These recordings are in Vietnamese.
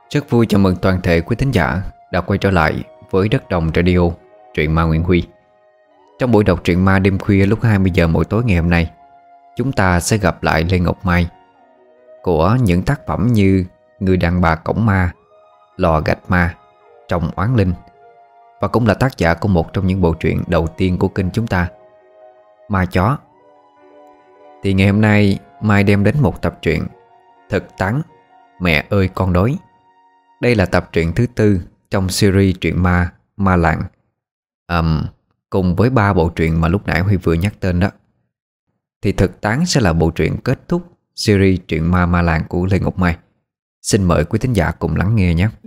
Rất vui chào mừng toàn thể quý thính giả đã quay trở lại với Đất Đồng Radio, truyện ma Nguyễn Huy. Trong buổi đọc truyện ma đêm khuya lúc 20 giờ mỗi tối ngày hôm nay, chúng ta sẽ gặp lại Lê Ngọc Mai của những tác phẩm như Người đàn bà cổng ma, Lò gạch ma, Trồng oán linh, và cũng là tác giả của một trong những bộ truyện đầu tiên của kênh chúng ta, Ma Chó. Thì ngày hôm nay Mai đem đến một tập truyện Thực Tán, Mẹ ơi con đói. Đây là tập truyện thứ 4 trong series truyện ma Ma Làng, cùng với 3 bộ truyện mà lúc nãy Huy vừa nhắc tên đó. Thì Thực Tán sẽ là bộ truyện kết thúc series truyện ma Ma Làng của Lê Ngọc Mai. Xin mời quý thính giả cùng lắng nghe nhé.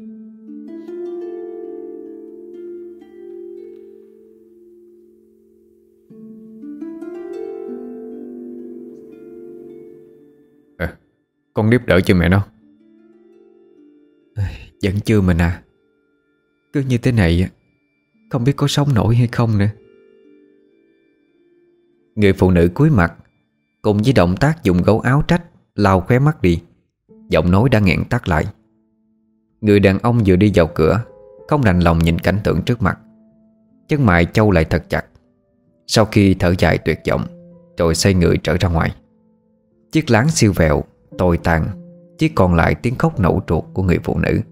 Con Điếp đỡ chưa mẹ nó? Vẫn chưa mình à. Cứ như thế này không biết có sống nổi hay không nữa. Người phụ nữ cúi mặt, cùng với động tác dùng gấu áo trách lau khóe mắt đi, giọng nói đã nghẹn tắt lại. Người đàn ông vừa đi vào cửa, không đành lòng nhìn cảnh tượng trước mặt, chân mày chau lại thật chặt. Sau khi thở dài tuyệt vọng, rồi xoay người trở ra ngoài. Chiếc láng siêu vẹo, tồi tàn, chỉ còn lại tiếng khóc nẫu ruột của người phụ nữ.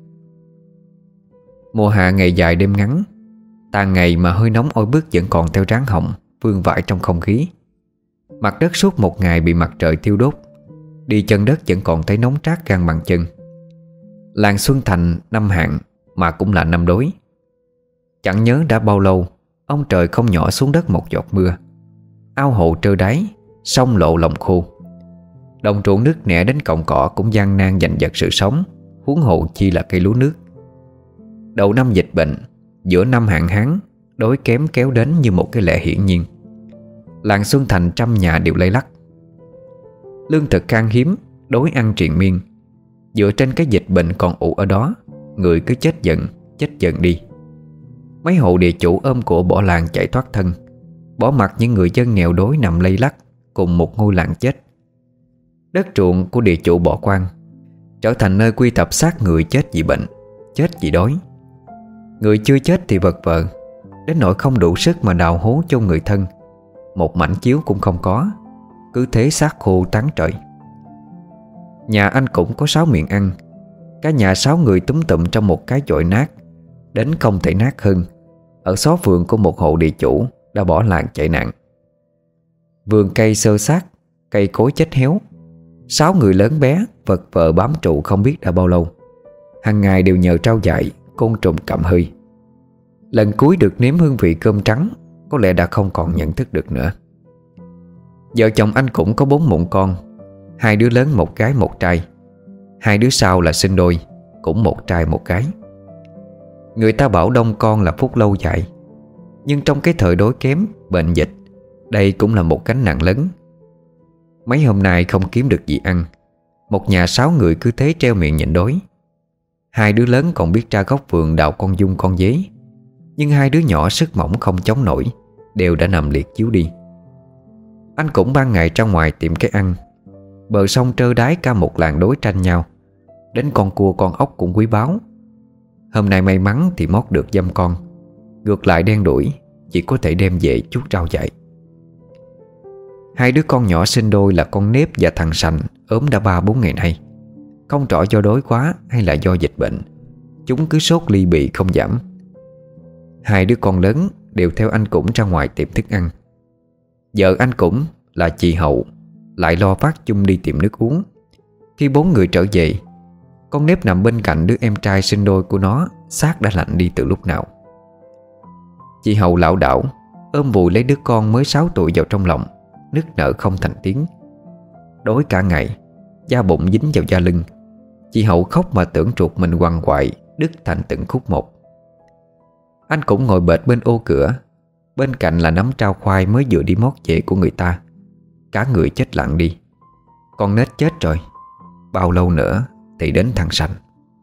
Mùa hạ ngày dài đêm ngắn, tàn ngày mà hơi nóng oi bức vẫn còn theo ráng họng vương vãi trong không khí. Mặt đất suốt một ngày bị mặt trời thiêu đốt, đi chân đất vẫn còn thấy nóng rát gan bàn chân. Làng Xuân Thành năm hạn mà cũng là năm đối. Chẳng nhớ đã bao lâu ông trời không nhỏ xuống đất một giọt mưa. Ao hồ trơ đáy, sông lộ lòng khô. Đồng ruộng nước nẻ đến cọng cỏ cũng gian nan giành giật sự sống, huống hồ chi là cây lúa nước. Đầu năm dịch bệnh, giữa năm hạn hán, đói kém kéo đến như một cái lẽ hiển nhiên. Làng Xuân Thành trăm nhà đều lay lắc. Lương thực khan hiếm, đói ăn triền miên. Dựa trên cái dịch bệnh còn ụ ở đó, người cứ chết dần đi. Mấy hộ địa chủ ôm của bỏ làng chạy thoát thân, bỏ mặc những người dân nghèo đói nằm lay lắc cùng một ngôi làng chết. Đất ruộng của địa chủ bỏ quang, trở thành nơi quy tập xác người chết vì bệnh, chết vì đói. Người chưa chết thì vật vờ, đến nỗi không đủ sức mà đào hố chôn người thân. Một mảnh chiếu cũng không có, cứ thế xác khô tán trời. Nhà anh cũng có 6 miệng ăn. Cả nhà 6 người túm tụm trong một cái chổi nát, đến không thể nát hơn, ở xó vườn của một hộ địa chủ đã bỏ làng chạy nạn. Vườn cây xơ xác, cây cối chết héo. 6 người lớn bé vật vờ bám trụ không biết đã bao lâu. Hàng ngày đều nhờ trao dại, côn trùng cặm hơi. Lần cuối được nếm hương vị cơm trắng, có lẽ đã không còn nhận thức được nữa. Vợ chồng anh cũng có 4 mụn con, 2 đứa lớn một gái một trai. 2 đứa sau là sinh đôi, cũng một trai một gái. Người ta bảo đông con là phúc lâu dài, nhưng trong cái thời đói kém, bệnh dịch, đây cũng là một gánh nặng lớn. Mấy hôm nay không kiếm được gì ăn, một nhà 6 người cứ thế treo miệng nhịn đói. 2 đứa lớn còn biết ra góc vườn đào con dung con dế, nhưng 2 đứa nhỏ sức mỏng không chống nổi, đều đã nằm liệt chiếu đi. Anh cũng ban ngày ra ngoài tìm cái ăn. Bờ sông trơ đáy cả một làng đối tranh nhau, đến con cua con ốc cũng quý báu. Hôm nay may mắn thì mót được dăm con, ngược lại đen đuổi, chỉ có thể đem về chút rau dại. 2 đứa con nhỏ sinh đôi là con Nếp và thằng Sành ốm đã 3-4 ngày nay. Không rõ do đói quá hay là do dịch bệnh, chúng cứ sốt ly bì không giảm. 2 đứa con lớn đều theo anh Cũng ra ngoài tìm thức ăn. Vợ anh Cũng là chị Hậu lại lo vác chung đi tìm nước uống. Khi 4 người trở về, con Nếp nằm bên cạnh đứa em trai sinh đôi của nó, xác đã lạnh đi từ lúc nào. Chị Hậu lảo đảo ôm vùi lấy đứa con mới 6 tuổi vào trong lòng, nức nở không thành tiếng. Đói cả ngày, da bụng dính vào da lưng. Chị Hậu khóc mà tưởng ruột mình quằn quại, đứt thành từng khúc một. Anh cũng ngồi bệt bên ô cửa, bên cạnh là nắm trao khoai mới vừa đi mót về của người ta. Cả người chết lặng đi. Con Nết chết rồi, bao lâu nữa thì đến thằng Sành.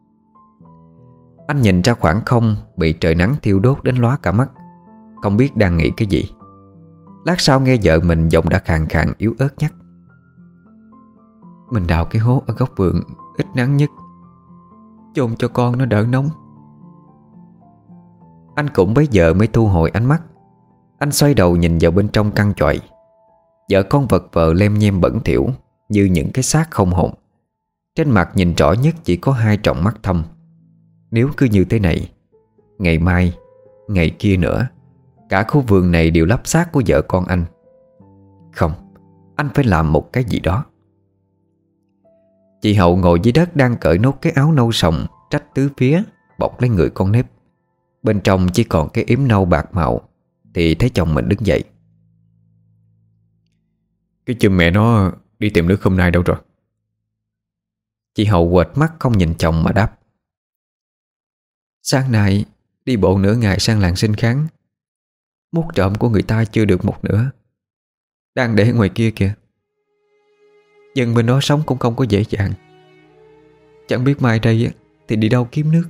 Anh nhìn ra khoảng không bị trời nắng thiêu đốt đến lóa cả mắt, không biết đang nghĩ cái gì. Lát sau nghe vợ mình giọng đã khàn khàn yếu ớt nhắc: "Mình đào cái hố ở góc vườn ít nắng nhất, chôn cho con nó đỡ nóng. Anh cũng bấy giờ mới thu hồi ánh mắt. Anh xoay đầu nhìn vào bên trong căn chòi. Vợ con vật vờ lem nhem bẩn thỉu như những cái xác không hồn. Trên mặt nhìn rõ nhất chỉ có hai tròng mắt thâm. Nếu cứ như thế này, ngày mai, ngày kia nữa, cả khu vườn này đều lắp xác của vợ con anh. Không, anh phải làm một cái gì đó. Chị Hậu ngồi dưới đất đang cởi nốt cái áo nâu sòng trách tứ phía bọc lấy người con nếp. Bên trong chỉ còn cái yếm nâu bạc màu. Thì thấy chồng mình đứng dậy. Cái chùm mẹ nó đi tìm nước hôm nay đâu rồi? Chị Hậu quệt mắt không nhìn chồng mà đáp. Sáng nay đi bộ nửa ngày sang làng Sinh Kháng. Mút trộm của người ta chưa được một nửa, đang để ngoài kia kìa. Dân bên đó sống cũng không có dễ dàng. Chẳng biết mai đây thì đi đâu kiếm nước.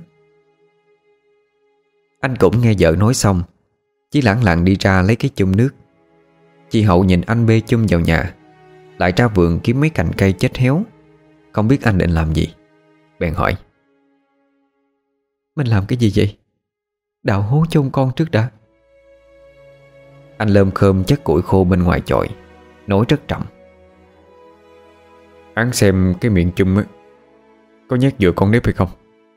Anh cũng nghe vợ nói xong, chỉ lẳng lặng đi ra lấy cái chum nước. Chị Hậu nhìn anh bê chum vào nhà, lại ra vườn kiếm mấy cành cây chết héo. Không biết anh định làm gì, bèn hỏi. Mình làm cái gì vậy? Đào hố chôn con trước đã. Anh lơm khơm chất củi khô bên ngoài chòi, nói rất trầm. Án xem cái miệng chum á, có nhét vừa con nếp hay không.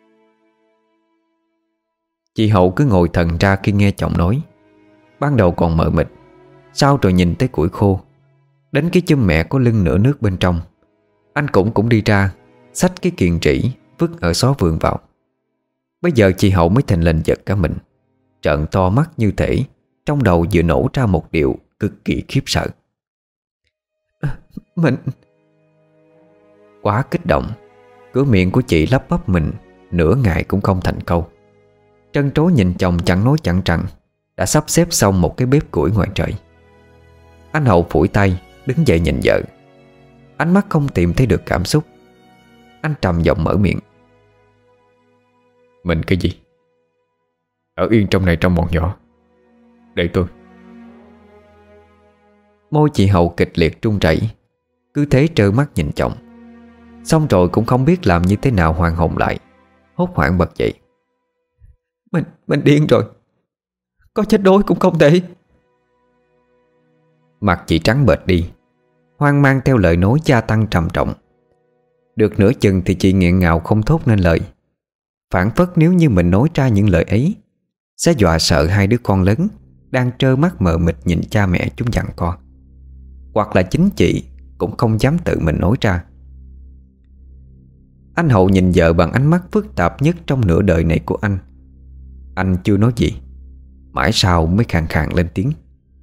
Chị Hậu cứ ngồi thần ra khi nghe chồng nói. Ban đầu còn mờ mịt, sau rồi nhìn tới củi khô, đến cái chum mẹ có lưng nửa nước bên trong. Anh cũng đi ra, xách cái kiềng trĩ vứt ở xó vườn vào. Bây giờ chị Hậu mới thình lình giật cả mình, trợn to mắt như thể trong đầu vừa nổ ra một điều cực kỳ khiếp sợ. Mình... Quá kích động, cửa miệng của chị lắp bắp mình nửa ngày cũng không thành câu. Trân trối nhìn chồng chẳng nói chẳng rằng đã sắp xếp xong một cái bếp củi ngoài trời. Anh Hậu phủi tay đứng dậy nhìn vợ. Ánh mắt không tìm thấy được cảm xúc. Anh trầm giọng mở miệng. Mình cái gì? Ở yên trong này trong bọn nhỏ. Để tôi. Môi chị Hậu kịch liệt run rẩy, cứ thế trơ mắt nhìn chồng. Xong rồi cũng không biết làm như thế nào hoàn hồn lại, hốt hoảng bật dậy. Mình điên rồi. Có chết đói cũng không thể. Mặt chị trắng bệch đi, hoang mang theo lời nói gia tăng trầm trọng. Được nửa chừng thì chị nghẹn ngào không thốt nên lời. Phảng phất nếu như mình nói ra những lời ấy sẽ dọa sợ hai đứa con lớn đang trơ mắt mờ mịt nhìn cha mẹ chúng giằng co. Hoặc là chính chị cũng không dám tự mình nói ra. Anh Hậu nhìn vợ bằng ánh mắt phức tạp nhất trong nửa đời này của anh. Anh chưa nói gì, mãi sau mới khàn khàn lên tiếng.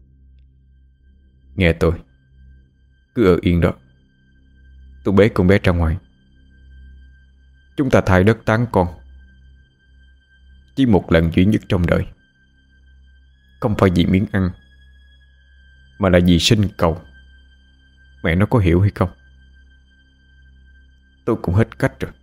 Nghe tôi, cứ ở yên đó. Tôi bế con bé ra ngoài. Chúng ta thay đất tán con. Chỉ một lần duy nhất trong đời. Không phải vì miếng ăn, mà là vì sinh cầu. Mẹ nó có hiểu hay không? Tôi cũng hết cách rồi.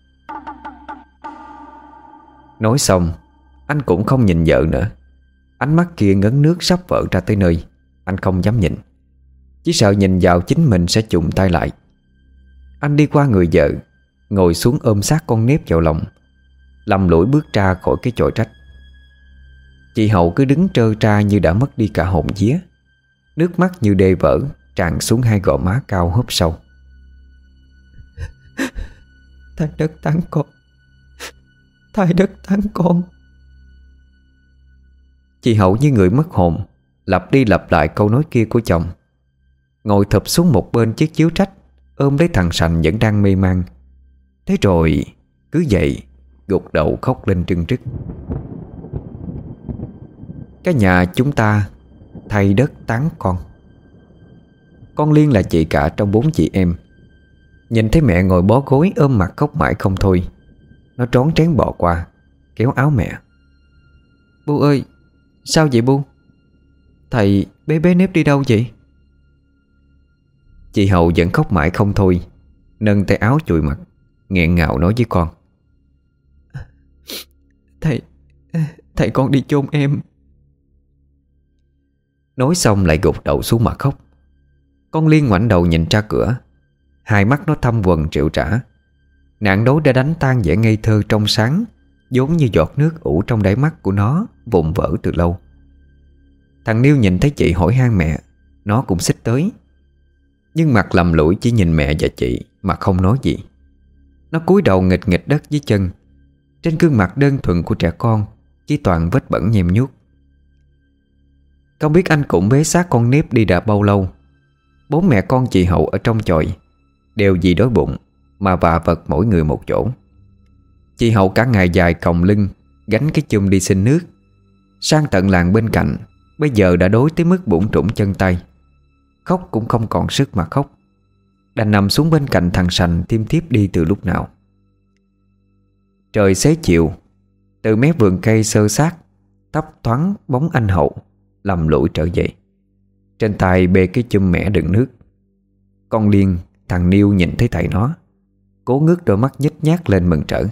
Nói xong, anh cũng không nhìn vợ nữa. Ánh mắt kia ngấn nước sắp vỡ ra tới nơi. Anh không dám nhìn, chỉ sợ nhìn vào chính mình sẽ chùng tay lại. Anh đi qua người vợ, ngồi xuống ôm sát con nếp vào lòng, lầm lũi bước ra khỏi cái chòi trách. Chị Hậu cứ đứng trơ tra như đã mất đi cả hồn vía. Nước mắt như đê vỡ tràn xuống hai gò má cao hớp sâu. Thay đất tán con. Thay đất tán con. Chị Hậu như người mất hồn, lặp đi lặp lại câu nói kia của chồng. Ngồi thụp xuống một bên chiếc chiếu trách, ôm lấy thằng Sành vẫn đang mê man. Thế rồi cứ vậy gục đầu khóc lên trưng trức. Cái nhà chúng ta thay đất tán con. Con Liên là chị cả trong 4 chị em. Nhìn thấy mẹ ngồi bó gối ôm mặt khóc mãi không thôi, nó trón trén bò qua, kéo áo mẹ. Bu ơi, sao vậy Bu? Thầy bé nếp đi đâu vậy? Chị Hậu vẫn khóc mãi không thôi, nâng tay áo chùi mặt, nghẹn ngào nói với con. Thầy con đi chôn em. Nói xong lại gục đầu xuống mà khóc. Con Liên ngoảnh đầu nhìn ra cửa, hai mắt nó thâm quầng triệu trã. Nạn đối đã đánh tan vẻ ngây thơ trong sáng vốn như giọt nước ủ trong đáy mắt của nó vụn vỡ từ lâu. Thằng Niêu nhìn thấy chị hỏi han mẹ, nó cũng xích tới, nhưng mặt lầm lũi chỉ nhìn mẹ và chị mà không nói gì. Nó cúi đầu nghịch nghịch đất dưới chân. Trên gương mặt đơn thuần của trẻ con chỉ toàn vết bẩn nhem nhuốc. Không biết anh cũng bế xác con nếp đi đã bao lâu. Bố mẹ con chị Hậu ở trong chòi đều vì đói bụng mà vạ vật mỗi người một chỗ. Chị Hậu cả ngày dài còng lưng gánh cái chum đi xin nước. Sang tận làng bên cạnh bây giờ đã đói tới mức bủn rủn chân tay, khóc cũng không còn sức mà khóc, đành nằm xuống bên cạnh thằng Sành thiêm thiếp đi từ lúc nào. Trời xế chiều, từ mé vườn cây xơ xác thấp thoáng bóng anh Hậu lầm lũi trở về, trên tay bê cái chum mẻ đựng nước. Con Liên, thằng Niêu nhìn thấy thầy nó, cố ngước đôi mắt nhếch nhác lên mừng rỡ.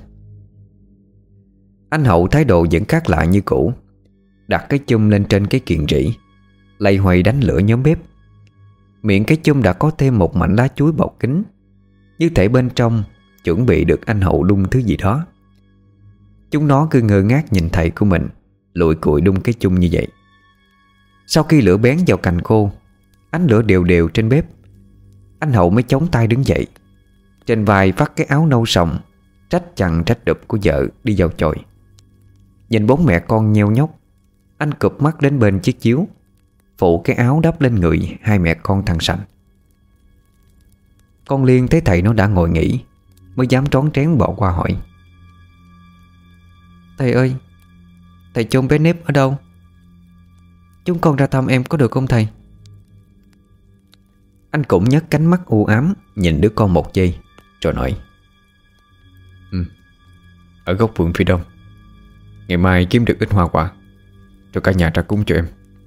Anh Hậu thái độ vẫn khác lạ như cũ, đặt cái chum lên trên cái kiền rỉ, lay hoay đánh lửa nhóm bếp. Miệng cái chum đã có thêm một mảnh lá chuối bọc kín, như thể bên trong chuẩn bị được anh Hậu đun thứ gì đó. Chúng nó cứ ngơ ngác nhìn thầy của mình lụi cụi đun cái chum như vậy. Sau khi lửa bén vào cành khô, ánh lửa đều đều trên bếp, anh Hậu mới chống tay đứng dậy, trên vai vắt cái áo nâu sòng trách chằng trách đụp của vợ đi vào chòi. Nhìn bố mẹ con nheo nhóc, anh cụp mắt đến bên chiếc chiếu, phụ cái áo đắp lên người hai mẹ con thằng Sành. Con Liên thấy thầy nó đã ngồi nghỉ mới dám trón trén bỏ qua hỏi: "Thầy ơi, thầy chôn bé Nếp ở đâu? Chúng con ra thăm em có được không thầy?" Anh cũng nhấc cánh mắt u ám nhìn đứa con một giây rồi nói: Ở góc vườn phía đông. Ngày mai kiếm được ít hoa quả cho cả nhà ra cúng cho em.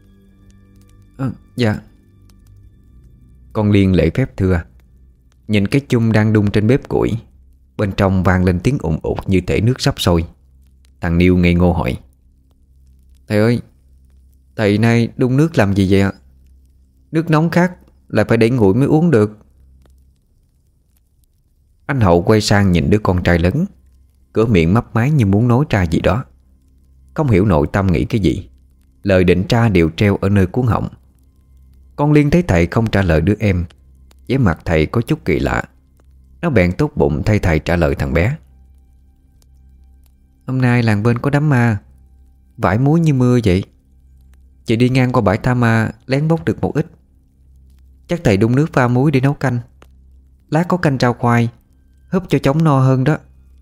Dạ. Con Liên lễ phép thưa, nhìn cái chum đang đun trên bếp củi, bên trong vang lên tiếng ùn ụt như thể nước sắp sôi. Thằng Niêu ngây ngô hỏi: "Thầy ơi, thầy nay đun nước làm gì vậy ạ? Nước nóng khác lại phải để nguội mới uống được." Anh Hậu quay sang nhìn đứa con trai lớn, cửa miệng mấp máy như muốn nói ra gì đó. Không hiểu nội tâm nghĩ cái gì, lời định tra đều treo ở nơi cuống họng. Con Liên thấy thầy không trả lời đứa em, vẻ mặt thầy có chút kỳ lạ. Nó bèn tốt bụng thay thầy trả lời thằng bé: "Hôm nay làng bên có đám ma, vải muối như mưa vậy. Chị đi ngang qua bãi tha ma lén bốc được một ít. Chắc thầy đun nước pha muối để nấu canh. Lát có canh rau khoai, húp cho chóng no hơn đó."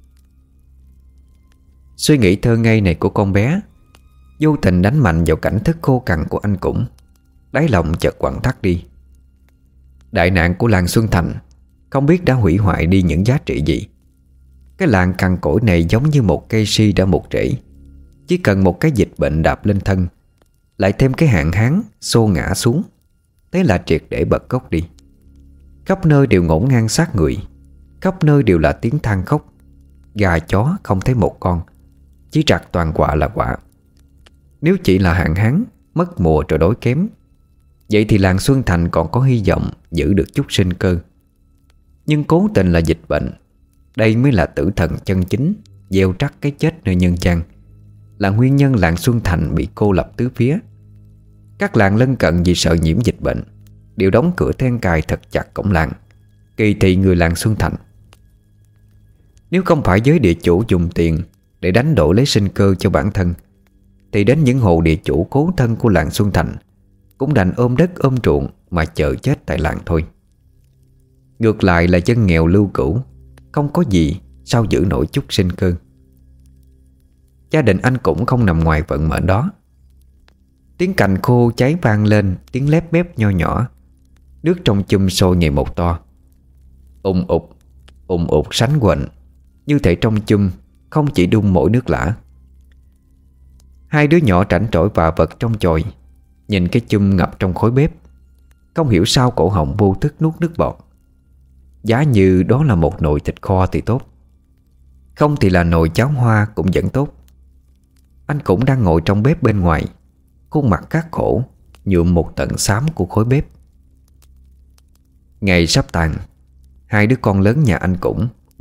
Suy nghĩ thơ ngây này của con bé vô tình đánh mạnh vào cảnh thức khô cằn của anh Cũng. Đáy lòng chợt quặn thắt đi. Đại nạn của làng Xuân Thành không biết đã hủy hoại đi những giá trị gì. Cái làng cằn cỗi này giống như một cây si đã mục rễ, chỉ cần một cái dịch bệnh đạp lên thân, lại thêm cái hạn hán xô ngã xuống, thế là triệt để bật gốc đi. Khắp nơi đều ngổn ngang xác người, khắp nơi đều là tiếng than khóc. Gà chó không thấy một con, chỉ trặc toàn quạ là quạ. Nếu chỉ là hạn hán, mất mùa rồi đói kém, vậy thì làng Xuân Thành còn có hy vọng giữ được chút sinh cơ. Nhưng cố tình là dịch bệnh, đây mới là tử thần chân chính gieo trắc cái chết nơi nhân gian, là nguyên nhân làng Xuân Thành bị cô lập tứ phía. Các làng lân cận vì sợ nhiễm dịch bệnh đều đóng cửa then cài thật chặt cổng làng, kỳ thị người làng Xuân Thành. Nếu không phải giới địa chủ dùng tiền để đánh đổi lấy sinh cơ cho bản thân, thì đến những hộ địa chủ cố thân của làng Xuân Thành cũng đành ôm đất ôm ruộng mà chờ chết tại làng thôi. Ngược lại là dân nghèo lưu cữu, không có gì sao giữ nổi chút sinh cơ. Gia đình anh cũng không nằm ngoài vận mệnh đó. Tiếng cành khô cháy vang lên, tiếng lép bép nho nhỏ. Nước trong chum sôi ngày một to, ùn ụt sánh quạnh, như thể trong chum không chỉ đun mỗi nước lã. Hai đứa nhỏ rảnh rỗi và vật trong chòi, nhìn cái chum ngập trong khói bếp, không hiểu sao cổ họng vô thức nuốt nước bọt. Giá như đó là một nồi thịt kho thì tốt, không thì là nồi cháo hoa cũng vẫn tốt. Anh cũng đang ngồi trong bếp bên ngoài, khuôn mặt khắc khổ nhuộm một tận xám của khói bếp. Ngày sắp tàn, hai đứa con lớn nhà anh cũng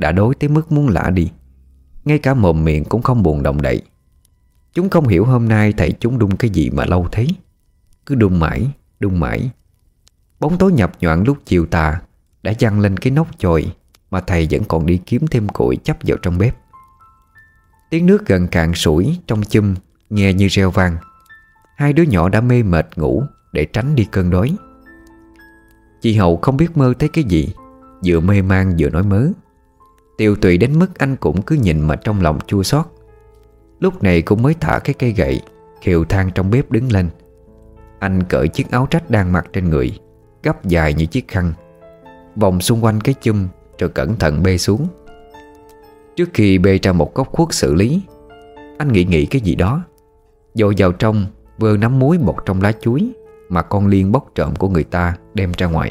đã đói tới mức muốn lả đi. Ngay cả mồm miệng cũng không buồn động đậy. Chúng không hiểu hôm nay thầy chúng đun cái gì mà lâu thế. Cứ đun mãi, đun mãi. Bóng tối nhập nhoạng lúc chiều tà đã giăng lên cái nóc chòi mà thầy vẫn còn đi kiếm thêm củi chắp vào trong bếp. Tiếng nước gần cạn sủi trong chum nghe như reo vang. Hai đứa nhỏ đã mê mệt ngủ để tránh đi cơn đói. Chị Hậu không biết mơ thấy cái gì, vừa mê man vừa nói mớ. Tiều tụy đến mức anh cũng cứ nhìn mà trong lòng chua xót. Lúc này cũng mới thả cái cây gậy khều than trong bếp đứng lên. Anh cởi chiếc áo trách đang mặc trên người, gấp dài như chiếc khăn, vòng xung quanh cái chum rồi cẩn thận bê xuống. Trước khi bê ra một góc khuất xử lý, anh nghĩ cái gì đó, dội vào trong vơ nắm muối bột trong lá chuối mà con Liên bóc trộm của người ta đem ra ngoài.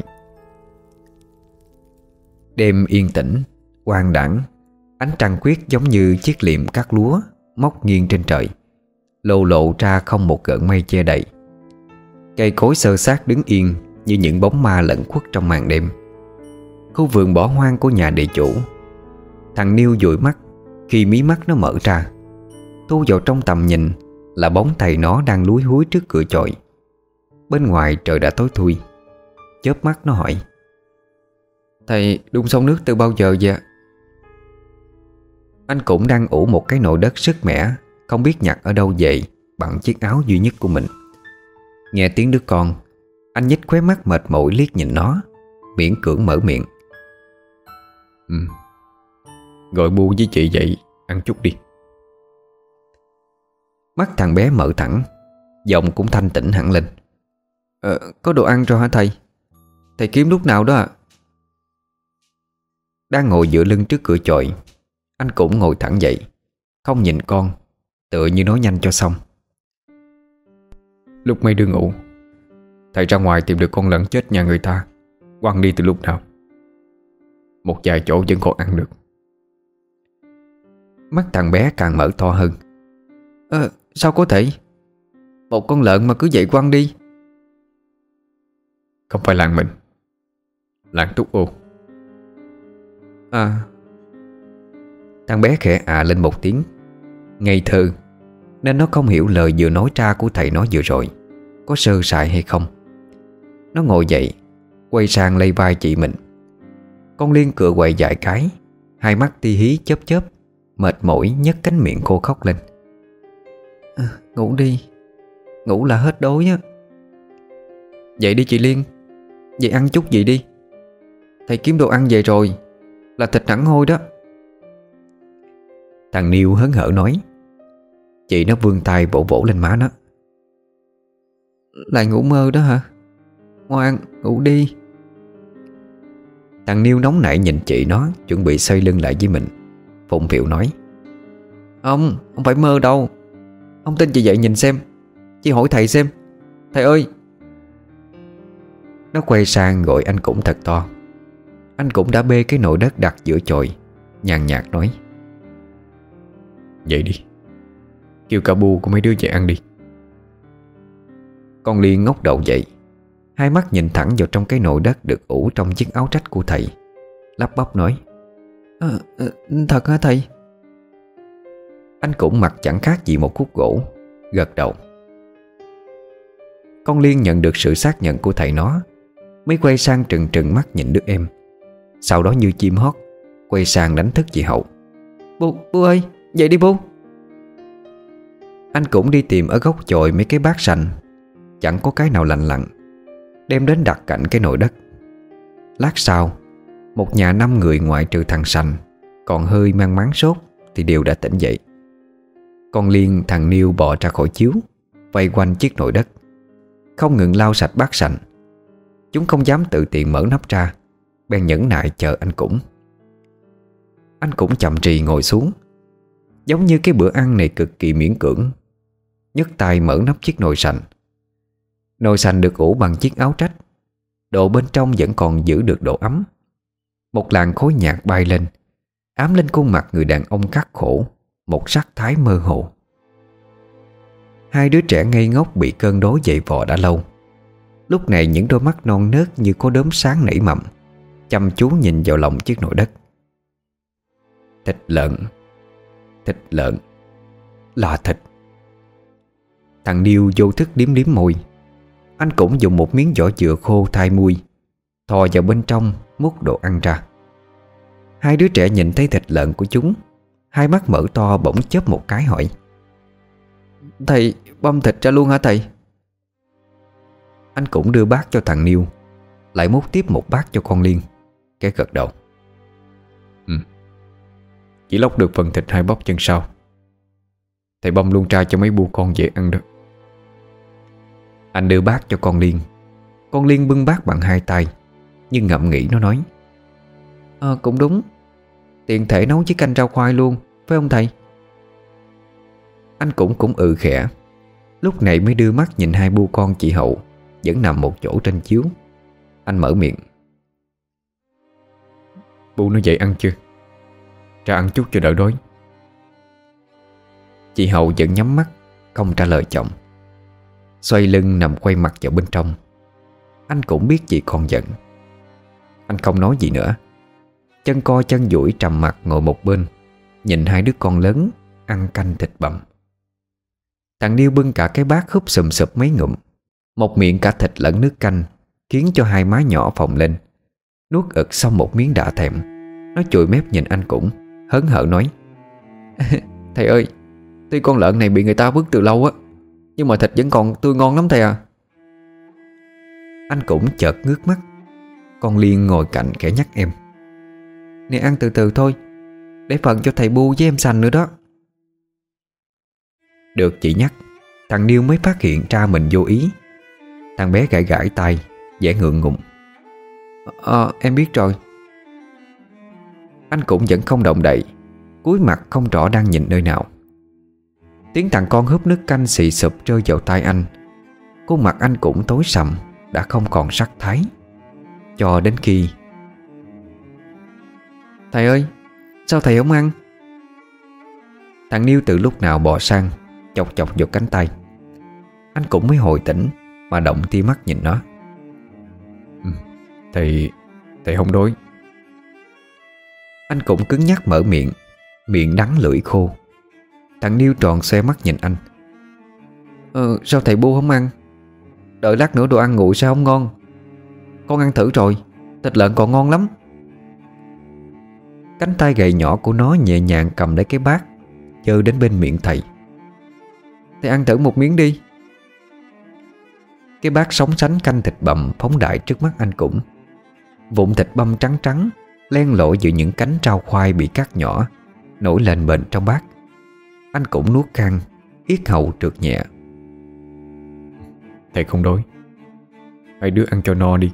Đêm yên tĩnh, quang đãng, ánh trăng khuyết giống như chiếc liệm cắt lúa móc nghiêng trên trời, lộ ra không một gợn mây che đậy. Cây cối xơ xác đứng yên như những bóng ma lẩn khuất trong màn đêm. Khu vườn bỏ hoang của nhà địa chủ. Thằng Niêu dụi mắt khi mí mắt nó mở ra. Thu vào trong tầm nhìn là bóng thầy nó đang lúi húi trước cửa chòi. Bên ngoài trời đã tối thui. Chớp mắt nó hỏi: "Thầy đun xong nước từ bao giờ vậy?" Anh cũng đang ủ một cái nồi đất sức mẻ, không biết nhặt ở đâu về bằng chiếc áo duy nhất của mình. Nghe tiếng đứa con, anh nhếch khóe mắt mệt mỏi liếc nhìn nó, miễn cưỡng mở miệng: Gọi Bu với chị dậy ăn chút đi." Mắt thằng bé mở thẳng, giọng cũng thanh tĩnh hẳn lên. Có đồ ăn rồi hả thầy? Thầy kiếm lúc nào đó ạ?" Đang ngồi dựa lưng trước cửa chòi, anh cũng ngồi thẳng dậy, không nhìn con, tựa như nói nhanh cho xong. "Lúc mấy đứa ngủ, thầy ra ngoài tìm được con lợn chết nhà người ta, quăng đi từ lúc nào. Một vài chỗ vẫn còn ăn được." Mắt thằng bé càng mở to hơn. Sao có thể? Một con lợn mà cứ vậy quăng đi? Không phải làng mình, làng Trúc Ô. Thằng bé khẽ lên một tiếng. Ngây thơ nên nó không hiểu lời vừa nói ra của thầy nó vừa rồi có sơ sài hay không. Nó ngồi dậy, quay sang lay vai chị mình. Con Liên cựa quậy vài cái, hai mắt ti hí chớp chớp, mệt mỏi nhấc cánh miệng khô khóc lên. Ngủ đi, ngủ là hết đói á. Dậy đi chị Liên, dậy ăn chút gì đi. Thầy kiếm đồ ăn về rồi, là thịt hẳn hôi đó. Thằng Niêu hớn hở nói. Chị nó vươn tay vỗ vỗ lên má nó. Lại ngủ mơ đó hả? Ngoan, ngủ đi. Thằng Niêu nóng nảy nhìn chị nó, chuẩn bị xoay lưng lại với mình. Phụng phịu nói: Không phải mơ đâu. Ông tin chị dậy nhìn xem. Chị hỏi thầy xem. Thầy ơi! Nó quay sang gọi anh cũng thật to. Anh cũng đã bê cái nồi đất đặt giữa chòi, nhàn nhạt nói: Dậy đi, kêu cả Bu của mấy đứa dậy ăn đi. Con Liên ngóc đầu dậy, hai mắt nhìn thẳng vào trong cái nồi đất được ủ trong chiếc áo trách của thầy, lắp bắp nói: Thật hả thầy? Anh cũng mặc chẳng khác gì một khúc gỗ, gật đầu. Con Liên nhận được sự xác nhận của thầy nó, mới quay sang trừng trừng mắt nhìn đứa em. Sau đó như chim hót, quay sang đánh thức chị Hậu. Bu ơi, dậy đi Bu. Anh cũng đi tìm ở góc chòi mấy cái bát sành, chẳng có cái nào lành lặn, đem đến đặt cạnh cái nồi đất. Lát sau, một nhà 5 người ngoại trừ thằng Sành còn hơi mang máng sốt thì đều đã tỉnh dậy. Con Liên, thằng Niêu bò ra khỏi chiếu, vây quanh chiếc nồi đất, không ngừng lau sạch bát sành. Chúng không dám tự tiện mở nắp ra, bèn nhẫn nại chờ anh cũng. Anh cũng chậm trì ngồi xuống, giống như cái bữa ăn này cực kỳ miễn cưỡng, nhấc tay mở nắp chiếc nồi sành. Nồi sành được ủ bằng chiếc áo trách, độ bên trong vẫn còn giữ được độ ấm. Một làn khói nhạt bay lên, ám lên khuôn mặt người đàn ông khắc khổ một sắc thái mơ hồ. Hai đứa trẻ ngây ngốc bị cơn đói dậy vò đã lâu, lúc này những đôi mắt non nớt như có đốm sáng nảy mầm, chăm chú nhìn vào lòng chiếc nồi đất. Thịt lợn. Thịt lợn. Là thịt. Thằng Niêu vô thức liếm liếm môi. Anh cũng dùng một miếng vỏ dừa khô thay muôi, thò vào bên trong múc đồ ăn ra. Hai đứa trẻ nhìn thấy thịt lợn của chúng, hai mắt mở to bỗng chớp một cái hỏi: "Thầy băm thịt ra luôn hả thầy?" Anh cũng đưa bát cho thằng Niêu, lại múc tiếp một bát cho con Liên. Cái gật đầu: Chỉ lóc được phần thịt hai bắp chân sau. Thầy băm luôn ra cho mấy bu con dễ ăn đó. Anh đưa bát cho con Liên. Con Liên bưng bát bằng hai tay, nhưng ngậm nghĩ nó nói: "Cũng đúng. Tiện thể nấu với canh rau khoai luôn, phải không thầy?" Anh cũng khẽ. Lúc này mới đưa mắt nhìn hai bu con chị Hậu vẫn nằm một chỗ trên chiếu. Anh mở miệng: Bu nó dậy ăn chưa? Ra ăn chút cho đỡ đói. Chị Hậu vẫn nhắm mắt, không trả lời chồng, xoay lưng nằm quay mặt vào bên trong. Anh cũng biết chị còn giận. Anh không nói gì nữa, chân co chân duỗi trầm mặt ngồi một bên, nhìn hai đứa con lớn ăn canh thịt bằm. Thằng Niêu bưng cả cái bát húp sùm sụp mấy ngụm, một miệng cả thịt lẫn nước canh, khiến cho hai má nhỏ phồng lên. Nuốt ực xong một miếng đã thèm, nó chùi mép nhìn anh cũng hớn hở nói: "Thầy ơi, tuy con lợn này bị người ta vứt từ lâu á, nhưng mà thịt vẫn còn tươi ngon lắm thầy à." Anh cũng chợt ngước mắt. Con Liên ngồi cạnh khẽ nhắc em: "Nè, ăn từ từ thôi, để phần cho thầy Bu với em Sành nữa đó." Được chị nhắc, thằng Niêu mới phát hiện ra mình vô ý. Thằng bé gãi gãi tay, vẻ ngượng ngùng: Em biết rồi." Anh cũng vẫn không động đậy, cúi mặt không rõ đang nhìn nơi nào. Tiếng thằng con húp nước canh xì sụp rơi vào tai anh. Khuôn mặt anh cũng tối sầm, đã không còn sắc thái. Cho đến khi: "Thầy ơi, sao thầy không ăn?" Thằng Niêu từ lúc nào bò sang, chọc chọc vào cánh tay. Anh cũng mới hồi tỉnh mà động tia mắt nhìn nó. Thầy không đói." Anh cũng cứng nhắc mở miệng, miệng đắng lưỡi khô. Thằng Niêu tròn xoe mắt nhìn anh: Sao thầy Bu không ăn? Đợi lát nữa đồ ăn nguội sao không ngon? Con ăn thử rồi, thịt lợn còn ngon lắm." Cánh tay gầy nhỏ của nó nhẹ nhàng cầm lấy cái bát, giơ đến bên miệng thầy: "Thầy ăn thử một miếng đi." Cái bát sóng sánh canh thịt bằm phóng đại trước mắt anh cũng. Vụn thịt băm trắng trắng len lỏi giữa những cánh rau khoai bị cắt nhỏ, nổi lên bềnh trong bát. Anh cũng nuốt khang, yết hầu trượt nhẹ. "Thầy không đói. Hai đứa ăn cho no đi."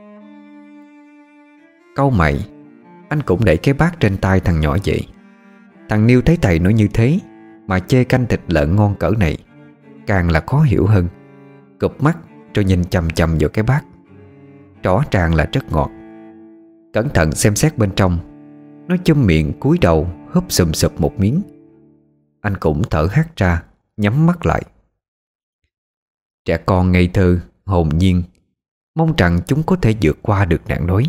Cau mày, anh cũng đẩy cái bát trên tay thằng nhỏ dậy. Thằng Niêu thấy thầy nói như thế mà chê canh thịt lợn ngon cỡ này, càng là khó hiểu hơn. Cụp mắt rồi nhìn chằm chằm vào cái bát. Rõ ràng là rất ngọt. Cẩn thận xem xét bên trong, nó chum miệng cúi đầu húp sùm sụp một miếng. Anh cũng thở hắt ra, nhắm mắt lại. Trẻ con ngây thơ, hồn nhiên, mong rằng chúng có thể vượt qua được nạn đói.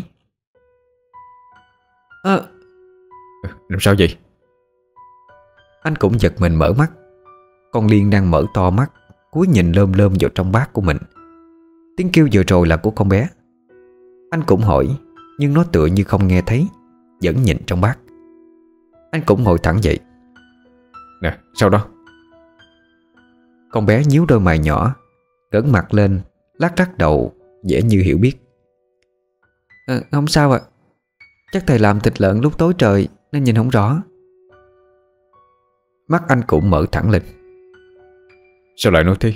Làm sao vậy? Anh cũng giật mình mở mắt. Con Liên đang mở to mắt, cúi nhìn lơm lơm vào trong bát của mình. Tiếng kêu vừa rồi là của con bé. Anh cũng hỏi, nhưng nó tựa như không nghe thấy, vẫn nhìn trong bát. Anh cũng ngồi thẳng dậy. Nè, sao đó? Con bé nhíu đôi mày nhỏ, ngẩng mặt lên, lắc lắc đầu, vẻ như hiểu biết. Không sao ạ. Chắc thầy làm thịt lợn lúc tối trời nên nhìn không rõ. Mắt anh cũng mở thẳng lên. Sao lại nói thế?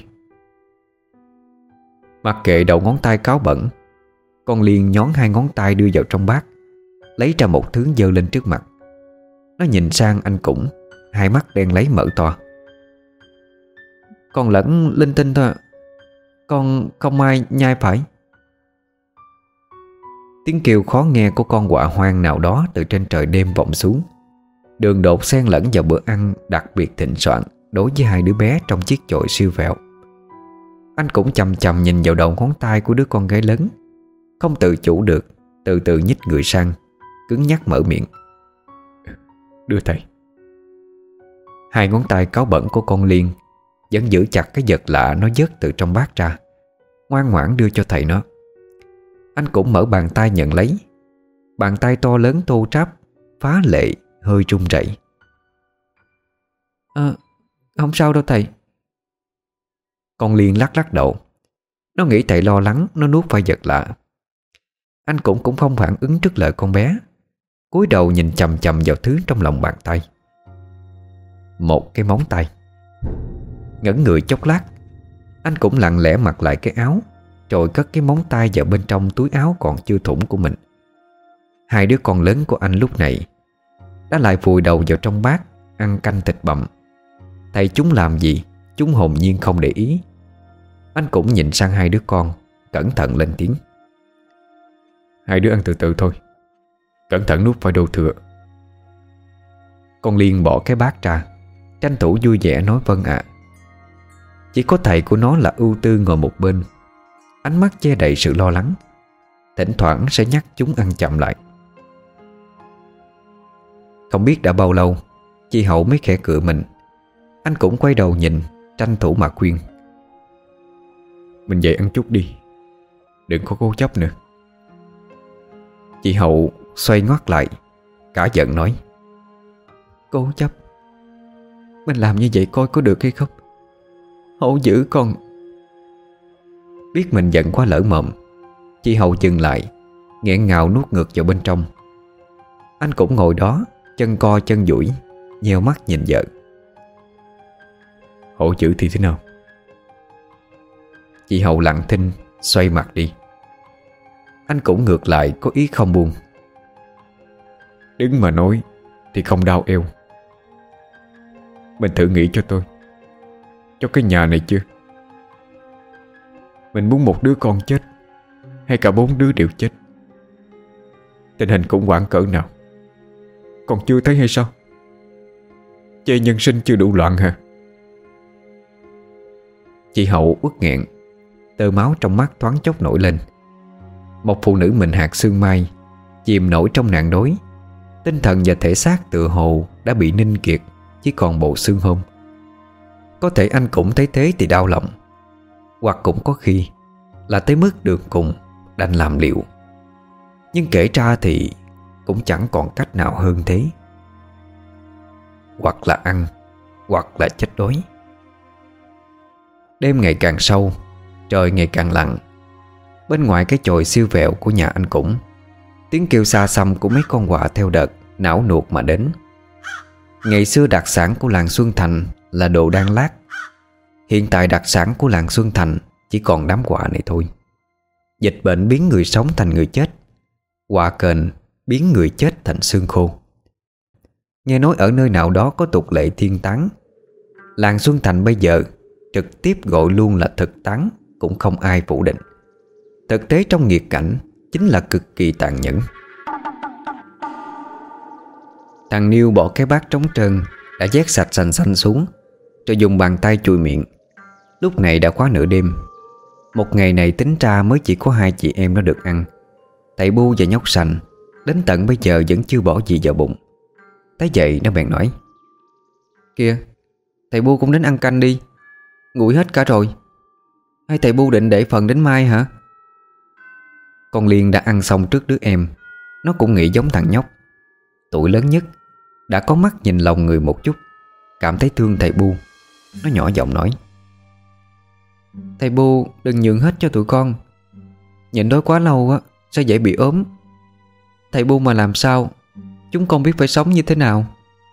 Mặc kệ đầu ngón tay cáo bẩn, con Liên nhón hai ngón tay đưa vào trong bát, lấy ra một thứ giơ lên trước mặt. Nó nhìn sang anh cũng, hai mắt đen lấy mở to. Con lẫn linh tinh thôi à. Con không ai nhai phải. Tiếng kêu khó nghe của con quạ hoang nào đó từ trên trời đêm vọng xuống. Đường đột xen lẫn vào bữa ăn đặc biệt thịnh soạn đối với hai đứa bé trong chiếc chổi siêu vẹo. Anh cũng chằm chằm nhìn vào đầu ngón tay của đứa con gái lớn, không tự chủ được, từ từ nhích người sang, cứng nhắc mở miệng. Đưa thầy. Hai ngón tay cáu bẩn của con Liên vẫn giữ chặt cái vật lạ nó vớt từ trong bát ra, ngoan ngoãn đưa cho thầy nó. Anh cũng mở bàn tay nhận lấy. Bàn tay to lớn thô ráp, phá lệ, hơi run rẩy. Không sao đâu thầy. Con Liên lắc lắc đầu. Nó nghĩ thầy lo lắng nó nuốt phải vật lạ. Anh cũng không phản ứng trước lời con bé, cúi đầu nhìn chằm chằm vào thứ trong lòng bàn tay. Một cái móng tay. Ngẩn người chốc lát, anh cũng lặng lẽ mặc lại cái áo, rồi cất cái móng tay vào bên trong túi áo còn chưa thủng của mình. Hai đứa con lớn của anh lúc này đã lại vùi đầu vào trong bát ăn canh thịt bằm. Thầy chúng làm gì chúng hồn nhiên không để ý. Anh cũng nhìn sang hai đứa con, cẩn thận lên tiếng. Hai đứa ăn từ từ thôi, cẩn thận nuốt phải đồ thừa. Con Liên bỏ cái bát ra, tranh thủ vui vẻ nói vâng ạ. Chỉ có thầy của nó là ưu tư ngồi một bên, ánh mắt che đầy sự lo lắng, thỉnh thoảng sẽ nhắc chúng ăn chậm lại. Không biết đã bao lâu, chị Hậu mới khẽ cựa mình. Anh cũng quay đầu nhìn, tranh thủ mà khuyên. Mình về ăn chút đi, đừng có cố chấp nữa. Chị Hậu xoay ngoắt lại, cả giận nói. Cố chấp? Mình làm như vậy coi có được hay không? Hậu giữ con. Biết mình giận quá lỡ mồm, chị Hậu dừng lại, nghẹn ngào nuốt ngược vào bên trong. Anh cũng ngồi đó, chân co chân duỗi, nheo mắt nhìn vợ. Hậu giữ thì thế nào? Chị Hậu lặng thinh, xoay mặt đi. Anh cũng ngược lại có ý không buông. Đứng mà nói thì không đau eo. Mình thử nghĩ cho tôi, cho cái nhà này chưa? Mình muốn một đứa con chết hay cả 4 đứa đều chết? Tình hình khủng hoảng cỡ nào còn chưa thấy hay sao? Chê nhân sinh chưa đủ loạn hả? Chị Hậu uất nghẹn, tơ máu trong mắt thoáng chốc nổi lên. Một phụ nữ mình hạt xương mai, chìm nổi trong nạn đói, tinh thần và thể xác tựa hồ đã bị ninh kiệt, chỉ còn bộ xương hông. Có thể anh cũng thấy thế thì đau lòng, hoặc cũng có khi là tới mức đường cùng đành làm liệu. Nhưng kể ra thì cũng chẳng còn cách nào hơn thế. Hoặc là ăn, hoặc là chết đói. Đêm ngày càng sâu, trời ngày càng lặng. Bên ngoài cái chòi siêu vẹo của nhà anh Cũng, tiếng kêu xa xăm của mấy con quạ theo đợt não nuột mà đến. Ngày xưa đặc sản của làng Xuân Thành là đồ đan lát. Hiện tại đặc sản của làng Xuân Thành chỉ còn đám quạ này thôi. Dịch bệnh biến người sống thành người chết, quạ kền biến người chết thành xương khô. Nghe nói ở nơi nào đó có tục lệ thiên táng. Làng Xuân Thành bây giờ trực tiếp gọi luôn là thực táng cũng không ai phủ định. Thực tế trong nghiệt cảnh chính là cực kỳ tàn nhẫn. Thằng Niêu bỏ cái bát trống trơn đã vét sạch sành xanh xuống, rồi dùng bàn tay chùi miệng. Lúc này đã quá nửa đêm. Một ngày này tính ra mới chỉ có 2 chị em nó được ăn. Thầy Bu và nhóc Sành đến tận bây giờ vẫn chưa bỏ gì vào bụng. Thấy vậy nó bèn nói. Kìa, thầy Bu cũng đến ăn canh đi, nguội hết cả rồi. Hay thầy Bu định để phần đến mai hả? Con Liên đã ăn xong trước đứa em. Nó cũng nghĩ giống thằng nhóc. Tuổi lớn nhất, đã có mắt nhìn lòng người một chút, cảm thấy thương thầy Bu. Nó nhỏ giọng nói. Thầy Bu đừng nhường hết cho tụi con. Nhịn đói quá lâu á sẽ dễ bị ốm. Thầy Bu mà làm sao, chúng con biết phải sống như thế nào.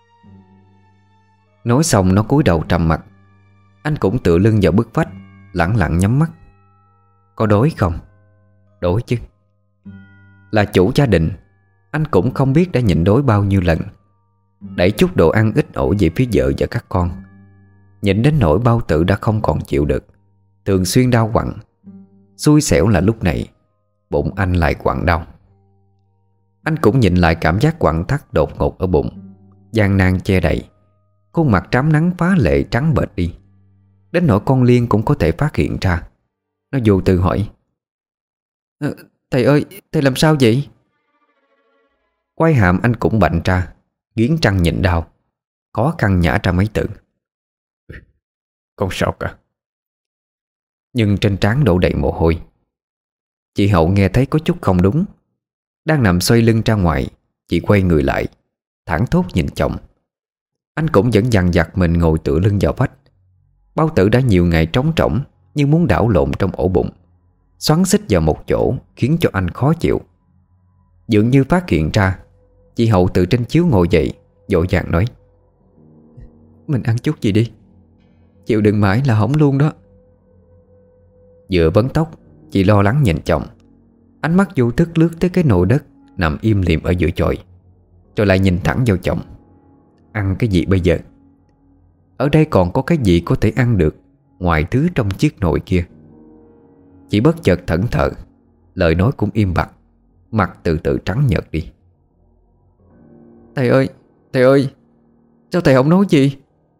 Nói xong nó cúi đầu trầm mặt. Anh cũng tựa lưng vào bức vách, lẳng lặng nhắm mắt. Có đói không? Đói chứ. Là chủ gia đình, anh cũng không biết đã nhịn đói bao nhiêu lần. Đẩy chút đồ ăn ít ỏi về phía vợ và các con. Nhịn đến nỗi bao tử đã không còn chịu được, thường xuyên đau quặn. Xui xẻo là lúc này bụng anh lại quặn đau. Anh cũng nhìn lại cảm giác quặn thắt đột ngột ở bụng, gian nan che đậy. Khuôn mặt trám nắng phá lệ trắng bệch đi, đến nỗi con Liên cũng có thể phát hiện ra. Nó vô tư hỏi. Thầy ơi, thầy làm sao vậy? Quay hàm anh cũng bạnh ra, nghiến răng nhịn đau, khó khăn nhả ra mấy từ: "Không sao cả." Nhưng trên trán đổ đầy mồ hôi. Chị Hậu nghe thấy có chút không đúng. Đang nằm xoay lưng ra ngoài, chị quay người lại, thảng thốt nhìn chồng. Anh cũng vẫn dằn vặt mình ngồi tựa lưng vào vách. Bao tử đã nhiều ngày trống trỏng như muốn đảo lộn trong ổ bụng, xoắn xích vào một chỗ khiến cho anh khó chịu. Dường như phát hiện ra, chị Hậu từ trên chiếu ngồi dậy, vội vàng nói: "Mình ăn chút gì đi, chịu đựng mãi là hỏng luôn đó." Vừa vấn tóc, chị lo lắng nhìn chồng. Ánh mắt vô thức lướt tới cái nồi đất nằm im lìm ở giữa chòi, rồi lại nhìn thẳng vào chồng. Ăn cái gì bây giờ? Ở đây còn có cái gì có thể ăn được ngoài thứ trong chiếc nồi kia? Chị bất chợt thẫn thờ, lời nói cũng im bặt, mặt từ từ trắng nhợt đi. Thầy ơi, sao thầy không nói gì?"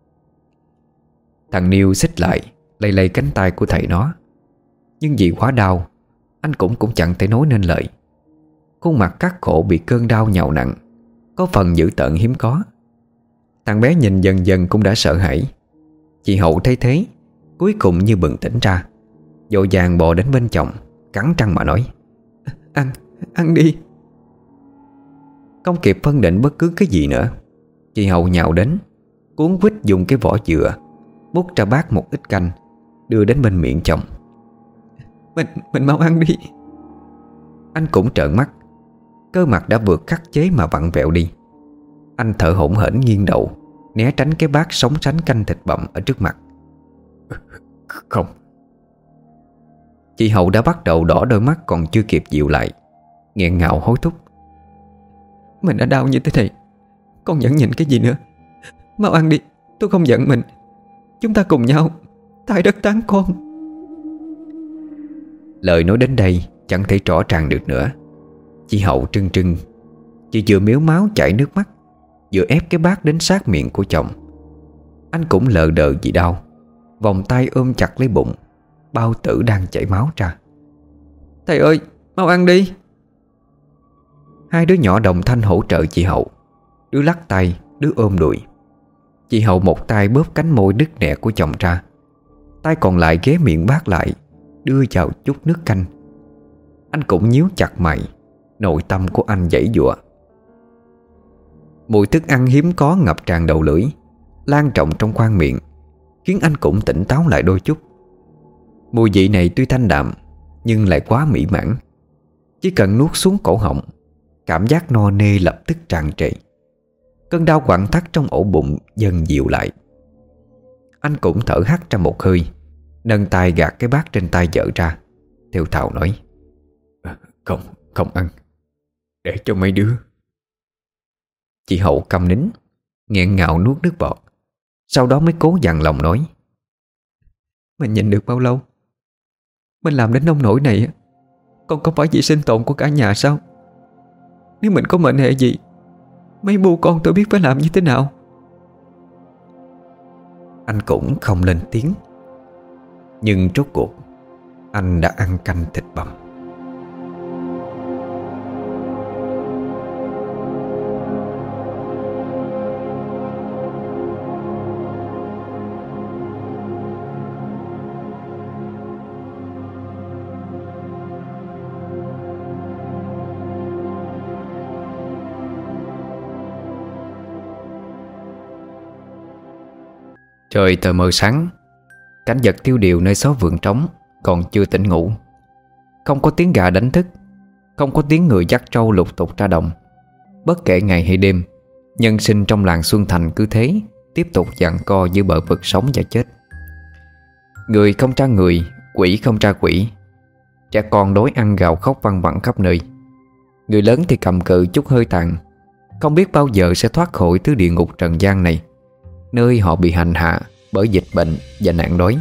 Thằng Niêu xích lại, lay lay cánh tay của thầy nó. Nhưng vì quá đau, anh cũng chẳng thể nói nên lời. Khuôn mặt cắt khổ bị cơn đau nhào nặng, có phần dữ tợn hiếm có. Thằng bé nhìn dần dần cũng đã sợ hãi. Chị Hậu thấy thế, cuối cùng như bừng tỉnh ra, vội vàng bò đến bên chồng, cắn răng mà nói: Ăn đi." Không kịp phân định bất cứ cái gì nữa, chị Hậu nhào đến, cuốn quýt dùng cái vỏ dừa múc ra bát một ít canh, đưa đến bên miệng chồng. Mình mau ăn đi." Anh cũng trợn mắt. Cơ mặt đã vượt khắc chế mà vặn vẹo đi. Anh thở hổn hển nghiêng đầu, né tránh cái bát sóng sánh canh thịt bặm ở trước mặt. "Không." Chị Hậu đã bắt đầu đỏ đôi mắt còn chưa kịp dịu lại, nghẹn ngào hối thúc: "Mình đã đau như thế này, con vẫn nhìn cái gì nữa? Mau ăn đi, tôi không giận mình. Chúng ta cùng nhau thay đất tán con." Lời nói đến đây chẳng thể rõ ràng được nữa. Chị Hậu trưng trưng, chị vừa mếu máu chảy nước mắt, vừa ép cái bát đến sát miệng của chồng. Anh cũng lờ đờ vì đau, vòng tay ôm chặt lấy bụng, bao tử đang chảy máu ra. "Thầy ơi, mau ăn đi." Hai đứa nhỏ đồng thanh hỗ trợ chị Hậu, đứa lắc tay, đứa ôm đùi. Chị Hậu một tay bóp cánh môi đứt nẹ của chồng ra, tay còn lại ghé miệng bát lại, đưa vào chút nước canh. Anh cũng nhíu chặt mày, nội tâm của anh giãy giụa. Mùi thức ăn hiếm có ngập tràn đầu lưỡi, lan rộng trong khoang miệng, khiến anh cũng tỉnh táo lại đôi chút. Mùi vị này tuy thanh đạm nhưng lại quá mỹ mãn. Chỉ cần nuốt xuống cổ họng, cảm giác no nê lập tức tràn trề. Cơn đau quặn thắt trong ổ bụng dần dịu lại. Anh cũng thở hắt ra một hơi, nâng tay gạt cái bát trên tay vợ ra, thều thào nói: Không ăn, để cho mấy đứa." Chị Hậu câm nín, nghẹn ngào nuốt nước bọt. Sau đó mới cố dằn lòng nói: "Mình nhìn được bao lâu? Mình làm đến nông nỗi này, còn không phải vì sinh tồn của cả nhà sao? Nếu mình có mệnh hệ gì, mấy bu con tôi biết phải làm như thế nào." Anh cũng không lên tiếng. Nhưng rốt cuộc anh đã ăn canh thịt bằm. Trời tờ mờ sáng, cảnh vật tiêu điều nơi xó vườn trống còn chưa tỉnh ngủ. Không có tiếng gà đánh thức, không có tiếng người dắt trâu lục tục ra đồng. Bất kể ngày hay đêm, nhân sinh trong làng Xuân Thành cứ thế tiếp tục giằng co giữa bờ vực sống và chết. Người không ra người, quỷ không ra quỷ. Trẻ con đói ăn gào khóc văng vẳng khắp nơi. Người lớn thì cầm cự chút hơi tàn, không biết bao giờ sẽ thoát khỏi thứ địa ngục trần gian này, nơi họ bị hành hạ bởi dịch bệnh và nạn đói.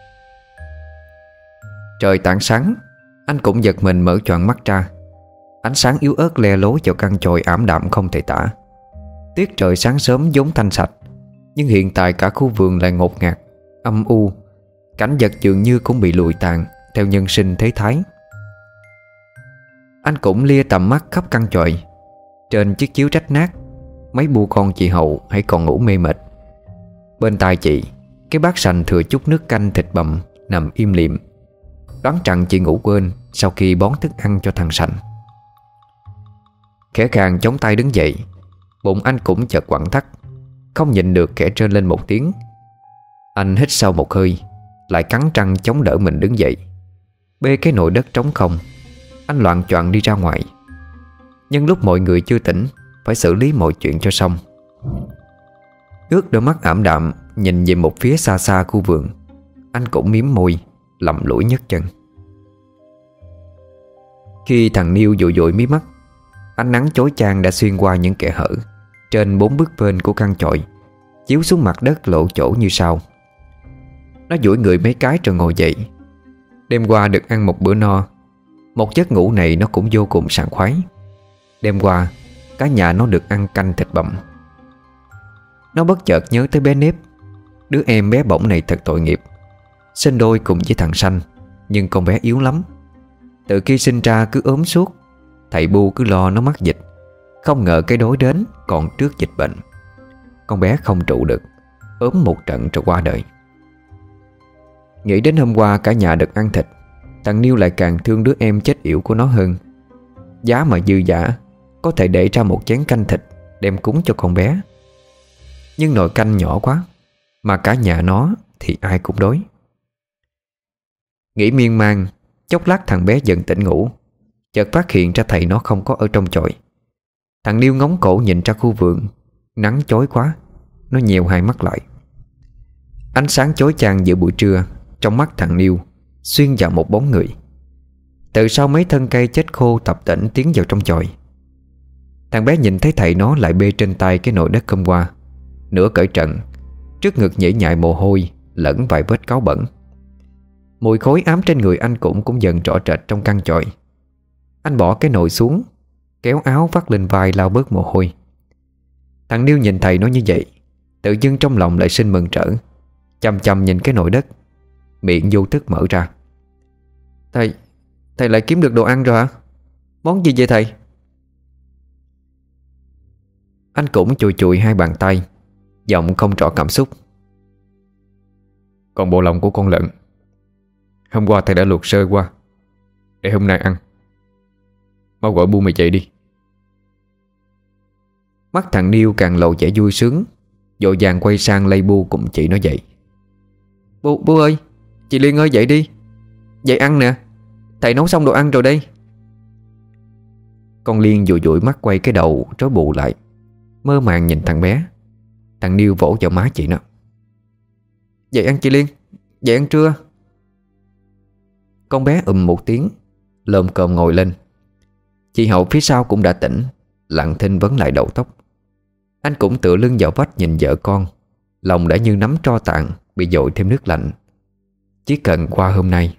Trời tảng sáng, anh cũng giật mình mở choàng mắt ra. Ánh sáng yếu ớt le lối vào căn chòi ảm đạm không thể tả. Tiết trời sáng sớm vốn thanh sạch, nhưng hiện tại cả khu vườn lại ngột ngạt, âm u. Cảnh vật dường như cũng bị lụi tàn theo nhân sinh thế thái. Anh cũng lia tầm mắt khắp căn chòi. Trên chiếc chiếu rách nát, mấy bu con chị Hậu hãy còn ngủ mê mệt. Bên tai chị, cái bát sành thừa chút nước canh thịt bằm nằm im lìm, đoán rằng chị ngủ quên sau khi bón thức ăn cho thằng Sành. Khẽ khàng chống tay đứng dậy, bụng anh cũng chợt quặn thắt, không nhịn được khẽ trơn lên một tiếng. Anh hít sâu một hơi, lại cắn răng chống đỡ mình đứng dậy. Bê cái nồi đất trống không, anh loạng choạng đi ra ngoài. Nhưng lúc mọi người chưa tỉnh, phải xử lý mọi chuyện cho xong. Ước đôi mắt ảm đạm nhìn về một phía xa xa khu vườn, anh cũng miếm môi, lầm lũi nhấc chân. Khi thằng Niêu dụi dụi mí mắt, ánh nắng chói chang đã xuyên qua những kẽ hở trên 4 bức vênh của căn chòi, chiếu xuống mặt đất lộ chỗ như sau. Nó duỗi người mấy cái rồi ngồi dậy. Đêm qua được ăn một bữa no, một giấc ngủ này nó cũng vô cùng sảng khoái. Đêm qua cả nhà nó được ăn canh thịt bằm. Nó bất chợt nhớ tới bé Nếp. Đứa em bé bỏng này thật tội nghiệp, sinh đôi cùng với thằng Sanh, nhưng con bé yếu lắm. Từ khi sinh ra cứ ốm suốt. Thầy Bu cứ lo nó mắc dịch, không ngờ cái đói đến còn trước dịch bệnh. Con bé không trụ được, ốm một trận rồi qua đời. Nghĩ đến hôm qua cả nhà được ăn thịt, thằng Niêu lại càng thương đứa em chết yểu của nó hơn. Giá mà dư dả, có thể để ra một chén canh thịt đem cúng cho con bé. Nhưng nồi canh nhỏ quá, mà cả nhà nó thì ai cũng đói. Nghĩ miên man, chốc lát thằng bé dần tỉnh ngủ, chợt phát hiện ra thầy nó không có ở trong chòi. Thằng Niêu ngóng cổ nhìn ra khu vườn. Nắng chói quá, nó nhèo hai mắt lại. Ánh sáng chói chang giữa buổi trưa, trong mắt thằng Niêu xuyên vào một bóng người. Từ sau mấy thân cây chết khô tập tễnh tiến vào trong chòi. Thằng bé nhìn thấy thầy nó lại bê trên tay cái nồi đất hôm qua, nửa cởi trần, trước ngực nhễ nhại mồ hôi lẫn vài vết cáu bẩn. Mùi khói ám trên người anh cũng dần rõ rệt trong căn chòi. Anh bỏ cái nồi xuống, kéo áo vắt lên vai lau bớt mồ hôi. Thằng Niêu nhìn thầy nó như vậy, tự dưng trong lòng lại sinh mừng rỡ, chằm chằm nhìn cái nồi đất, miệng vô thức mở ra. Thầy lại kiếm được đồ ăn rồi hả? Món gì vậy thầy? Anh cũng chùi chùi hai bàn tay, giọng không rõ cảm xúc. Còn bộ lòng của con lợn, hôm qua thầy đã luộc sơ qua, để hôm nay ăn. Mau gọi Bu mày dậy đi. Mắt thằng Niêu càng lộ vẻ vui sướng, vội vàng quay sang lay Bu cùng chị nó dậy. Bu ơi, chị Liên ơi dậy đi, dậy ăn nè, thầy nấu xong đồ ăn rồi đây. Con Liên dụi dụi mắt quay cái đầu trói bù lại, mơ màng nhìn thằng bé. Thằng Niêu vỗ vào má chị nó. Dậy ăn chị Liên, dậy ăn trưa. Con bé một tiếng, lồm cồm ngồi lên. Chị Hậu phía sau cũng đã tỉnh, lặng thinh vấn lại đầu tóc. Anh cũng tựa lưng vào vách nhìn vợ con, lòng đã như nắm tro tàn bị dội thêm nước lạnh. Chỉ cần qua hôm nay.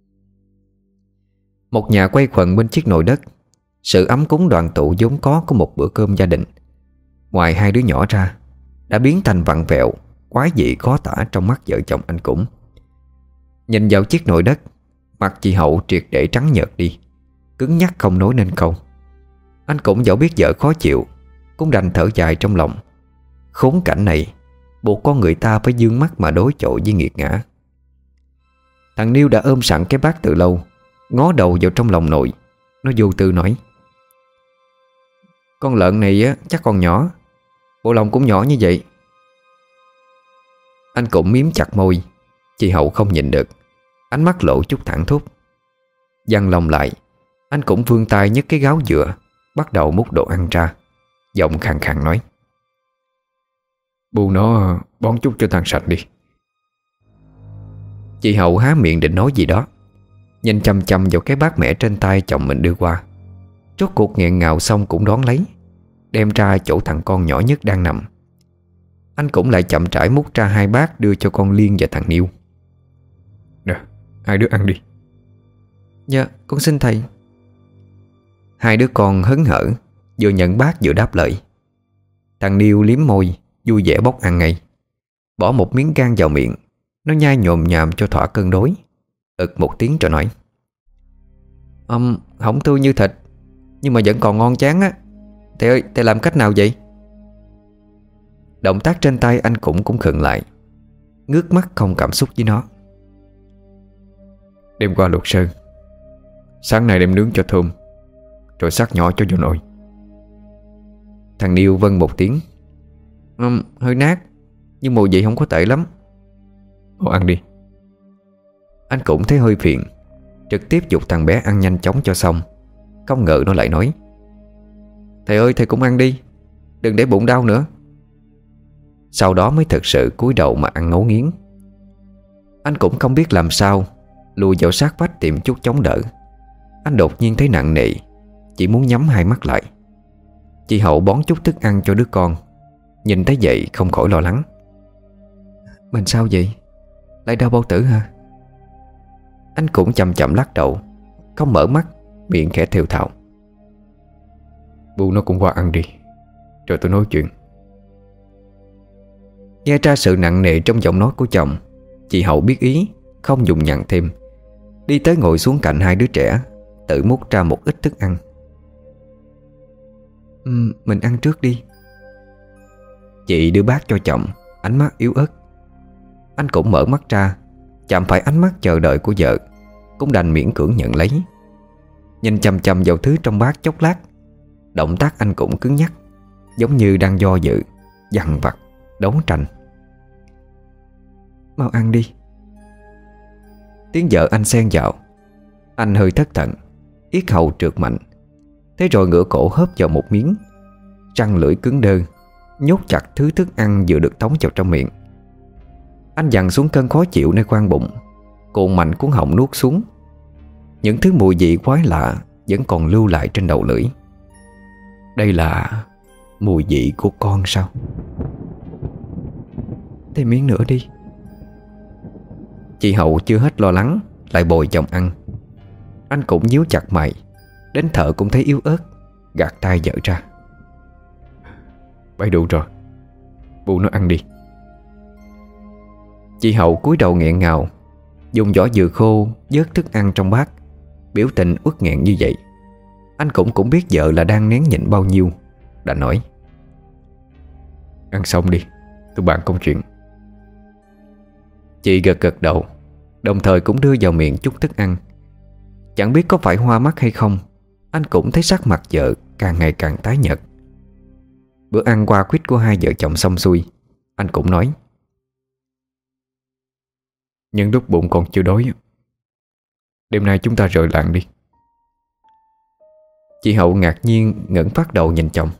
Một nhà quay quần bên chiếc nồi đất, sự ấm cúng đoàn tụ vốn có của một bữa cơm gia đình, ngoài hai đứa nhỏ ra, đã biến thành vặn vẹo, quái dị khó tả trong mắt vợ chồng anh cũng. Nhìn vào chiếc nồi đất, mặt chị Hậu triệt để trắng nhợt đi, cứng nhắc không nói nên câu. Anh cũng dẫu biết vợ khó chịu, cũng đành thở dài trong lòng. Khốn cảnh này buộc con người ta phải dương mắt mà đối chọi với nghiệt ngã. Thằng Niêu đã ôm sẵn cái bát từ lâu, ngó đầu vào trong lòng nội. Nó vô tư nói: Con lợn này á, chắc còn nhỏ, bộ lòng cũng nhỏ như vậy. Anh cũng miếm chặt môi. Chị Hậu không nhịn được, ánh mắt lộ chút thẳng thốt. Giăng lòng lại, anh cũng vươn tay nhấc cái gáo dừa, bắt đầu múc đồ ăn ra, giọng khàn khàn nói: Bu nó bón chút cho thằng Sạch đi. Chị Hậu há miệng định nói gì đó, nhìn chăm chăm vào cái bát mẻ trên tay chồng mình đưa qua. Rốt cuộc nghẹn ngào xong cũng đón lấy, đem ra chỗ thằng con nhỏ nhất đang nằm. Anh cũng lại chậm rãi múc ra hai bát đưa cho con Liên và thằng Niêu. Nè, hai đứa ăn đi. Dạ, con xin thầy. Hai đứa con hớn hở, vừa nhận bát vừa đáp lời. Thằng Niêu liếm môi, vui vẻ bóc ăn ngay. Bỏ một miếng gan vào miệng, nó nhai nhồm nhàm cho thỏa cơn đói. Một tiếng rồi nói: Không tươi như thịt, nhưng mà vẫn còn ngon chán á. Thầy ơi, thầy làm cách nào vậy? Động tác trên tay anh cũng khựng lại, ngước mắt không cảm xúc với nó. Đêm qua luộc sơn, sáng nay đem nướng cho thơm, rồi xác nhỏ cho vô nồi. Thằng Niêu vâng một tiếng. Hơi nát, nhưng mùi vị không có tệ lắm. Ồ, ăn đi. Anh cũng thấy hơi phiền, trực tiếp giục thằng bé ăn nhanh chóng cho xong. Không ngờ nó lại nói: Thầy ơi, thầy cũng ăn đi, đừng để bụng đau nữa. Sau đó mới thực sự cúi đầu mà ăn ngấu nghiến. Anh cũng không biết làm sao, lùi vào sát vách tìm chút chống đỡ. Anh đột nhiên thấy nặng nề, chỉ muốn nhắm hai mắt lại. Chị Hậu bón chút thức ăn cho đứa con, nhìn thấy vậy không khỏi lo lắng. Mình sao vậy? Lại đau bao tử hả? Anh cũng chậm chậm lắc đầu, không mở mắt, miệng khẽ thều thào. Bu nó cũng qua ăn đi, rồi tôi nói chuyện. Nghe ra sự nặng nề trong giọng nói của chồng, chị Hậu biết ý, không dùng nhằn thêm, đi tới ngồi xuống cạnh hai đứa trẻ, tự múc ra một ít thức ăn. Mình ăn trước đi. Chị đưa bát cho chồng, ánh mắt yếu ớt. Anh cũng mở mắt ra, chạm phải ánh mắt chờ đợi của vợ, cũng đành miễn cưỡng nhận lấy. Nhìn chằm chằm vào thứ trong bát chốc lát, động tác anh cũng cứng nhắc, giống như đang do dự, dằn vặt, đấu tranh. Mau ăn đi. Tiếng vợ anh xen vào. Anh hơi thất thần, yết hầu trượt mạnh. Thế rồi ngửa cổ hớp vào một miếng, răng lưỡi cứng đơ, nhốt chặt thứ thức ăn vừa được tống vào trong miệng. Anh dằn xuống cơn khó chịu nơi khoang bụng, cuộn mạnh cuốn họng nuốt xuống. Những thứ mùi vị quái lạ vẫn còn lưu lại trên đầu lưỡi. Đây là mùi vị của con sao? Thêm miếng nữa đi. Chị Hậu chưa hết lo lắng, lại bồi chồng ăn. Anh cũng nhíu chặt mày, đến thở cũng thấy yếu ớt, gạt tay vợ ra. Bấy đủ rồi, Bu nó ăn đi. Chị Hậu cúi đầu nghẹn ngào, dùng vỏ dừa khô vớt thức ăn trong bát, biểu tình uất nghẹn như vậy. Anh cũng biết vợ là đang nén nhịn bao nhiêu, đã nói: Ăn xong đi, tôi bàn công chuyện. Chị gật gật đầu, đồng thời cũng đưa vào miệng chút thức ăn. Chẳng biết có phải hoa mắt hay không, anh cũng thấy sắc mặt vợ càng ngày càng tái nhợt. Bữa ăn qua quýt của hai vợ chồng xong xuôi, anh cũng nói: Nhưng lúc bụng còn chưa đói, đêm nay chúng ta rời làng đi. Chị Hậu ngạc nhiên ngẩng phát đầu nhìn chồng.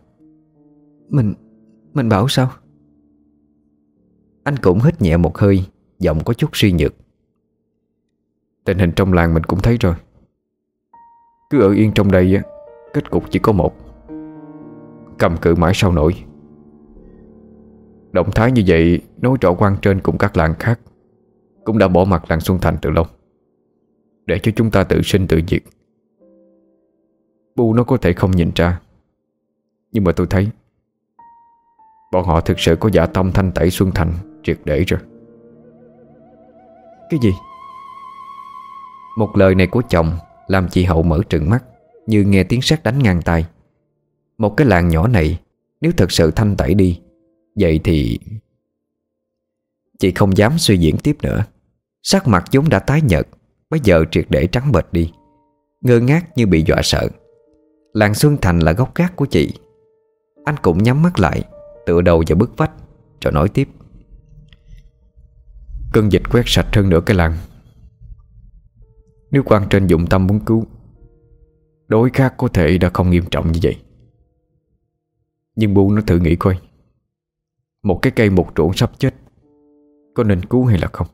Mình bảo sao? Anh cũng hít nhẹ một hơi, giọng có chút suy nhược. Tình hình trong làng mình cũng thấy rồi. Cứ ở yên trong đây, kết cục chỉ có một: cầm cự mãi sao nổi. Động thái như vậy nói rõ quan trên cùng các làng khác cũng đã bỏ mặt làng Xuân Thành từ lâu, để cho chúng ta tự sinh tự diệt. Bu nó có thể không nhìn ra, nhưng mà tôi thấy bọn họ thực sự có dã tâm thanh tẩy Xuân Thành triệt để rồi. Cái gì? Một lời này của chồng làm chị Hậu mở trừng mắt, như nghe tiếng sét đánh ngang tai. Một cái làng nhỏ này nếu thật sự thanh tẩy đi, vậy thì... Chị không dám suy diễn tiếp nữa. Sắc mặt vốn đã tái nhợt, bây giờ triệt để trắng bệch đi, ngơ ngác như bị dọa sợ. Làng Xuân Thành là gốc gác của chị. Anh cũng nhắm mắt lại, tựa đầu vào bức vách, rồi nói tiếp: Cơn dịch quét sạch hơn nửa cái làng. Nếu quan trên dụng tâm muốn cứu, đối khác có thể đã không nghiêm trọng như vậy. Nhưng Bu nó thử nghĩ coi, một cái cây một ruộng sắp chết, có nên cứu hay là không?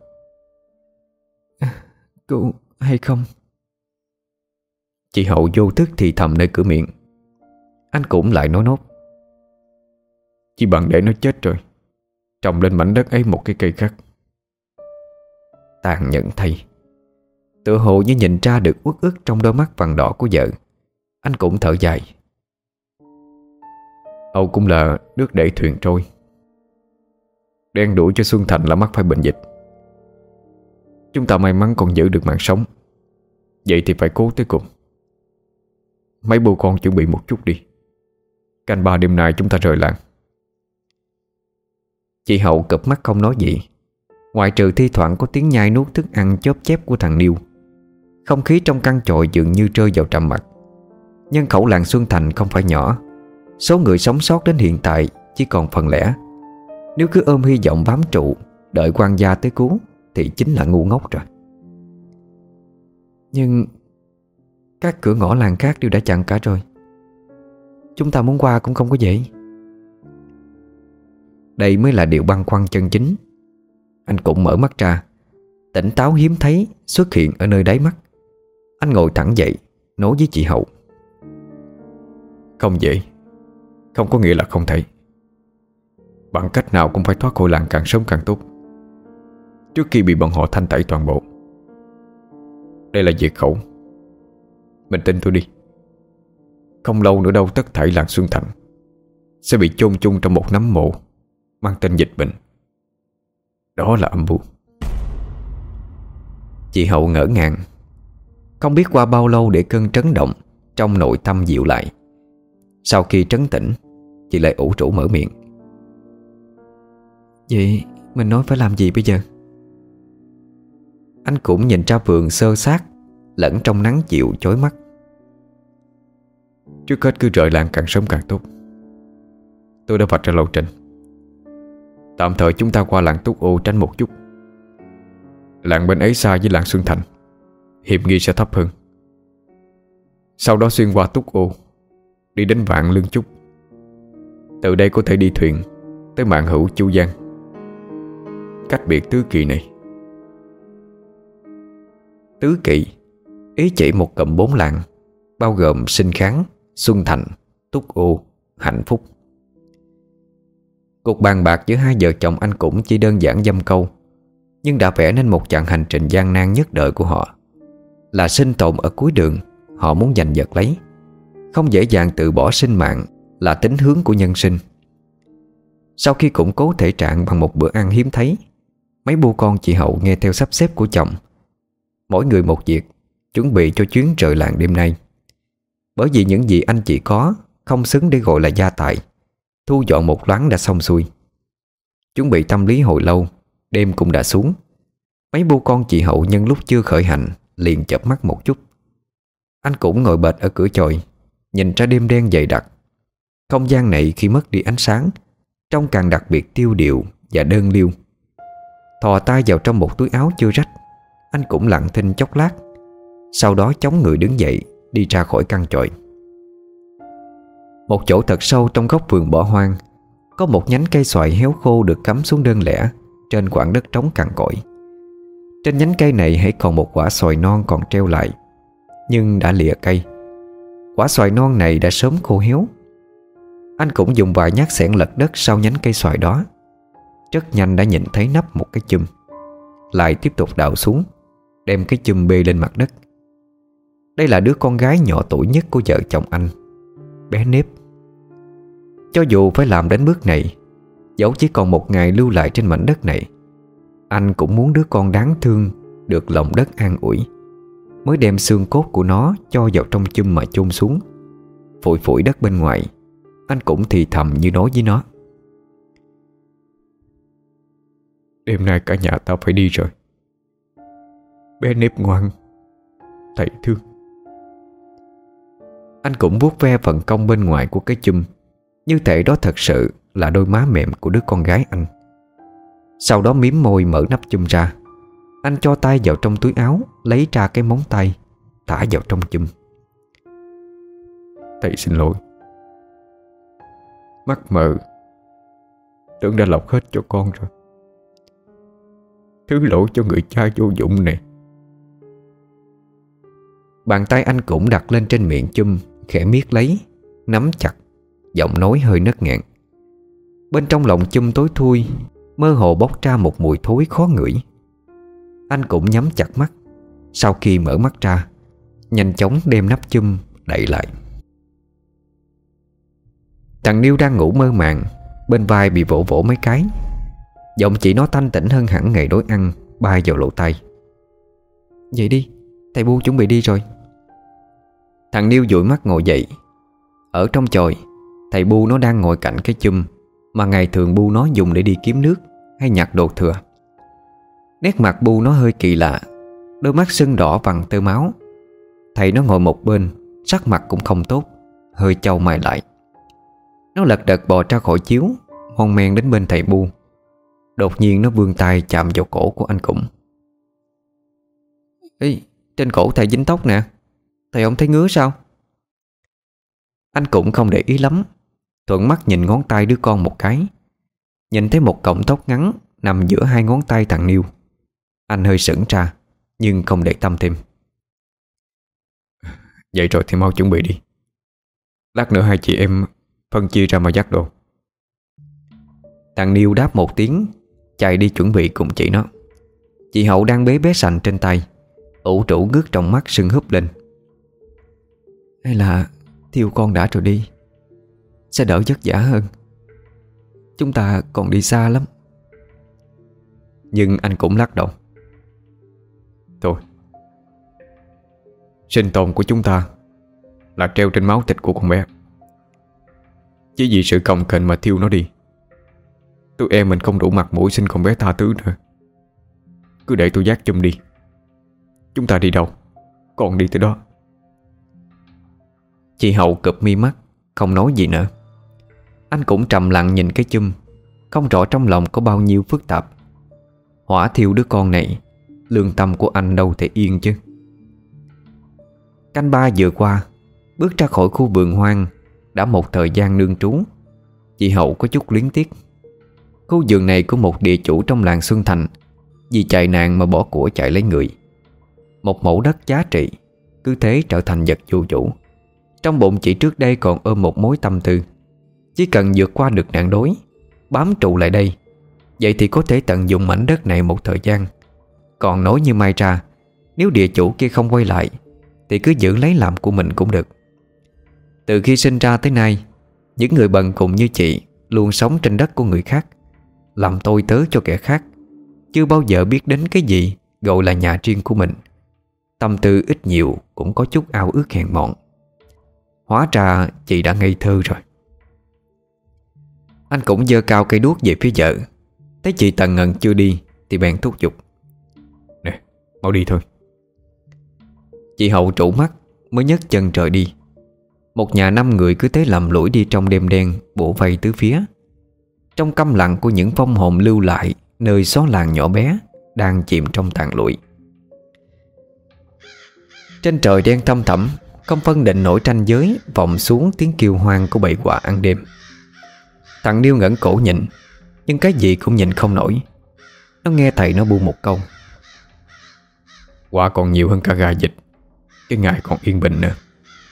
Cứu hay không? Chị Hậu vô thức thì thầm nơi cửa miệng. Anh cũng lại nói nốt: Chỉ bằng để nó chết rồi, trồng lên mảnh đất ấy một cái cây khác. Tàn nhẫn thay. Tựa hồ như nhìn ra được uất ức trong đôi mắt vàng đỏ của vợ, anh cũng thở dài. Âu cũng là nước đẩy thuyền trôi. Đen đuổi cho Xuân Thành là mắc phải bệnh dịch. Chúng ta may mắn còn giữ được mạng sống, vậy thì phải cố tới cùng. Mấy bố con chuẩn bị một chút đi, canh ba đêm nay chúng ta rời làng. Chị Hậu cụp mắt không nói gì, ngoại trừ thi thoảng có tiếng nhai nuốt thức ăn chóp chép của thằng Niêu. Không khí trong căn chòi dường như rơi vào trầm mặc. Nhân khẩu làng Xuân Thành không phải nhỏ, số người sống sót đến hiện tại chỉ còn phần lẻ. Nếu cứ ôm hy vọng bám trụ, đợi quan gia tới cứu thì chính là ngu ngốc rồi. Nhưng các cửa ngõ làng khác đều đã chặn cả rồi, chúng ta muốn qua cũng không có dễ. Đây mới là điều băn khoăn chân chính. Anh cũng mở mắt ra, tỉnh táo hiếm thấy xuất hiện ở nơi đáy mắt. Anh ngồi thẳng dậy, nói với chị Hậu: Không dễ, không có nghĩa là không thể. Bằng cách nào cũng phải thoát khỏi làng càng sớm càng tốt, trước khi bị bọn họ thanh tẩy toàn bộ. Đây là diệt khẩu. Mình tin tôi đi. Không lâu nữa đâu tất thảy làng Xuân Thành sẽ bị chôn chung trong một nấm mộ mang tên dịch bệnh. Đó là âm mưu. Chị Hậu ngỡ ngàng, không biết qua bao lâu để cơn chấn động trong nội tâm dịu lại. Sau khi trấn tĩnh, chị lại ủ rũ mở miệng: Vậy mình nói phải làm gì bây giờ? Anh cũng nhìn ra vườn xơ xác lẫn trong nắng chiều chói mắt. Trước hết cứ rời làng càng sớm càng tốt. Tôi đã vạch ra lộ trình. Tạm thời chúng ta qua làng Túc Ô tránh một chút. Làng bên ấy xa với làng Xuân Thành, hiểm nghi sẽ thấp hơn. Sau đó xuyên qua Túc Ô, đi đến Vạn Lương Chúc. Từ đây có thể đi thuyền tới Mạn Hữu Chu Giang, cách biệt tứ kỳ này. Tứ Kỵ ý chỉ một cụm 4 làng, bao gồm Sinh Kháng, Xuân Thành, Túc Ô, Hạnh Phúc. Cuộc bàn bạc giữa hai vợ chồng anh cũng chỉ đơn giản dăm câu, nhưng đã vẽ nên một chặng hành trình gian nan nhất đời của họ. Là sinh tồn ở cuối đường, họ muốn giành giật lấy. Không dễ dàng từ bỏ sinh mạng là tính hướng của nhân sinh. Sau khi củng cố thể trạng bằng một bữa ăn hiếm thấy, mấy bố con chị Hậu nghe theo sắp xếp của chồng, mỗi người một việc, chuẩn bị cho chuyến rời làng đêm nay. Bởi vì những gì anh chị có không xứng để gọi là gia tài, thu dọn một loáng đã xong xuôi. Chuẩn bị tâm lý hồi lâu, đêm cũng đã xuống. Mấy bố con chị Hậu nhân lúc chưa khởi hành liền chợp mắt một chút. Anh cũng ngồi bệt ở cửa chòi, nhìn ra đêm đen dày đặc. Không gian này khi mất đi ánh sáng trông càng đặc biệt tiêu điều và đơn liêu. Thò tay vào trong một túi áo chưa rách, anh cũng lặng thinh chốc lát, sau đó chống người đứng dậy đi ra khỏi căn chòi. Một chỗ thật sâu trong góc vườn bỏ hoang, có một nhánh cây xoài héo khô được cắm xuống đơn lẻ trên khoảng đất trống cằn cỗi. Trên nhánh cây này hãy còn một quả xoài non còn treo lại, nhưng đã lìa cây. Quả xoài non này đã sớm khô héo. Anh cũng dùng vài nhát xẻng lật đất sau nhánh cây xoài đó. Rất nhanh đã nhìn thấy nắp một cái chum. Lại tiếp tục đào xuống, đem cái chum bê lên mặt đất. Đây là đứa con gái nhỏ tuổi nhất của vợ chồng anh, bé Nếp. Cho dù phải làm đến bước này, dẫu chỉ còn một ngày lưu lại trên mảnh đất này, anh cũng muốn đứa con đáng thương được lòng đất an ủi, mới đem xương cốt của nó cho vào trong chum mà chôn xuống. Phủi phủi đất bên ngoài, anh cũng thì thầm như nói với nó: Đêm nay cả nhà tao phải đi rồi. Bé Nếp ngoan, thầy thương. Anh cũng vuốt ve phần cong bên ngoài của cái chum, như thể đó thật sự là đôi má mềm của đứa con gái anh. Sau đó mím môi mở nắp chum ra. Anh cho tay vào trong túi áo, lấy ra cái móng tay, thả vào trong chum. Thầy xin lỗi. Mắt mờ, tưởng đã lọc hết cho con rồi. Thứ lỗi cho người cha vô dụng này. Bàn tay anh cũng đặt lên trên miệng chum, khẽ miết lấy, nắm chặt, giọng nói hơi nấc nghẹn. Bên trong lòng chum tối thui, mơ hồ bốc ra một mùi thối khó ngửi. Anh cũng nhắm chặt mắt. Sau khi mở mắt ra, nhanh chóng đem nắp chum đậy lại. Thằng Niêu đang ngủ mơ màng, bên vai bị vỗ vỗ mấy cái. Giọng chị nó thanh tĩnh hơn hẳn ngày đói ăn, bay vào lỗ tai: Vậy đi, thầy Bu chuẩn bị đi rồi. Thằng Niêu dụi mắt ngồi dậy. Ở trong chòi, thầy Bu nó đang ngồi cạnh cái chum, mà ngày thường Bu nó dùng để đi kiếm nước hay nhặt đồ thừa. Nét mặt Bu nó hơi kỳ lạ, đôi mắt sưng đỏ vằn tơ máu. Thầy nó ngồi một bên, sắc mặt cũng không tốt, hơi chau mày lại. Nó lật đật bò ra khỏi chiếu, mon men đến bên thầy Bu. Đột nhiên nó vươn tay chạm vào cổ của anh Cũng. Ê, trên cổ thầy dính tóc nè, thầy không thấy ngứa sao? Anh cũng không để ý lắm, thuận mắt nhìn ngón tay đứa con một cái. Nhìn thấy một cọng tóc ngắn nằm giữa hai ngón tay thằng Niêu. Anh hơi sững ra, nhưng không để tâm thêm. Vậy rồi thì mau chuẩn bị đi. Lát nữa hai chị em phân chia ra mà dắt đồ. Thằng Niêu đáp một tiếng, chạy đi chuẩn bị cùng chị nó. Chị Hậu đang bế bé Sành trên tay, ủ rũ ngước trong mắt sưng húp lên. Hay là Thiêu con đã rồi đi, sẽ đỡ vất vả hơn. Chúng ta còn đi xa lắm. Nhưng anh cũng lắc đầu. Thôi, sinh tồn của chúng ta là treo trên máu thịt của con bé. Chỉ vì sự cồng kềnh mà Thiêu nó đi. Tụi em mình không đủ mặt mũi xin con bé tha thứ nữa. Cứ để tôi dắt chum đi. Chúng ta đi đâu còn đi tới đó. Chị Hậu cụp mi mắt, không nói gì nữa. Anh cũng trầm lặng nhìn cái chum, không rõ trong lòng có bao nhiêu phức tạp. Hỏa thiêu đứa con này, lương tâm của anh đâu thể yên chứ. Canh ba vừa qua, bước ra khỏi khu vườn hoang. Đã một thời gian nương trú, chị Hậu có chút luyến tiếc. Khu vườn này của một địa chủ trong làng Xuân Thành, vì chạy nạn mà bỏ của chạy lấy người. Một mẫu đất giá trị cứ thế trở thành vật vô chủ. Trong bụng chị trước đây còn ôm một mối tâm tư, chỉ cần vượt qua được nạn đói, bám trụ lại đây, vậy thì có thể tận dụng mảnh đất này một thời gian. Còn nói như mai ra, nếu địa chủ kia không quay lại thì cứ giữ lấy làm của mình cũng được. Từ khi sinh ra tới nay, những người bần cùng như chị luôn sống trên đất của người khác, làm tôi tớ cho kẻ khác, chưa bao giờ biết đến cái gì gọi là nhà riêng của mình. Tâm tư ít nhiều cũng có chút ao ước hèn mọn. Hóa ra chị đã ngây thơ rồi. Anh cũng giơ cao cây đuốc về phía vợ. Thấy chị tần ngần chưa đi thì bèn thúc giục. Nè, mau đi thôi. Chị Hậu trụ mắt mới nhấc chân rời đi. Một nhà 5 người cứ thế lầm lũi đi trong đêm đen bủa vây tứ phía. Trong câm lặng của những vong hồn lưu lại nơi xó làng nhỏ bé đang chìm trong tàn lụi. Trên trời đen thăm thẳm, không phân định nổi ranh giới, vọng xuống tiếng kêu hoang của bầy quạ ăn đêm. Thằng Niêu ngẩng cổ nhìn, nhưng cái gì cũng nhìn không nổi. Nó nghe thầy nó bu một câu. Quạ còn nhiều hơn cả gà vịt, cái ngày còn yên bình nữa.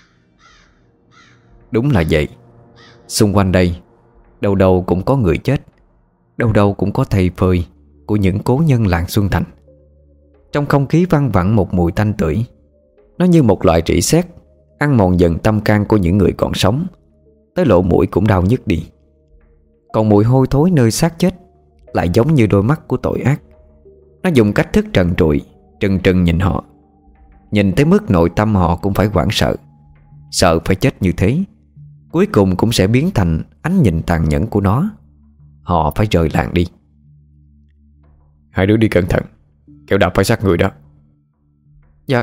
Đúng là vậy. Xung quanh đây, đâu đâu cũng có người chết, đâu đâu cũng có thây phơi của những cố nhân làng Xuân Thành. Trong không khí văng vẳng một mùi tanh tưởi. Nó như một loại rỉ sét, ăn mòn dần tâm can của những người còn sống, tới lỗ mũi cũng đau nhức đi. Còn mùi hôi thối nơi xác chết lại giống như đôi mắt của tội ác. Nó dùng cách thức trần trụi, trừng trừng nhìn họ. Nhìn tới mức nội tâm họ cũng phải hoảng sợ. Sợ phải chết như thế, cuối cùng cũng sẽ biến thành ánh nhìn tàn nhẫn của nó. Họ phải rời làng đi. Hai đứa đi cẩn thận, kẻo đạp phải xác người đó. Dạ.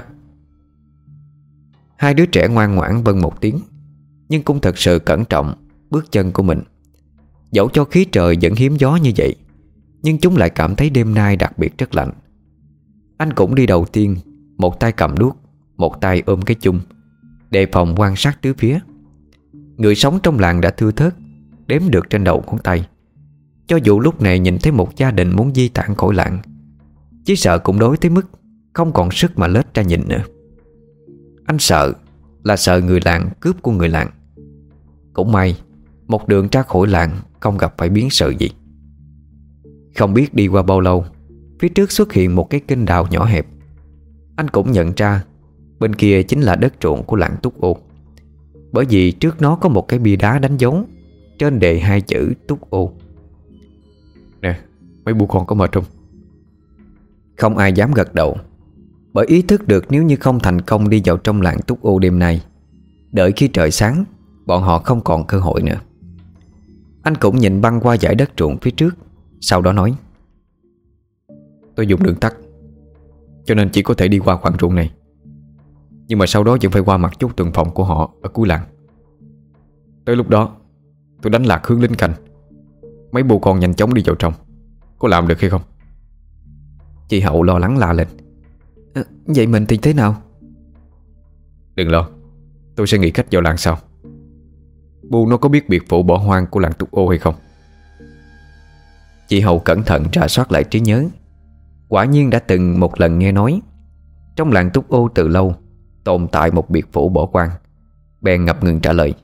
Hai đứa trẻ ngoan ngoãn vâng một tiếng, nhưng cũng thật sự cẩn trọng bước chân của mình. Dẫu cho khí trời vẫn hiếm gió như vậy, nhưng chúng lại cảm thấy đêm nay đặc biệt rất lạnh. Anh cũng đi đầu tiên, một tay cầm đuốc, một tay ôm cái chung, đề phòng quan sát tứ phía. Người sống trong làng đã thưa thớt, đếm được trên đầu ngón tay. Cho dù lúc này nhìn thấy một gia đình muốn di tản khỏi làng, chỉ sợ cũng đối tới mức không còn sức mà lết ra nhìn nữa. Anh sợ là sợ người làng cướp của người làng. Cũng may một đường ra khỏi làng không gặp phải biến sự gì. Không biết đi qua bao lâu, phía trước xuất hiện một cái kênh đào nhỏ hẹp. Anh cũng nhận ra bên kia chính là đất ruộng của làng Túc Ô, bởi vì trước nó có một cái bia đá đánh dấu, trên đề 2 chữ Túc Ô. Nè, mấy bố con có mệt không? Không ai dám gật đầu, bởi ý thức được nếu như không thành công đi vào trong làng Túc Ô đêm nay, đợi khi trời sáng, bọn họ không còn cơ hội nữa. Anh cũng nhìn băng qua dải đất ruộng phía trước, sau đó nói: Tôi dùng đường tắt, cho nên chỉ có thể đi qua khoảng ruộng này. Nhưng mà sau đó vẫn phải qua mặt chốt tuần phòng của họ ở cuối làng. Tới lúc đó tôi đánh lạc hướng lính canh, mấy bồ con nhanh chóng đi vào trong. Có làm được hay không? Chị Hậu lo lắng la lên: Vậy mình thì thế nào? Đừng lo, tôi sẽ nghĩ cách vào làng sau. Bu nó có biết biệt phủ bỏ hoang của làng Túc Ô hay không? Chị Hậu cẩn thận rà soát lại trí nhớ. Quả nhiên đã từng một lần nghe nói trong làng Túc Ô từ lâu tồn tại một biệt phủ bỏ hoang. Bèn ngập ngừng trả lời: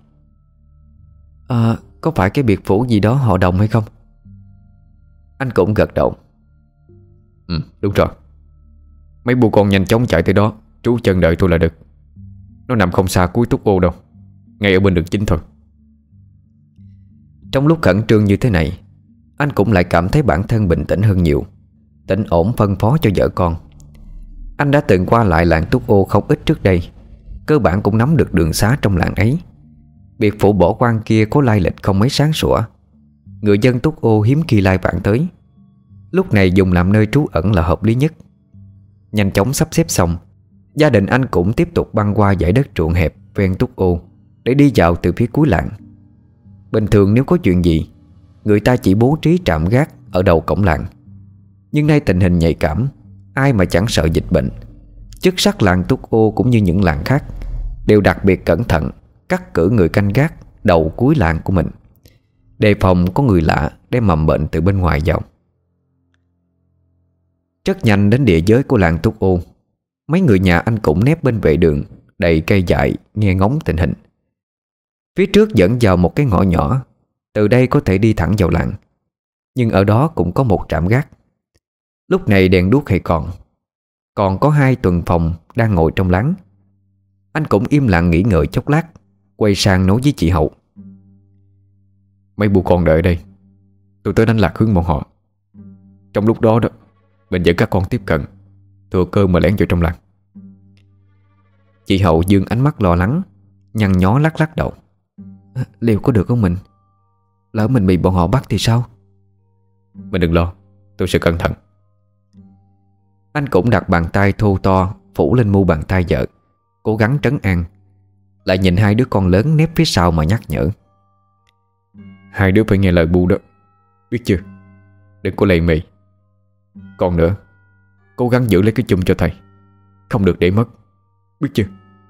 Có phải cái biệt phủ gì đó họ Đồng hay không? Anh cũng gật đầu: Đúng rồi. Mấy bồ con nhanh chóng chạy tới đó, trú chân đợi tôi là được. Nó nằm không xa cuối Túc Ô đâu, ngay ở bên đường chính thôi. Trong lúc khẩn trương như thế này, anh cũng lại cảm thấy bản thân bình tĩnh hơn nhiều, tỉnh ổn phân phó cho vợ con. Anh đã từng qua lại làng Túc Ô không ít trước đây, cơ bản cũng nắm được đường xá trong làng ấy. Biệt phủ bỏ hoang kia có lai lịch không mấy sáng sủa, người dân Túc Ô hiếm khi lai vãng tới. Lúc này dùng làm nơi trú ẩn là hợp lý nhất. Nhanh chóng sắp xếp xong, gia đình anh cũng tiếp tục băng qua dải đất ruộng hẹp ven Túc Ô để đi dạo từ phía cuối làng. Bình thường nếu có chuyện gì, người ta chỉ bố trí trạm gác ở đầu cổng làng. Nhưng nay tình hình nhạy cảm, ai mà chẳng sợ dịch bệnh. Chức sắc làng Túc Ô cũng như những làng khác đều đặc biệt cẩn thận cắt cử người canh gác đầu cuối làng của mình, đề phòng có người lạ đem mầm bệnh từ bên ngoài vào. Rất nhanh đến địa giới của làng Túc Ô, mấy người nhà anh cũng nép bên vệ đường đầy cây dại nghe ngóng tình hình. Phía trước dẫn vào một cái ngõ nhỏ, từ đây có thể đi thẳng vào làng. Nhưng ở đó cũng có một trạm gác. Lúc này đèn đuốc hay còn có 2 tuần phòng đang ngồi trong láng. Anh cũng im lặng nghĩ ngợi chốc lát, quay sang nói với chị Hậu: Mấy bồ con đợi đây, tôi tới đánh lạc hướng bọn họ. Trong lúc đó mình dẫn các con tiếp cận, thừa cơ mà lẻn vào trong làng. Chị Hậu dương ánh mắt lo lắng, nhăn nhó lắc lắc đầu: Liệu có được không mình? Lỡ mình bị bọn họ bắt thì sao? Mình đừng lo, tôi sẽ cẩn thận. Anh cũng đặt bàn tay thô to phủ lên mu bàn tay vợ, cố gắng trấn an. Lại nhìn 2 đứa con lớn nép phía sau mà nhắc nhở: 2 đứa phải nghe lời Bu đó, biết chưa? Đừng có lầy mì. Còn nữa, cố gắng giữ lấy cái chum cho thầy, không được để mất, biết chưa?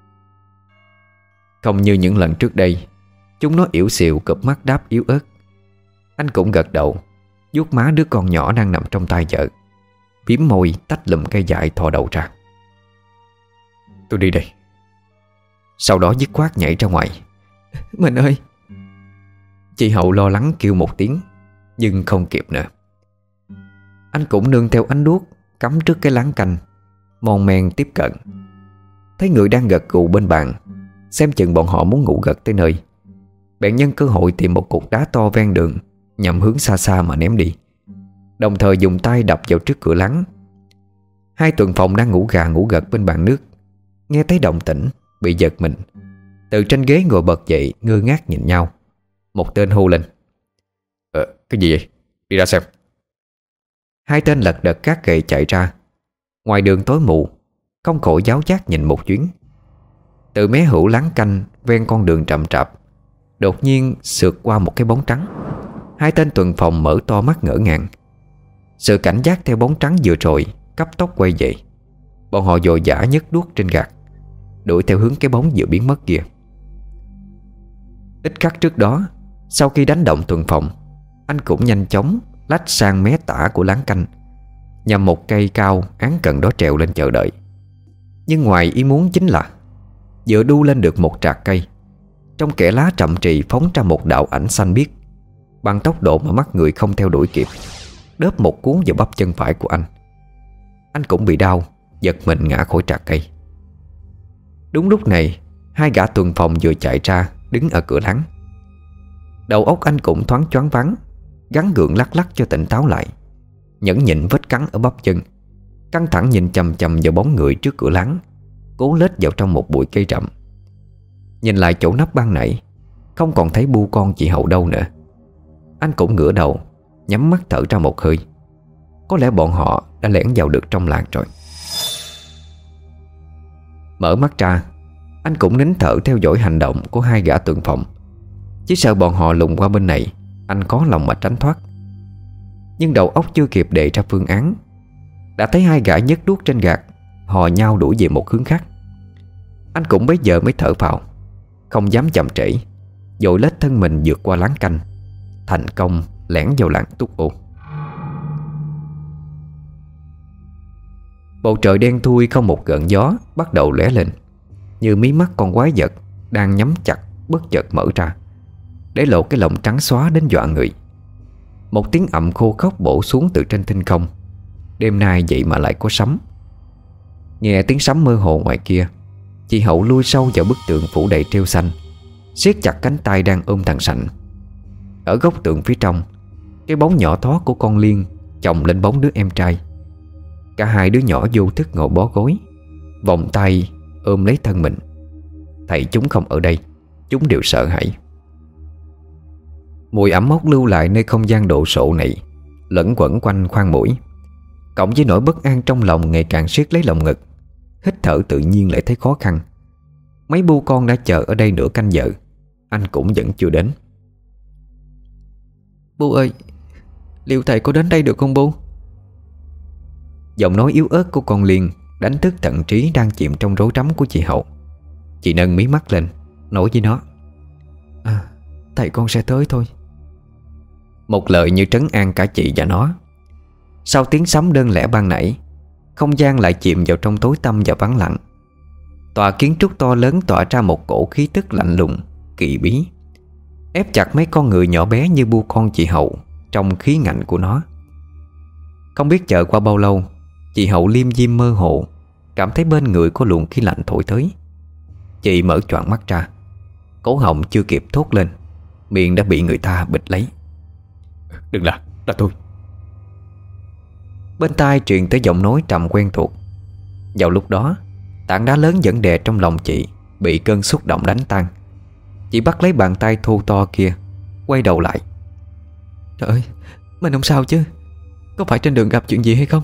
Không như những lần trước đây, chúng nó yểu xìu cụp mắt đáp yếu ớt. Anh cũng gật đầu, vuốt má đứa con nhỏ đang nằm trong tay vợ, biếm môi tách lùm cây dại thò đầu ra. Tôi đi đây. Sau đó dứt khoát nhảy ra ngoài: Mình ơi! Chị Hậu lo lắng kêu một tiếng, nhưng không kịp nữa. Anh cũng nương theo ánh đuốc cắm trước cái láng canh, mon men tiếp cận. Thấy người đang gật gù bên bàn, xem chừng bọn họ muốn ngủ gật tới nơi, bèn nhân cơ hội tìm một cục đá to ven đường, nhằm hướng xa xa mà ném đi, đồng thời dùng tay đập vào trước cửa láng. 2 tuần phòng đang ngủ gà ngủ gật bên bàn nước, nghe thấy động tĩnh bị giật mình, từ trên ghế ngồi bật dậy, ngơ ngác nhìn nhau. Một tên hô lên: Cái gì vậy? Đi ra xem. 2 tên lật đật các gậy chạy ra. Ngoài đường tối mù, không khỏi giáo giác nhìn một chuyến. Từ mé hữu láng canh ven con đường rậm rạp, đột nhiên sượt qua một cái bóng trắng. 2 tên tuần phòng mở to mắt ngỡ ngàng. Sự cảnh giác theo bóng trắng vừa rồi cấp tốc quay về. Bọn họ vội vã nhấc đuốc trên gạt, đuổi theo hướng cái bóng vừa biến mất kia. Ít khắc trước đó, sau khi đánh động tuần phòng, anh cũng nhanh chóng lách sang mé tả của láng canh, nhằm một cây cao án cận đó trèo lên chờ đợi. Nhưng ngoài ý muốn chính là vừa đu lên được một trạc cây, trong kẽ lá trậm trì phóng ra một đạo ảnh xanh biếc, bằng tốc độ mà mắt người không theo đuổi kịp, đớp một cuốn vào bắp chân phải của anh. Anh cũng bị đau, giật mình ngã khỏi trạc cây. Đúng lúc này, 2 gã tuần phòng vừa chạy ra, đứng ở cửa láng. Đầu óc anh cũng thoáng choáng váng, gắng gượng lắc lắc cho tỉnh táo lại, nhẫn nhịn vết cắn ở bắp chân, căng thẳng nhìn chằm chằm vào bóng người trước cửa láng, cố lết vào trong một bụi cây rậm. Nhìn lại chỗ nắp ban nãy, không còn thấy Bu con chị Hậu đâu nữa. Anh cũng ngửa đầu, nhắm mắt thở ra một hơi. Có lẽ bọn họ đã lẻn vào được trong làng rồi. Mở mắt ra, anh cũng nín thở theo dõi hành động của hai gã tượng phòng. Chỉ sợ bọn họ lùng qua bên này, anh có lòng mà tránh thoát. Nhưng đầu óc chưa kịp đề ra phương án, đã thấy hai gã nhấc đuốc trên gạt hò nhau đuổi về một hướng khác. Anh cũng bấy giờ mới thở phào, không dám chậm trễ, vội lết thân mình vượt qua láng canh, thành công lẻn vào làng Túc Ô. Bầu trời đen thui không một gợn gió bắt đầu lóe lên, như mí mắt con quái vật đang nhắm chặt bất chợt mở ra, để lộ cái lồng trắng xóa đến dọa người. Một tiếng ầm khô khốc bổ xuống từ trên thinh không. Đêm nay vậy mà lại có sấm. Nghe tiếng sấm mơ hồ ngoài kia, chị Hậu lui sâu vào bức tường phủ đầy treo xanh, siết chặt cánh tay đang ôm thằng Sạnh. Ở góc tường phía trong, cái bóng nhỏ thó của con Liên chồng lên bóng đứa em trai. Cả hai đứa nhỏ vô thức ngồi bó gối, vòng tay ôm lấy thân mình. Thầy chúng không ở đây, chúng đều sợ hãi. Mùi ẩm mốc lưu lại nơi không gian độ sộ này lẫn quẩn quanh khoang mũi, cộng với nỗi bất an trong lòng ngày càng siết lấy lồng ngực. Hít thở tự nhiên lại thấy khó khăn. Mấy bu con đã chờ ở đây nửa canh giờ, anh cũng vẫn chưa đến. Bu ơi, liệu thầy có đến đây được không bu? Giọng nói yếu ớt của con Liên đánh thức tận trí đang chìm trong rối rắm của chị Hậu. Chị nâng mí mắt lên, nói với nó: thầy con sẽ tới thôi. Một lời như trấn an cả chị và nó. Sau tiếng sấm đơn lẻ ban nãy, không gian lại chìm vào trong tối tăm và vắng lặng. Tòa kiến trúc to lớn tỏa ra một cổ khí tức lạnh lùng, kỳ bí, ép chặt mấy con người nhỏ bé như bu con chị Hậu trong khí ngạnh của nó. Không biết chờ qua bao lâu, chị Hậu liêm diêm mơ hồ cảm thấy bên người có luồng khí lạnh thổi tới. Chị mở choạng mắt ra, cổ họng chưa kịp thốt lên, miệng đã bị người ta bịt lấy. Đừng là tôi. Bên tai truyền tới giọng nói trầm quen thuộc. Vào lúc đó, tảng đá lớn vẫn đè trong lòng chị bị cơn xúc động đánh tan. Chị bắt lấy bàn tay thô to kia, quay đầu lại. Trời ơi, mình không sao chứ? Có phải trên đường gặp chuyện gì hay không?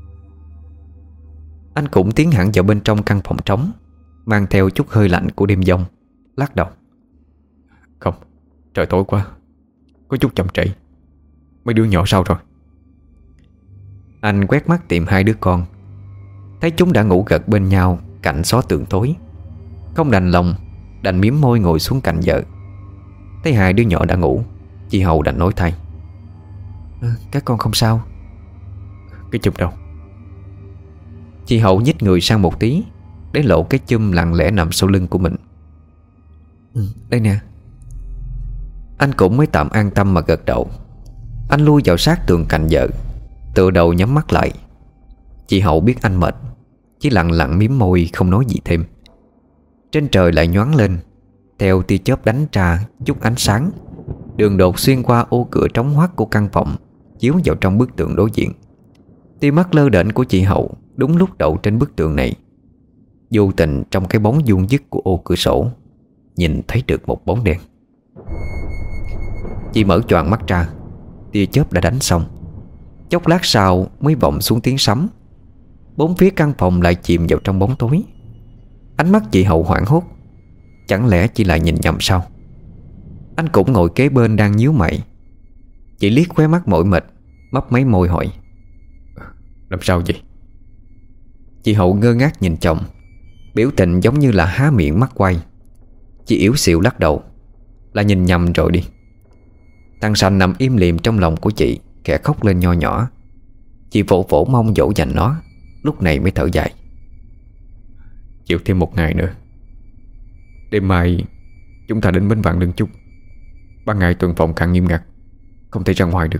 Anh cũng tiến hẳn vào bên trong căn phòng trống, mang theo chút hơi lạnh của đêm giông, lắc đầu. Không, trời tối quá, có chút chậm trễ. Mấy đứa nhỏ sao rồi? Anh quét mắt tìm hai đứa con, thấy chúng đã ngủ gật bên nhau cạnh xó tường tối. Không đành lòng, đành mím môi ngồi xuống cạnh vợ. Thấy hai đứa nhỏ đã ngủ, chị Hậu đành nói thay: các con không sao. Cái chùm đâu? Chị Hậu nhích người sang một tí, để lộ cái chum lặng lẽ nằm sau lưng của mình. Đây nè. Anh cũng mới tạm an tâm mà gật đầu. Anh lui vào sát tường cạnh vợ, tựa đầu nhắm mắt lại. Chị Hậu biết anh mệt, chỉ lặng lặng mím môi không nói gì thêm. Trên trời lại nhoáng lên, theo tia chớp đánh ra chút ánh sáng, đường đột xuyên qua ô cửa trống hoắt của căn phòng, chiếu vào trong bức tượng đối diện. Tia mắt lơ đễnh của chị Hậu đúng lúc đậu trên bức tượng này. Vô tình trong cái bóng vuông vức của ô cửa sổ, nhìn thấy được một bóng đen. Chị mở choàng mắt ra, tia chớp đã đánh xong. Chốc lát sau mới vọng xuống tiếng sấm. Bốn phía căn phòng lại chìm vào trong bóng tối. Ánh mắt chị Hậu hoảng hốt, chẳng lẽ chị lại nhìn nhầm sao? Anh cũng ngồi kế bên đang nhíu mày. Chị liếc khóe mắt mỏi mệt, mấp máy môi hỏi: làm sao vậy? Chị Hậu ngơ ngác nhìn chồng, biểu tình giống như là há miệng mắt quay. Chị yếu xìu lắc đầu: là nhìn nhầm rồi đi. Thằng Sành nằm im lìm trong lòng của chị, khẽ khóc lên nho nhỏ. Chị vỗ vỗ mông dỗ dành nó, lúc này mới thở dài: chịu thêm một ngày nữa. Đêm mai chúng ta đến bến Vạn Lương Chúc. Ban ngày tuần phòng khăn nghiêm ngặt, không thể ra ngoài được.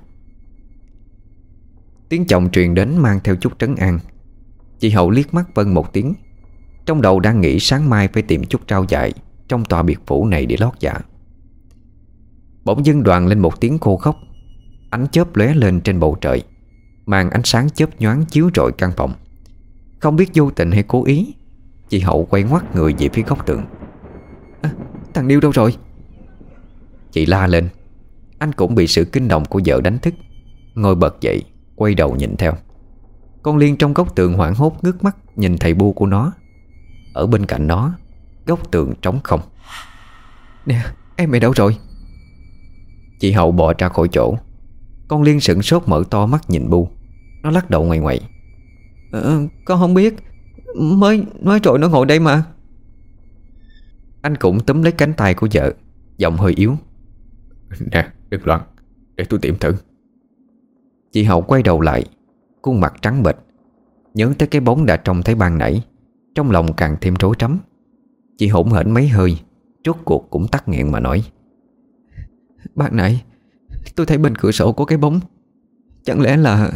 Tiếng chồng truyền đến mang theo chút trấn an. Chị Hậu liếc mắt vâng một tiếng, trong đầu đang nghĩ sáng mai phải tìm chút rau dại trong tòa biệt phủ này để lót dạ. Bỗng dưng đoàn lên một tiếng khô khóc. Ánh chớp lóe lên trên bầu trời, màn ánh sáng chớp nhoáng chiếu rọi căn phòng. Không biết vô tình hay cố ý, chị Hậu quay ngoắt người về phía góc tường. Thằng Điêu đâu rồi? Chị la lên. Anh cũng bị sự kinh động của vợ đánh thức, ngồi bật dậy, quay đầu nhìn theo. Con Liên trong góc tường hoảng hốt ngước mắt nhìn thầy bu của nó. Ở bên cạnh nó, góc tường trống không. Nè, em mày đâu rồi? Chị Hậu bò ra khỏi chỗ. Con Liên sửng sốt mở to mắt nhìn bu. Nó lắc đầu ngoại ngoại. Con không biết. Mới nói rồi nó ngồi đây mà. Anh cũng túm lấy cánh tay của vợ, giọng hơi yếu. Nè, đừng loạn, để tôi tìm thử. Chị Hậu quay đầu lại, khuôn mặt trắng bệch. Nhớ tới cái bóng đã trông thấy ban nãy, trong lòng càng thêm rối rắm. Chị hổn hển mấy hơi, rốt cuộc cũng tắc nghẹn mà nói. Ban nãy tôi thấy bên cửa sổ có cái bóng. Chẳng lẽ là...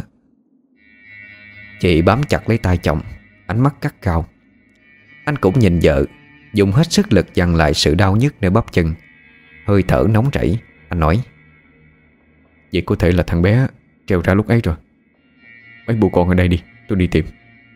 Chị bám chặt lấy tay chồng, ánh mắt cắt cao. Anh cũng nhìn vợ, dùng hết sức lực dằn lại sự đau nhức nơi bắp chân. Hơi thở nóng rẫy. Anh nói. Vậy có thể là thằng bé trèo ra lúc ấy rồi. Mấy bố con ở đây đi, tôi đi tìm.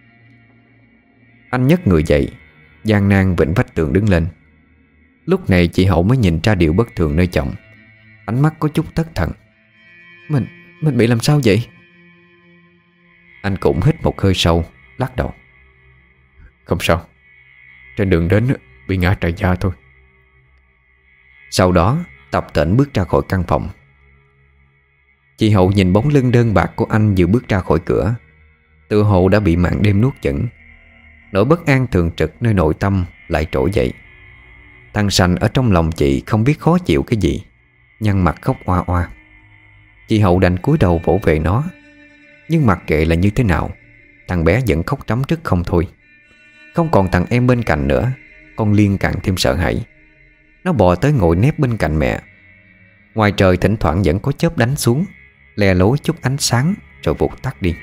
Anh nhấc người dậy, gian nan vịnh vách tường đứng lên. Lúc này chị Hậu mới nhìn ra điều bất thường nơi chồng. Ánh mắt có chút thất thần. Mình bị làm sao vậy? Anh cũng hít một hơi sâu, lắc đầu. Không sao, trên đường đến bị ngã trầy da thôi. Sau đó tập tễnh bước ra khỏi căn phòng. Chị Hậu nhìn bóng lưng đơn bạc của anh vừa bước ra khỏi cửa. Tựa hồ đã bị màn đêm nuốt chửng. Nỗi bất an thường trực nơi nội tâm lại trỗi dậy. Thằng Sành ở trong lòng chị không biết khó chịu cái gì, nhăn mặt khóc oa oa. Chị Hậu đành cúi đầu vỗ về nó. Nhưng mặc kệ là như thế nào, thằng bé vẫn khóc rắm rứt không thôi. Không còn thằng em bên cạnh nữa, con Liên càng thêm sợ hãi. Nó bò tới ngồi nép bên cạnh mẹ. Ngoài trời thỉnh thoảng vẫn có chớp đánh xuống, le lối chút ánh sáng rồi vụt tắt đi.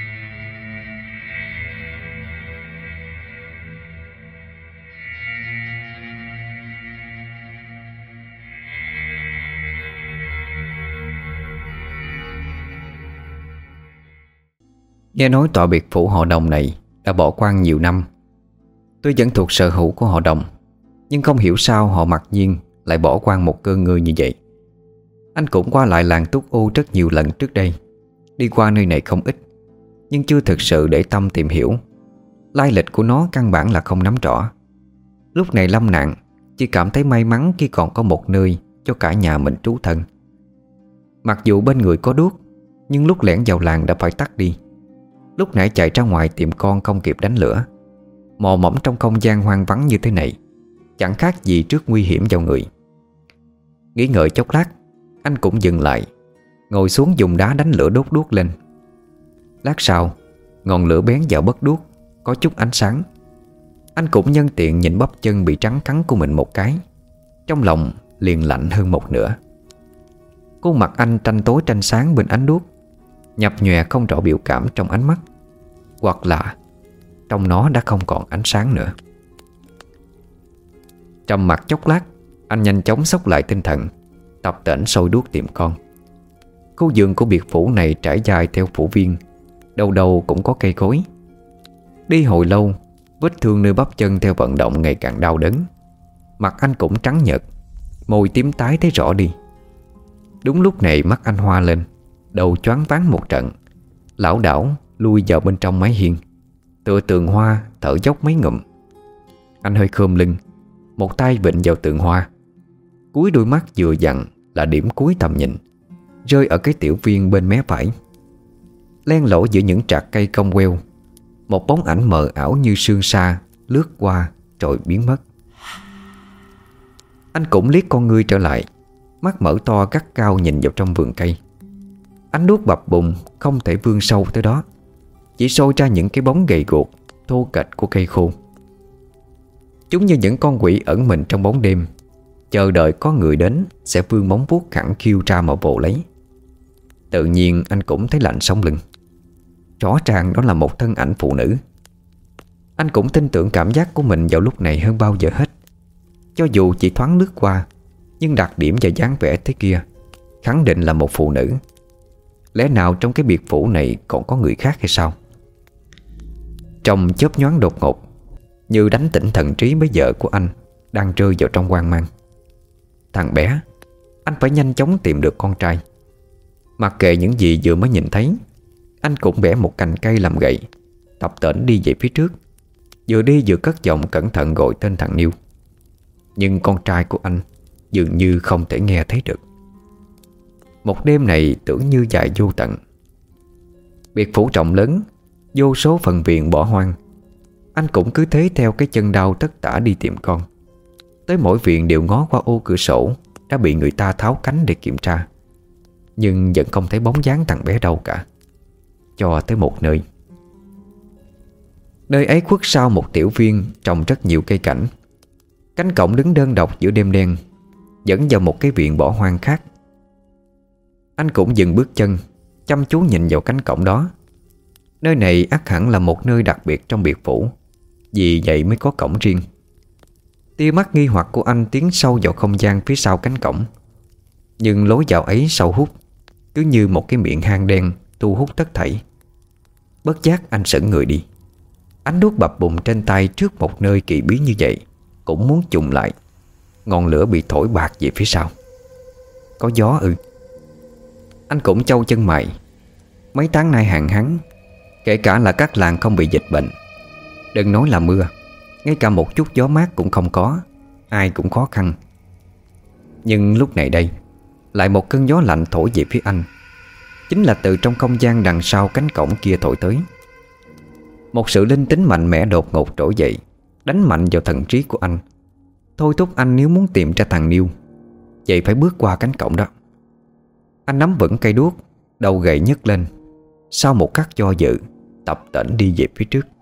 Nghe nói tọa biệt phủ họ Đồng này đã bỏ quan nhiều năm. Tôi vẫn thuộc sở hữu của họ Đồng, nhưng không hiểu sao họ mặc nhiên lại bỏ quan một cơn ngươi như vậy. Anh cũng qua lại làng Túc U rất nhiều lần trước đây, đi qua nơi này không ít, nhưng chưa thực sự để tâm tìm hiểu. Lai lịch của nó căn bản là không nắm rõ. Lúc này lâm nạn, chỉ cảm thấy may mắn khi còn có một nơi cho cả nhà mình trú thân. Mặc dù bên người có đuốc, nhưng lúc lẻn vào làng đã phải tắt đi. Lúc nãy chạy ra ngoài tìm con không kịp đánh lửa. Mò mẫm trong không gian hoang vắng như thế này chẳng khác gì trước nguy hiểm vào người. Nghĩ ngợi chốc lát, anh cũng dừng lại, ngồi xuống dùng đá đánh lửa đốt đuốc lên. Lát sau, ngọn lửa bén vào bấc đuốc, có chút ánh sáng. Anh cũng nhân tiện nhìn bắp chân bị trắng cắn của mình một cái. Trong lòng liền lạnh hơn một nửa. Khuôn mặt anh tranh tối tranh sáng bên ánh đuốc, nhập nhòe không rõ biểu cảm trong ánh mắt, hoặc là trong nó đã không còn ánh sáng nữa. Trầm mặc chốc lát, anh nhanh chóng xốc lại tinh thần, tập tễnh sôi đuốc tìm con. Khu vườn của biệt phủ này trải dài theo phủ viên, đâu đâu cũng có cây cối. Đi hồi lâu, vết thương nơi bắp chân theo vận động ngày càng đau đớn. Mặt anh cũng trắng nhợt, môi tím tái thấy rõ đi. Đúng lúc này mắt anh hoa lên, đầu choáng váng một trận, lảo đảo lui vào bên trong mái hiên, tựa tường hoa thở dốc mấy ngụm. Anh hơi khom lưng, một tay vịn vào tường hoa, cúi đôi mắt vừa dặn là điểm cuối tầm nhìn, rơi ở cái tiểu viên bên mé phải. Len lỏi giữa những trạc cây cong queo, một bóng ảnh mờ ảo như sương sa lướt qua rồi biến mất. Anh cũng liếc con ngươi trở lại, mắt mở to gắt cao nhìn vào trong vườn cây. Ánh đuốc bập bùng không thể vươn sâu tới đó, chỉ sôi ra những cái bóng gầy guộc, thô kệch của cây khô. Chúng như những con quỷ ẩn mình trong bóng đêm, chờ đợi có người đến sẽ vươn móng vuốt khẳng khiu ra mà vồ lấy. Tự nhiên anh cũng thấy lạnh sống lưng. Rõ ràng đó là một thân ảnh phụ nữ. Anh cũng tin tưởng cảm giác của mình vào lúc này hơn bao giờ hết. Cho dù chỉ thoáng lướt qua, nhưng đặc điểm và dáng vẻ thế kia khẳng định là một phụ nữ. Lẽ nào trong cái biệt phủ này còn có người khác hay sao? Trong chớp nhoáng đột ngột, như đánh tỉnh thần trí bấy giờ của anh đang rơi vào trong hoang mang. Thằng bé, Anh phải nhanh chóng tìm được con trai. Mặc kệ những gì vừa mới nhìn thấy, anh cũng bẻ một cành cây làm gậy, tập tễnh đi về phía trước. Vừa đi vừa cất giọng cẩn thận gọi tên thằng Niêu. Nhưng con trai của anh dường như không thể nghe thấy được. Một đêm này tưởng như dài vô tận. Biệt phủ rộng lớn, vô số phần viện bỏ hoang. Anh cũng cứ thế theo cái chân đau tất tả đi tìm con. Tới mỗi viện đều ngó qua ô cửa sổ đã bị người ta tháo cánh để kiểm tra, nhưng vẫn không thấy bóng dáng thằng bé đâu cả. Cho tới một nơi. Nơi ấy khuất sau một tiểu viên trồng rất nhiều cây cảnh. Cánh cổng đứng đơn độc giữa đêm đen, dẫn vào một cái viện bỏ hoang khác. Anh cũng dừng bước chân, chăm chú nhìn vào cánh cổng đó. Nơi này ắt hẳn là một nơi đặc biệt trong biệt phủ, vì vậy mới có cổng riêng. Tia mắt nghi hoặc của anh tiến sâu vào không gian phía sau cánh cổng. Nhưng lối vào ấy sâu hút, cứ như một cái miệng hang đen thu hút tất thảy. Bất giác anh sững người đi. Ánh đuốc bập bùng trên tay trước một nơi kỳ bí như vậy cũng muốn chùng lại. Ngọn lửa bị thổi bạc về phía sau. Có gió ư? Anh cũng chau chân mày. Mấy tháng nay hạn hán, kể cả là các làng không bị dịch bệnh, đừng nói là mưa, ngay cả một chút gió mát cũng không có. Ai cũng khó khăn. Nhưng lúc này đây, lại một cơn gió lạnh thổi về phía anh. Chính là từ trong không gian đằng sau cánh cổng kia thổi tới. Một sự linh tính mạnh mẽ đột ngột trỗi dậy, đánh mạnh vào thần trí của anh, thôi thúc anh nếu muốn tìm ra thằng Niêu, vậy phải bước qua cánh cổng đó. Anh nắm vững cây đuốc, đầu gậy nhấc lên. Sau một khắc do dự, tập tễnh đi về phía trước.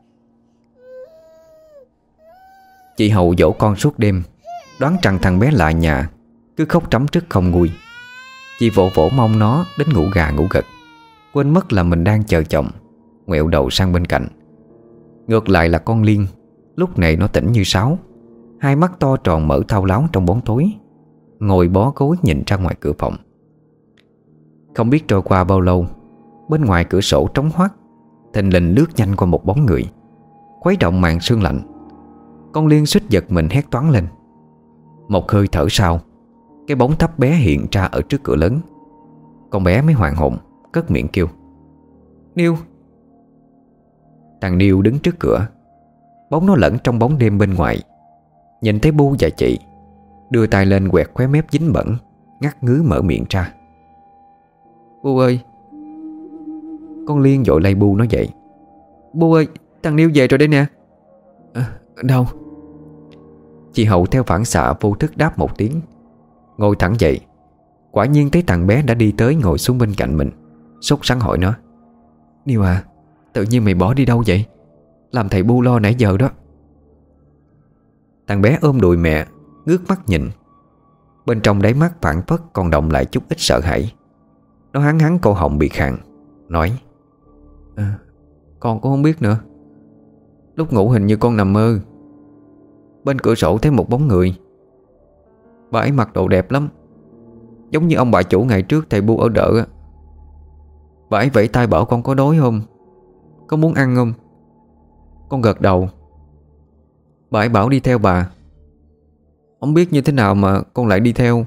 Chị Hậu dỗ con suốt đêm, đoán rằng thằng bé lạ nhà, cứ khóc trắm trước không nguôi. Chị vỗ vỗ mông nó đến ngủ gà ngủ gật, quên mất là mình đang chờ chồng, ngoẹo đầu sang bên cạnh. Ngược lại là con Liên, lúc này nó tỉnh như sáo, hai mắt to tròn mở thao láo trong bóng tối, ngồi bó gối nhìn ra ngoài cửa phòng. Không biết trôi qua bao lâu, bên ngoài cửa sổ trống hoác, thình lình lướt nhanh qua một bóng người, khuấy động màn sương lạnh. Con Liên suýt giật mình hét toáng lên. Một hơi thở sau, cái bóng thấp bé hiện ra ở trước cửa lớn. Con bé mới hoàn hồn, cất miệng kêu: "Niêu!" Thằng Niêu đứng trước cửa, bóng nó lẫn trong bóng đêm bên ngoài. Nhìn thấy Bu và chị, đưa tay lên quẹt khóe mép dính bẩn, ngắt ngứ mở miệng ra: "Bu ơi!" Con Liên vội lay Bu nó dậy: "Bu ơi, thằng Niêu về rồi đây nè." Đâu?" Chị Hậu theo phản xạ vô thức đáp một tiếng, ngồi thẳng dậy. Quả nhiên thấy thằng bé đã đi tới ngồi xuống bên cạnh mình, sốt sắng hỏi nó: "Niêu à, tự nhiên mày bỏ đi đâu vậy? Làm thầy Bu lo nãy giờ đó." Thằng bé ôm đùi mẹ, ngước mắt nhìn. Bên trong đáy mắt phảng phất còn động lại chút ít sợ hãi. Nó hắng hắng cổ họng bị khàn, nói: "Con cũng không biết nữa. Lúc ngủ hình như con nằm mơ. Bên cửa sổ thấy một bóng người. Bà ấy mặc đồ đẹp lắm, giống như ông bà chủ ngày trước thầy Bu ở đợ. Bà ấy vẫy tay bảo con có đói không, có muốn ăn không. Con gật đầu. Bà ấy bảo đi theo bà. Không biết như thế nào mà con lại đi theo."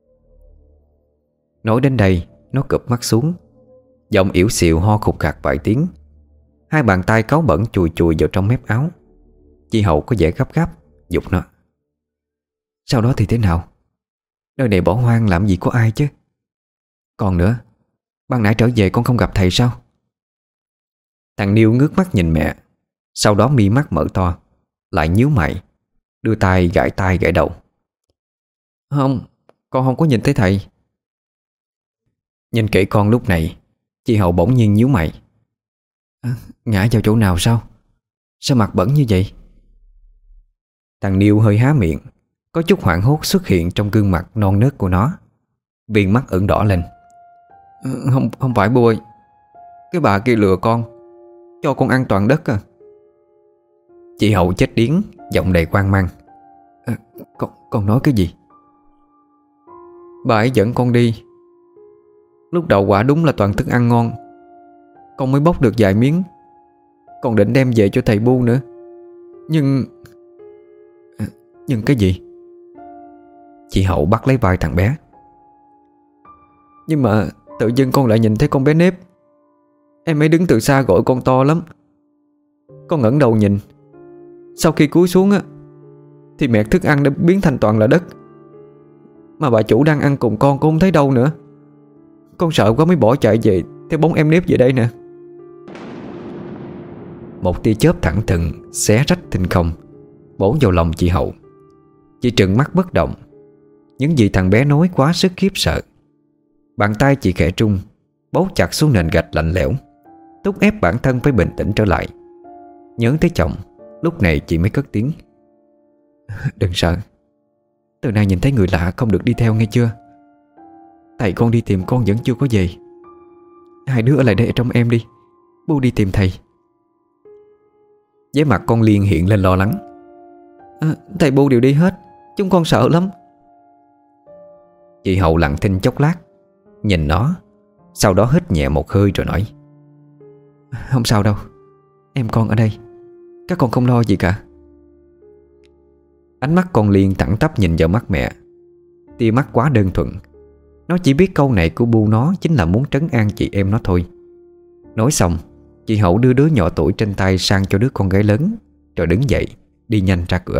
Nói đến đây, nó cụp mắt xuống, giọng ỉu xìu ho khục khạc vài tiếng. Hai bàn tay cáu bẩn chùi chùi vào trong mép áo. Chị Hậu có vẻ gấp gáp, giục nó: "Sau đó thì thế nào? Nơi này bỏ hoang làm gì có ai chứ. Còn nữa, ban nãy trở về con không gặp thầy sao?" Thằng Niêu ngước mắt nhìn mẹ, sau đó mi mắt mở to, lại nhíu mày, đưa tay gãi đầu: "Không, con không có nhìn thấy thầy." Nhìn kỹ con lúc này, chị Hậu bỗng nhiên nhíu mày: "Ngã vào chỗ nào sao? Sao mặt bẩn như vậy?" Thằng Niêu hơi há miệng, có chút hoảng hốt xuất hiện trong gương mặt non nớt của nó. Viền mắt ửng đỏ lên: Không phải Bu ơi, cái bà kia lừa con, cho con ăn toàn đất à." Chị Hậu chết điếng, giọng đầy hoang mang: Con nói cái gì?" "Bà ấy dẫn con đi. Lúc đầu quả đúng là toàn thức ăn ngon, con mới bóc được vài miếng. Còn định đem về cho thầy Bu nữa. Nhưng cái gì?" Chị Hậu bắt lấy vai thằng bé: Nhưng mà tự dưng con lại nhìn thấy con bé Nếp. Em ấy đứng từ xa gọi con to lắm. Con ngẩng đầu nhìn. Sau khi cúi xuống á thì mẹt thức ăn đã biến thành toàn là đất. Mà bà chủ đang ăn cùng con cũng không thấy đâu nữa. Con sợ quá mới bỏ chạy về theo bóng em Nếp về đây nè. Một tia chớp thẳng thừng xé rách thinh không, bổ vào lòng chị Hậu. Chị trừng mắt bất động. Những gì thằng bé nói quá sức khiếp sợ. Bàn tay chị khẽ trung, bấu chặt xuống nền gạch lạnh lẽo, thúc ép bản thân phải bình tĩnh trở lại. Nhớ tới chồng, lúc này chị mới cất tiếng: Đừng sợ. Từ nay nhìn thấy người lạ không được đi theo nghe chưa? Thầy con đi tìm con vẫn chưa có về. Hai đứa ở lại đây trong em đi. Bu đi tìm thầy. Với mặt con Liên hiện lên lo lắng. Thầy Bu đều đi hết. Chúng con sợ lắm. Chị Hậu lặng thinh chốc lát, nhìn nó, sau đó hít nhẹ một hơi rồi nói: Không sao đâu. Em con ở đây. Các con không lo gì cả. Ánh mắt con Liên thẳng tắp nhìn vào mắt mẹ. Tia mắt quá đơn thuần. Nó chỉ biết câu này của Bu nó chính là muốn trấn an chị em nó thôi. Nói xong, chị Hậu đưa đứa nhỏ tuổi trên tay sang cho đứa con gái lớn, rồi đứng dậy đi nhanh ra cửa.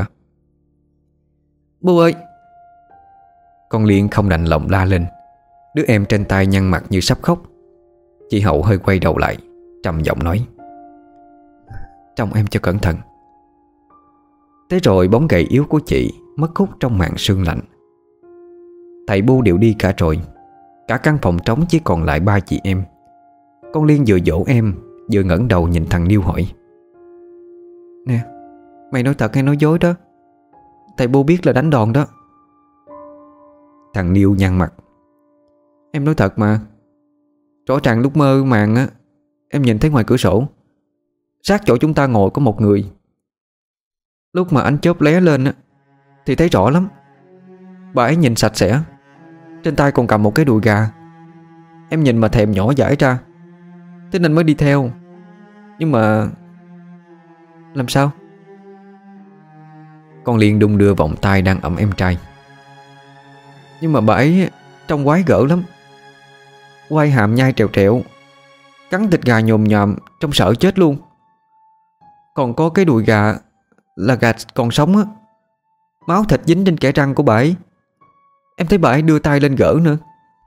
Bu ơi! Con Liên không đành lòng la lên. Đứa em trên tay nhăn mặt như sắp khóc. Chị Hậu hơi quay đầu lại, trầm giọng nói: Trông em cho cẩn thận. Thế rồi bóng gầy yếu của chị mất hút trong màn sương lạnh. Thầy Bu đều đi cả rồi. Cả căn phòng trống chỉ còn lại ba chị em. Con Liên vừa dỗ em, vừa ngẩng đầu nhìn thằng Niêu hỏi: Nè, mày nói thật hay nói dối đó? Thầy Bu biết là đánh đòn đó. Thằng Niêu nhăn mặt: Em nói thật mà. Rõ ràng lúc mơ màng á, em nhìn thấy ngoài cửa sổ, sát chỗ chúng ta ngồi có một người. Lúc mà ánh chớp lóe lên á thì thấy rõ lắm. Bà ấy nhìn sạch sẽ, trên tay còn cầm một cái đùi gà. Em nhìn mà thèm nhỏ dãi ra, thế nên mới đi theo. Nhưng mà... Làm sao? Con Liên đung đưa vòng tay đang ẵm em trai. Nhưng mà bà ấy trông quái gở lắm. Quai hàm nhai trèo trẹo, cắn thịt gà nhồm nhòm, trông sợ chết luôn. Còn có cái đùi gà là gà còn sống á. Máu thịt dính trên kẽ răng của bà ấy. Em thấy bà ấy đưa tay lên gỡ nữa.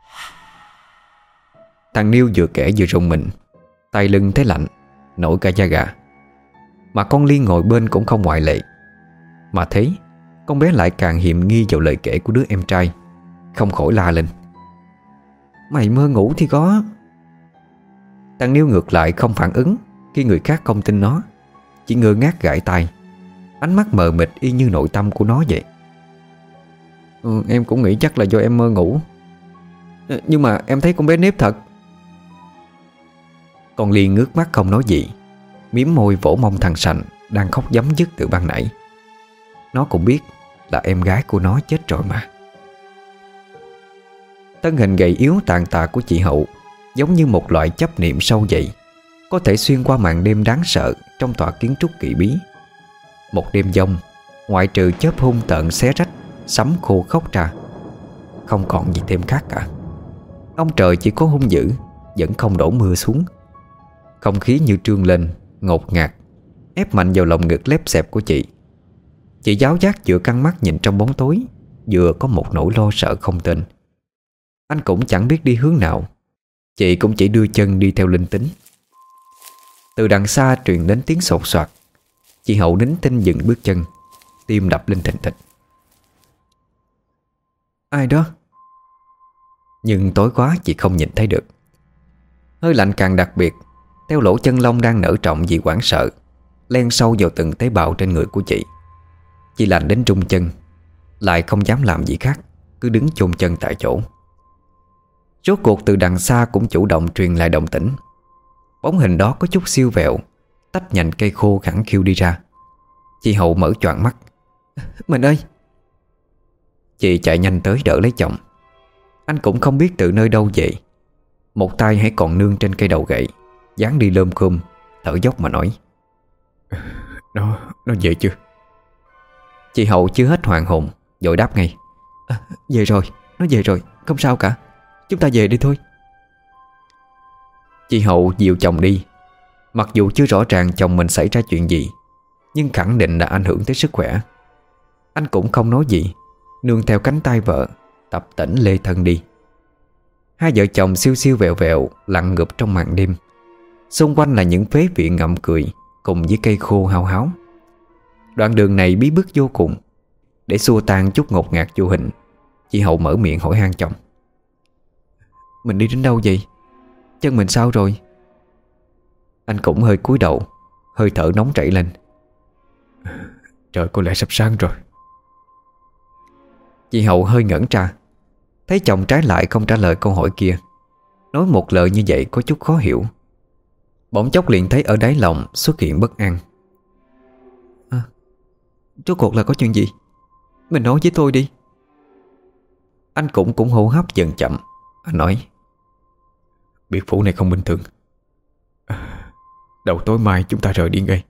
Thằng Niêu vừa kể vừa rùng mình. Tay lưng thấy lạnh, nổi cả da gà. Mà con Liên ngồi bên cũng không ngoại lệ. Mà thấy con bé lại càng hiềm nghi vào lời kể của đứa em trai, không khỏi la lên: Mày mơ ngủ thì có. Thằng Niêu ngược lại không phản ứng khi người khác không tin nó, chỉ ngơ ngác gãi tai, ánh mắt mờ mịt y như nội tâm của nó vậy. Em cũng nghĩ chắc là do em mơ ngủ. Nhưng mà em thấy con bé Nếp thật. Con Liên ngước mắt không nói gì, mím môi vỗ mông thằng Sành đang khóc giấm dứt từ ban nãy. Nó cũng biết là em gái của nó chết rồi mà. Thân hình gầy yếu tàn tạ của chị Hậu giống như một loại chấp niệm sâu dậy, có thể xuyên qua màn đêm đáng sợ trong tòa kiến trúc kỳ bí. Một đêm giông, ngoại trừ chớp hung tợn xé rách, sấm khô khóc ra, không còn gì thêm khác cả. Ông trời chỉ có hung dữ, vẫn không đổ mưa xuống. Không khí như trương lên, ngột ngạt, ép mạnh vào lồng ngực lép xẹp của chị. Chị giáo giác vừa căng mắt nhìn trong bóng tối, vừa có một nỗi lo sợ không tên. Anh cũng chẳng biết đi hướng nào, chị cũng chỉ đưa chân đi theo linh tính. Từ đằng xa truyền đến tiếng sột soạt. Chị Hậu nín thinh dừng bước chân, tim đập lên thình thịch. Ai đó? Nhưng tối quá chị không nhìn thấy được. Hơi lạnh càng đặc biệt, theo lỗ chân lông đang nở rộng vì hoảng sợ, len sâu vào từng tế bào trên người của chị. Chị lạnh đến rung chân, lại không dám làm gì khác, cứ đứng chôn chân tại chỗ. Rốt cuộc từ đằng xa cũng chủ động truyền lại động tĩnh. Bóng hình đó có chút siêu vẹo, tách nhành cây khô khẳng khiu đi ra. Chị Hậu mở choạng mắt. Mình ơi! Chị chạy nhanh tới đỡ lấy chồng. Anh cũng không biết từ nơi đâu về, một tay hãy còn nương trên cây đầu gậy, dáng đi lơm khum, thở dốc mà nói: Nó về chưa? Chị Hậu chưa hết hoàng hồn, vội đáp ngay: Về rồi, nó về rồi, không sao cả. Chúng ta về đi thôi. Chị Hậu dìu chồng đi. Mặc dù chưa rõ ràng chồng mình xảy ra chuyện gì, nhưng khẳng định đã ảnh hưởng tới sức khỏe. Anh cũng không nói gì, nương theo cánh tay vợ, tập tễnh lê thân đi. Hai vợ chồng siêu siêu vẹo vẹo lặn ngụp trong màn đêm. Xung quanh là những phế viện ngậm cười cùng với cây khô hao háo. Đoạn đường này bí bức vô cùng. Để xua tan chút ngột ngạt vô hình, chị Hậu mở miệng hỏi han chồng: Mình đi đến đâu vậy? Chân mình sao rồi? Anh cũng hơi cúi đầu, hơi thở nóng rảy lên. Trời có lẽ sắp sáng rồi. Chị Hậu hơi ngẩn ra, thấy chồng trái lại không trả lời câu hỏi kia. Nói một lời như vậy có chút khó hiểu. Bỗng chốc liền thấy ở đáy lòng xuất hiện bất an. Rốt cuộc là có chuyện gì? Mình nói với tôi đi. Anh cũng hô hấp dần chậm. Anh nói: Biệt phủ này không bình thường. Đầu tối mai chúng ta rời đi ngay.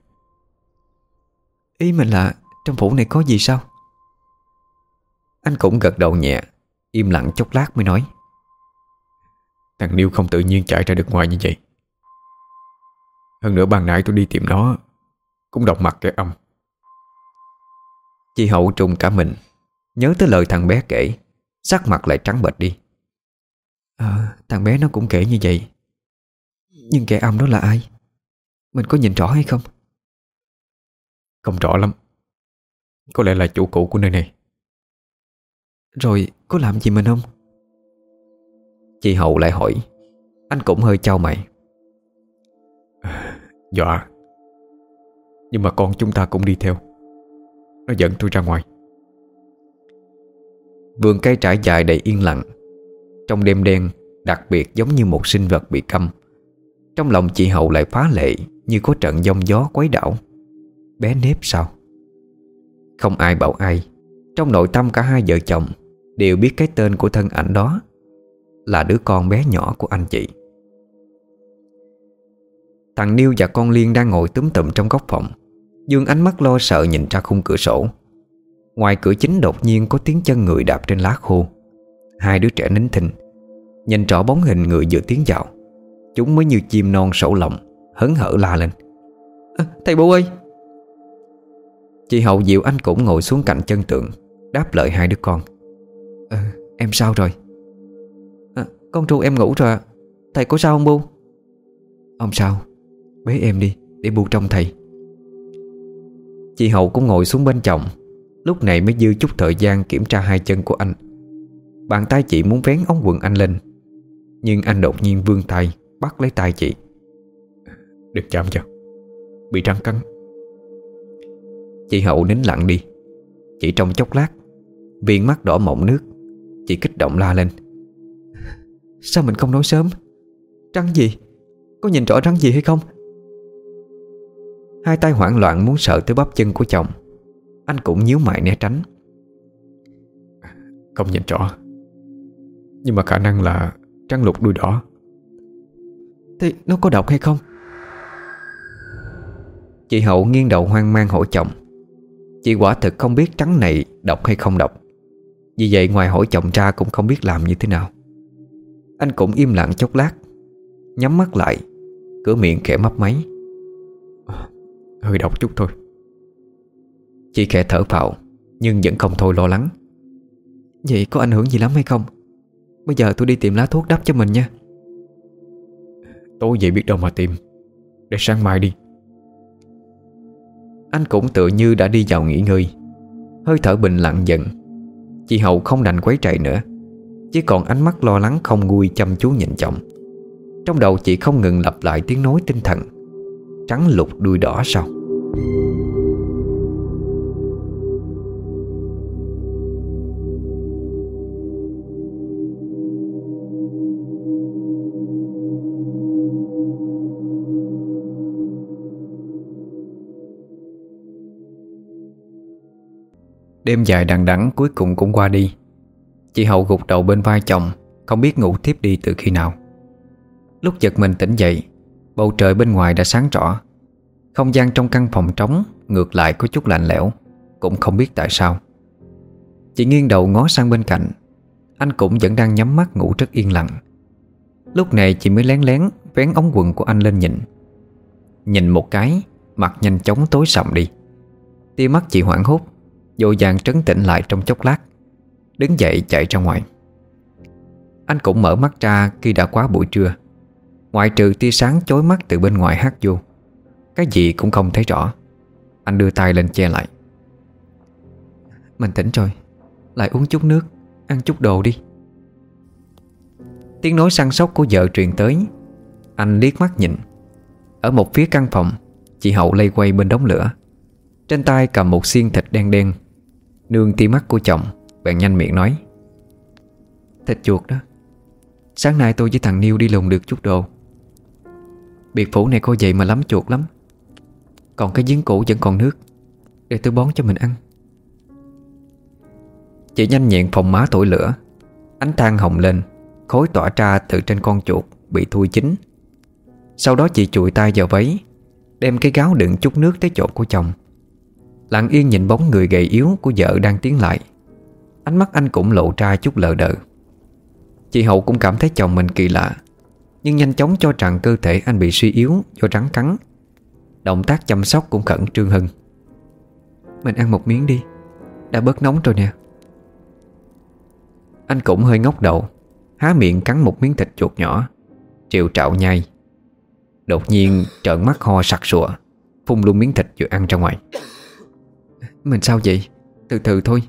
Ý mình là trong phủ này có gì sao? Anh cũng gật đầu nhẹ, im lặng chốc lát mới nói: Thằng Niêu không tự nhiên chạy ra được ngoài như vậy. Hơn nữa ban nãy tôi đi tìm nó cũng đọc mặt kẻ âm. Chị Hậu trùng cả mình, nhớ tới lời thằng bé kể, sắc mặt lại trắng bệch đi. Thằng bé nó cũng kể như vậy. Nhưng kẻ âm đó là ai? Mình có nhìn rõ hay không? Không rõ lắm. Có lẽ là chủ cũ của nơi này. Rồi có làm gì mình không? Chị Hậu lại hỏi. Anh cũng hơi chau mày. Dọa. Nhưng mà con chúng ta cũng đi theo. Nó dẫn tôi ra ngoài. Vườn cây trải dài đầy yên lặng. Trong đêm đen đặc biệt giống như một sinh vật bị câm. Trong lòng chị Hậu lại phá lệ như có trận giông gió quấy đảo. Bé nếp sao? Không ai bảo ai, trong nội tâm cả hai vợ chồng đều biết cái tên của thân ảnh đó là đứa con bé nhỏ của anh chị. Thằng Niêu và con Liên đang ngồi túm tụm trong góc phòng, dương ánh mắt lo sợ nhìn ra khung cửa sổ. Ngoài cửa chính đột nhiên có tiếng chân người đạp trên lá khô. Hai đứa trẻ nín thinh nhìn rõ bóng hình người vừa tiến vào. Chúng mới như chim non sổ lồng, hớn hở la lên: Thầy bố ơi! Chị Hậu dịu anh cũng ngồi xuống cạnh chân tượng, đáp lời hai đứa con: Em sao rồi? Con tru em ngủ rồi ạ. Thầy có sao không Bu? Không sao. Bế em đi để Bu trông thầy. Chị Hậu cũng ngồi xuống bên chồng. Lúc này mới dư chút thời gian kiểm tra hai chân của anh. Bàn tay chị muốn vén ống quần anh lên, nhưng anh đột nhiên vươn tay bắt lấy tay chị. Đừng chạm vào, bị rắn cắn. Chị Hậu nín lặng đi. Chỉ trong chốc lát, viền mắt đỏ mọng nước. Chị kích động la lên: Sao mình không nói sớm? Rắn gì? Có nhìn rõ rắn gì hay không? Hai tay hoảng loạn muốn sợ tới bắp chân của chồng. Anh cũng nhíu mày né tránh. Không nhìn rõ, nhưng mà khả năng là trắng lục đuôi đỏ. Thế nó có độc hay không? Chị Hậu nghiêng đầu hoang mang hỏi chồng. Chị quả thực không biết trắng này độc hay không độc. Vì vậy ngoài hỏi chồng ra cũng không biết làm như thế nào. Anh cũng im lặng chốc lát, nhắm mắt lại, cửa miệng khẽ mấp máy: Hơi độc chút thôi. Chị khẽ thở phào, nhưng vẫn không thôi lo lắng: Vậy có ảnh hưởng gì lắm hay không? Bây giờ tôi đi tìm lá thuốc đắp cho mình nha. Tối vậy biết đâu mà tìm. Để sáng mai đi. Anh cũng tựa như đã đi vào nghỉ ngơi. Hơi thở bình lặng dần. Chị Hậu không đành quấy rầy nữa, chỉ còn ánh mắt lo lắng không nguôi chăm chú nhìn chồng. Trong đầu chị không ngừng lặp lại tiếng nói tinh thần: trắng lục đuôi đỏ sao? Đêm dài đằng đẵng cuối cùng cũng qua đi. Chị Hậu gục đầu bên vai chồng, không biết ngủ tiếp đi từ khi nào. Lúc giật mình tỉnh dậy, bầu trời bên ngoài đã sáng rõ. Không gian trong căn phòng trống ngược lại có chút lạnh lẽo, cũng không biết tại sao. Chị nghiêng đầu ngó sang bên cạnh. anh cũng vẫn đang nhắm mắt ngủ rất yên lặng. Lúc này chị mới lén lén vén ống quần của anh lên nhìn. Nhìn một cái, mặt nhanh chóng tối sầm đi. Tia mắt chị hoảng hốt, vội vàng trấn tĩnh lại trong chốc lát, đứng dậy chạy ra ngoài. Anh cũng mở mắt ra khi đã quá buổi trưa. Ngoại trừ tia sáng chói mắt từ bên ngoài hắt vô, cái gì cũng không thấy rõ. Anh đưa tay lên che lại. Mình tỉnh rồi, lại uống chút nước, ăn chút đồ đi. Tiếng nói săn sóc của vợ truyền tới. Anh liếc mắt nhìn. Ở một phía căn phòng, chị Hậu lây quay bên đống lửa, trên tay cầm một xiên thịt đen đen. Nương tia mắt của chồng, bèn nhanh miệng nói: Thịt chuột đó. Sáng nay tôi với thằng Niêu đi lùng được chút đồ. Biệt phủ này coi vậy mà lắm chuột lắm. Còn cái giếng cũ vẫn còn nước, để tôi bón cho mình ăn. Chị nhanh nhẹn phòng má thổi lửa. Ánh than hồng lên, khói tỏa ra từ trên con chuột bị thui chín. Sau đó chị chùi tay vào váy, đem cái gáo đựng chút nước tới chỗ của chồng. Lặng yên nhìn bóng người gầy yếu của vợ đang tiến lại. Ánh mắt anh cũng lộ ra chút lờ đờ. Chị Hậu cũng cảm thấy chồng mình kỳ lạ, nhưng nhanh chóng cho rằng cơ thể anh bị suy yếu do rắn cắn. Động tác chăm sóc cũng khẩn trương hơn. Mình ăn một miếng đi, đã bớt nóng rồi nè. Anh cũng hơi ngóc đầu, há miệng cắn một miếng thịt chuột nhỏ, triệu trạo nhai. Đột nhiên trợn mắt ho sặc sụa, phun luôn miếng thịt vừa ăn ra ngoài. Mình sao vậy? Từ từ thôi.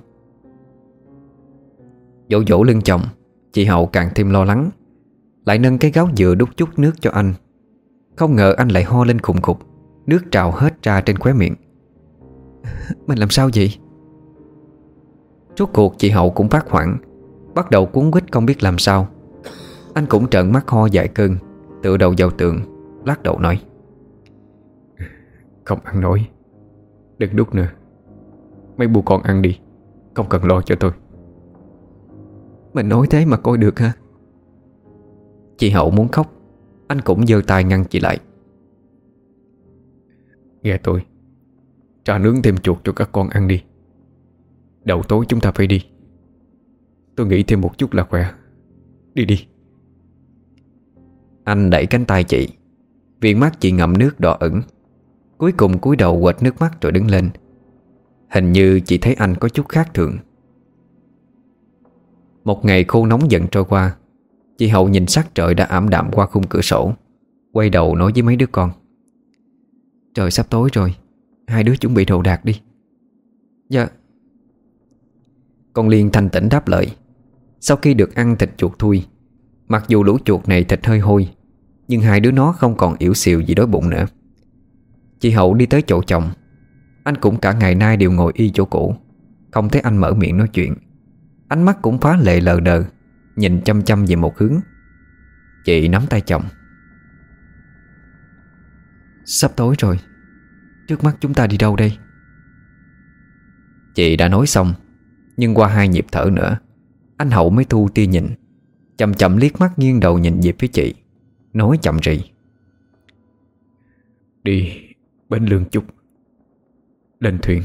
Dỗ dỗ lưng chồng, chị Hậu càng thêm lo lắng, lại nâng cái gáo dừa đút chút nước cho anh. Không ngờ anh lại ho lên khùng khục, nước trào hết ra trên khóe miệng. Mình làm sao vậy? Rốt cuộc chị Hậu cũng phát hoảng, bắt đầu cuống quýt không biết làm sao. Anh cũng trợn mắt ho vài cơn, tựa đầu vào tường, lắc đầu nói: Không ăn nổi, đừng đút nữa. Mấy bu con ăn đi, không cần lo cho tôi. Mình nói thế mà coi được hả? Chị Hậu muốn khóc. Anh cũng giơ tay ngăn chị lại. Nghe tôi, trà nướng thêm chuột cho các con ăn đi. Đầu tối chúng ta phải đi. Tôi nghĩ thêm một chút là khỏe. Đi đi. Anh đẩy cánh tay chị. Viền mắt chị ngậm nước đỏ ửng. Cuối cùng cúi đầu quệt nước mắt rồi đứng lên. Hình như chị thấy anh có chút khác thường. Một ngày khô nóng dần trôi qua. Chị Hậu nhìn sắc trời đã ảm đạm qua khung cửa sổ, quay đầu nói với mấy đứa con: Trời sắp tối rồi, hai đứa chuẩn bị đồ đạc đi. Dạ. Con Liên thanh tỉnh đáp lời. Sau khi được ăn thịt chuột thui, mặc dù lũ chuột này thịt hơi hôi, nhưng hai đứa nó không còn yếu xìu gì đói bụng nữa. Chị Hậu đi tới chỗ chồng. Anh cũng cả ngày nay đều ngồi y chỗ cũ, không thấy anh mở miệng nói chuyện. Ánh mắt cũng phá lệ lờ đờ, nhìn chăm chăm về một hướng. Chị nắm tay chồng: Sắp tối rồi, trước mắt chúng ta đi đâu đây? Chị đã nói xong, nhưng qua hai nhịp thở nữa, anh Hậu mới thu tia nhìn, chậm chậm liếc mắt nghiêng đầu nhìn về phía chị, nói chậm rì: Đi bến Lương Chúc, lên thuyền.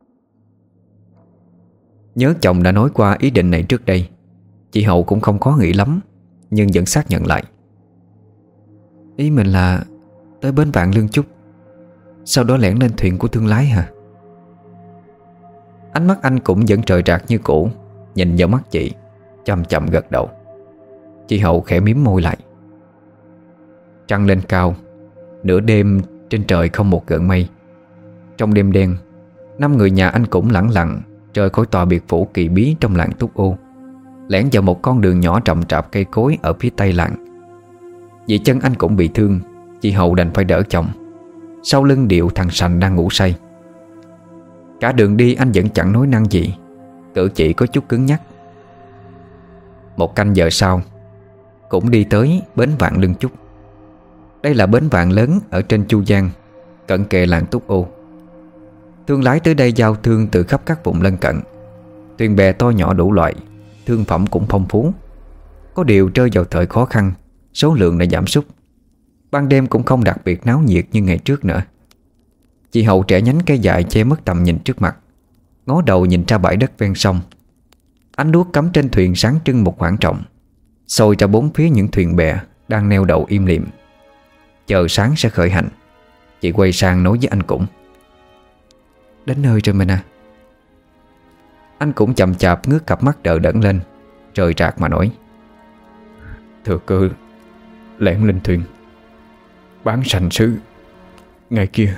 Nhớ chồng đã nói qua ý định này trước đây, chị Hậu cũng không khó nghĩ lắm, nhưng vẫn xác nhận lại: Ý mình là tới bến Vạn Lương Chúc, sau đó lẻn lên thuyền của thương lái hả? Ánh mắt anh cũng vẫn trời trạc như cũ, nhìn vào mắt chị, chậm chậm gật đầu. Chị Hậu khẽ mím môi lại. Trăng lên cao, nửa đêm trên trời không một gợn mây. Trong đêm đen, 5 người nhà anh cũng lẳng lặng rời khỏi tòa biệt phủ kỳ bí trong làng Túc Ô, lẻn vào một con đường nhỏ rậm rạp cây cối ở phía tây làng. Vì chân anh cũng bị thương, chị Hậu đành phải đỡ chồng. Sau lưng điệu thằng Sành đang ngủ say. Cả đường đi anh vẫn chẳng nói năng gì, cử chỉ có chút cứng nhắc. Một canh giờ sau, cũng đi tới bến Vạn Lương Chúc. Đây là bến vạn lớn ở trên Chu Giang, cận kề làng Túc Ô. Thương lái tới đây giao thương từ khắp các vùng lân cận. Thuyền bè to nhỏ đủ loại, thương phẩm cũng phong phú. Có điều rơi vào thời khó khăn, số lượng đã giảm sút. Ban đêm cũng không đặc biệt náo nhiệt như ngày trước nữa. Chị Hậu trẻ nhánh cây dại che mất tầm nhìn trước mặt, ngó đầu nhìn ra bãi đất ven sông. Ánh đuốc cắm trên thuyền sáng trưng một khoảng trọng, soi ra bốn phía những thuyền bè đang neo đậu im lìm, chờ sáng sẽ khởi hành. Chị quay sang nói với anh Cũng: Đến nơi rồi mình à. Anh cũng chậm chạp ngước cặp mắt đờ đẫn lên, trời trạc mà nói: Thừa cơ lẻn lên thuyền, bán sành sứ ngày kia.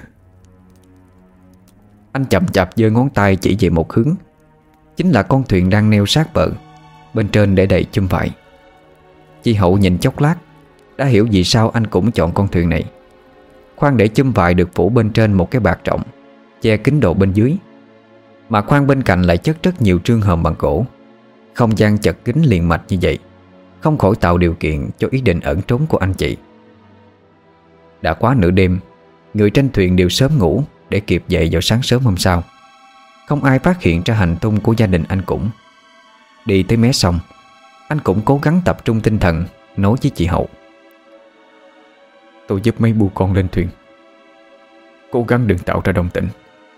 Anh chậm chạp giơ ngón tay chỉ về một hướng, chính là con thuyền đang neo sát bờ, bên trên để đầy chum vải. Chị Hậu nhìn chốc lát đã hiểu vì sao anh cũng chọn con thuyền này. Khoang để chum vải được phủ bên trên một cái bạt rộng, che kín độ bên dưới, mà khoang bên cạnh lại chất rất nhiều trương hòm bằng gỗ. Không gian chật kín liền mạch như vậy không khỏi tạo điều kiện cho ý định ẩn trốn của anh chị. Đã quá nửa đêm, người trên thuyền đều sớm ngủ để kịp dậy vào sáng sớm hôm sau. Không ai phát hiện ra hành tung của gia đình anh Cũng. Đi tới mé sông, anh cũng cố gắng tập trung tinh thần nói với chị Hậu: Tôi giúp mấy bu con lên thuyền, cố gắng đừng tạo ra động tĩnh.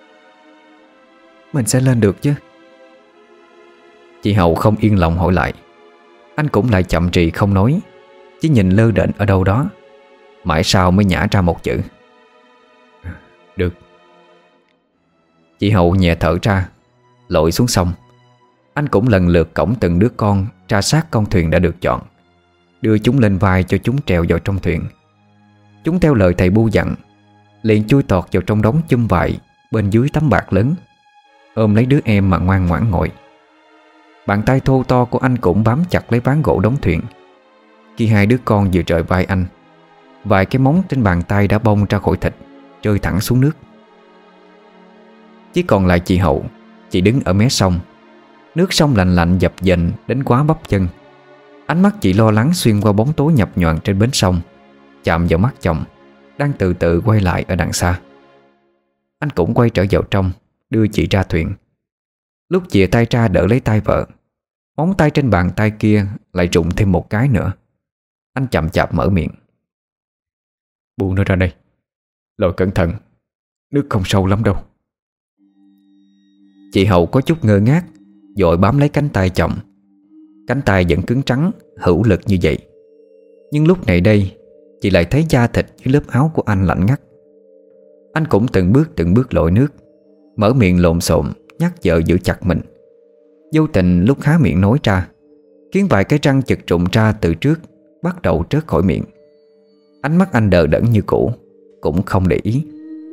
Mình sẽ lên được chứ? Chị Hậu không yên lòng hỏi lại. Anh cũng lại chậm trì không nói, chỉ nhìn lơ đễnh ở đâu đó. Mãi sau mới nhả ra một chữ: Được. Chị Hậu nhẹ thở ra, lội xuống sông. Anh cũng lần lượt cõng từng đứa con ra sát con thuyền đã được chọn, đưa chúng lên vai cho chúng trèo vào trong thuyền. Chúng theo lời thầy bu dặn, liền chui tọt vào trong đống chum vải bên dưới tấm bạt lớn, ôm lấy đứa em mà ngoan ngoãn ngồi. Bàn tay thô to của anh cũng bám chặt lấy ván gỗ đóng thuyền. Khi hai đứa con vừa rời vai anh, vài cái móng trên bàn tay đã bong ra khỏi thịt, rơi thẳng xuống nước. Chỉ còn lại chị Hậu. Chị đứng ở mé sông. Nước sông lạnh lạnh dập dềnh đến quá bắp chân. Ánh mắt chị lo lắng xuyên qua bóng tối nhập nhoạng trên bến sông, chạm vào mắt chồng đang từ từ quay lại ở đằng xa. Anh cũng quay trở vào trong, đưa chị ra thuyền. Lúc chìa tay ra đỡ lấy tay vợ, móng tay trên bàn tay kia lại rụng thêm một cái nữa. Anh chậm chạp mở miệng: Buông nó ra đây, lội cẩn thận, nước không sâu lắm đâu. Chị Hậu có chút ngơ ngác, vội bám lấy cánh tay chồng. Cánh tay vẫn cứng trắng, hữu lực như vậy. Nhưng lúc này đây, chị lại thấy da thịt dưới lớp áo của anh lạnh ngắt. Anh cũng từng bước lội nước, mở miệng lộn xộn nhắc vợ giữ chặt mình. Vô tình lúc há miệng nói ra, khiến vài cái răng chực rụng ra từ trước bắt đầu trớt khỏi miệng. Ánh mắt anh đờ đẫn như cũ, cũng không để ý.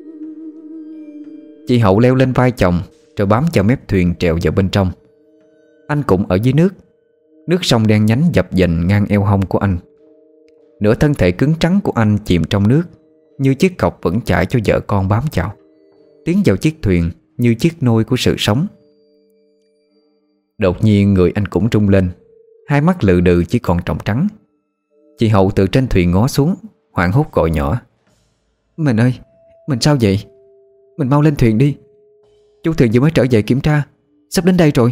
Chị Hậu leo lên vai chồng, rồi bám vào mép thuyền trèo vào bên trong. Anh cũng ở dưới nước. Nước sông đen nhánh dập dềnh ngang eo hông của anh. Nửa thân thể cứng trắng của anh chìm trong nước, như chiếc cọc vững chãi cho vợ con bám vào, tiến vào chiếc thuyền như chiếc nôi của sự sống. Đột nhiên người anh cũng rung lên, hai mắt lừ đừ chỉ còn tròng trắng. Chị Hậu từ trên thuyền ngó xuống, hoảng hốt gọi nhỏ: Mình ơi, mình sao vậy? Mình mau lên thuyền đi. Chú thuyền vừa mới trở về kiểm tra, sắp đến đây rồi.